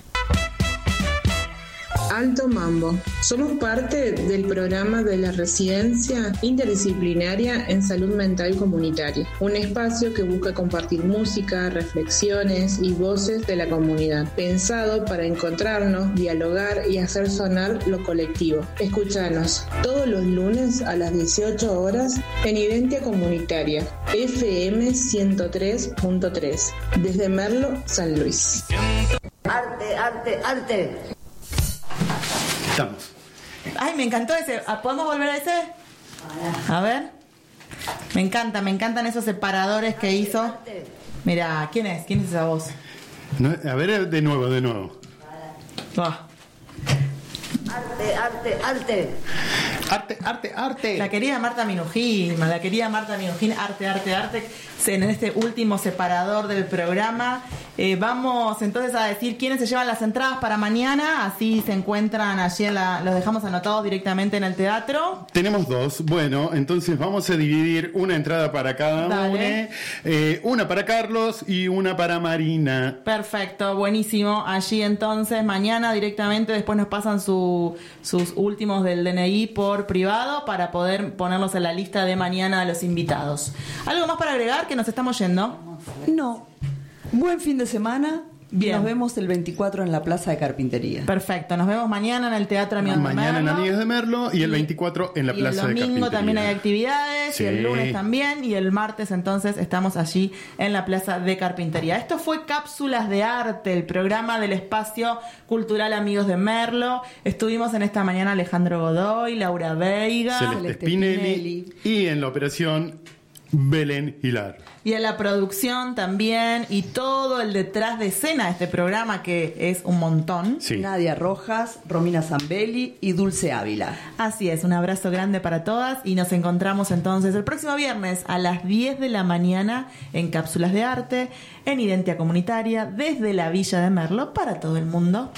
Speaker 7: Alto Mambo. Somos parte del programa de la Residencia Interdisciplinaria en Salud Mental Comunitaria, un espacio que busca compartir música, reflexiones y voces de la comunidad, pensado para encontrarnos, dialogar y hacer sonar lo colectivo. Escúchanos todos los lunes a las dieciocho horas en Identia Comunitaria, F M ciento tres punto tres, desde Merlo, San Luis.
Speaker 10: Arte, arte, arte.
Speaker 1: Estamos.
Speaker 2: Ay, me encantó ese. ¿Podemos volver a ese? A ver. Me encanta, me encantan esos separadores que hizo. Mira, ¿quién es? ¿Quién es esa voz?
Speaker 1: No, a ver, de nuevo, de nuevo.
Speaker 2: Oh.
Speaker 10: Arte, arte, arte.
Speaker 1: Arte, arte, arte.
Speaker 2: La querida Marta Minujín, la querida Marta Minujín, arte, arte, arte. En este último separador del programa eh, vamos entonces a decir quiénes se llevan las entradas para mañana, así se encuentran allí, en la, los dejamos anotados directamente en el teatro.
Speaker 1: Tenemos dos, bueno, entonces vamos a dividir una entrada para cada uno, eh, una para Carlos y una para Marina.
Speaker 2: Perfecto, buenísimo, allí entonces mañana directamente después nos pasan su, sus últimos del D N I por privado para poder ponerlos en la lista de mañana a los invitados. ¿Algo más para agregar? Que nos estamos yendo.
Speaker 3: No. Buen fin de semana.
Speaker 2: Bien.
Speaker 3: Nos vemos el veinticuatro en la Plaza de Carpintería.
Speaker 2: Perfecto, nos vemos mañana en el Teatro Amigos de Merlo.
Speaker 1: Mañana en Amigos de Merlo y el veinticuatro en la Plaza de Carpintería.
Speaker 2: El domingo también hay actividades,
Speaker 1: sí.
Speaker 2: y el lunes también, y el martes entonces estamos allí en la Plaza de Carpintería. Esto fue Cápsulas de Arte, el programa del Espacio Cultural Amigos de Merlo. Estuvimos en esta mañana Alejandro Godoy, Laura Veiga,
Speaker 1: Celeste, Celeste Spinelli, Spinelli y en la operación Belén Hilar.
Speaker 2: Y en la producción también, y todo el detrás de escena de este programa, que es un montón.
Speaker 3: Sí. Nadia Rojas, Romina Zambelli y Dulce Ávila.
Speaker 2: Así es, un abrazo grande para todas y nos encontramos entonces el próximo viernes a las diez de la mañana en Cápsulas de Arte, en Identia Comunitaria, desde la Villa de Merlo para todo el mundo.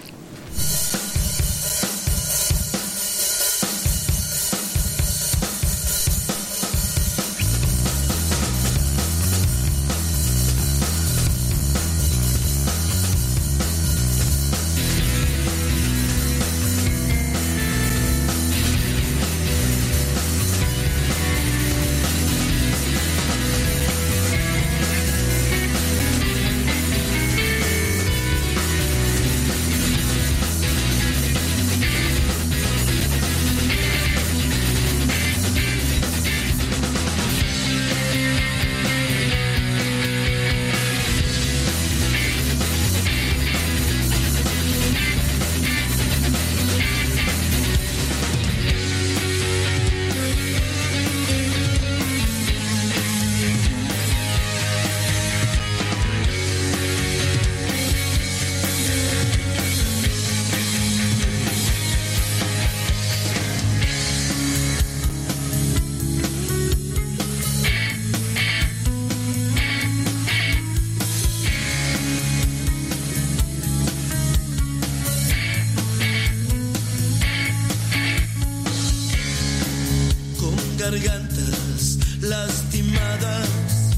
Speaker 18: Gargantas lastimadas,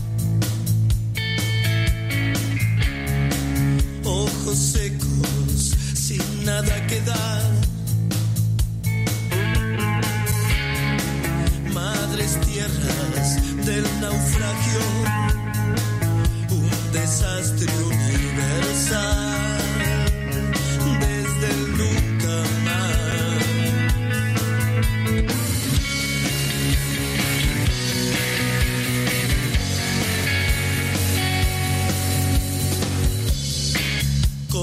Speaker 18: ojos secos sin nada que dar, madres tierras del naufragio,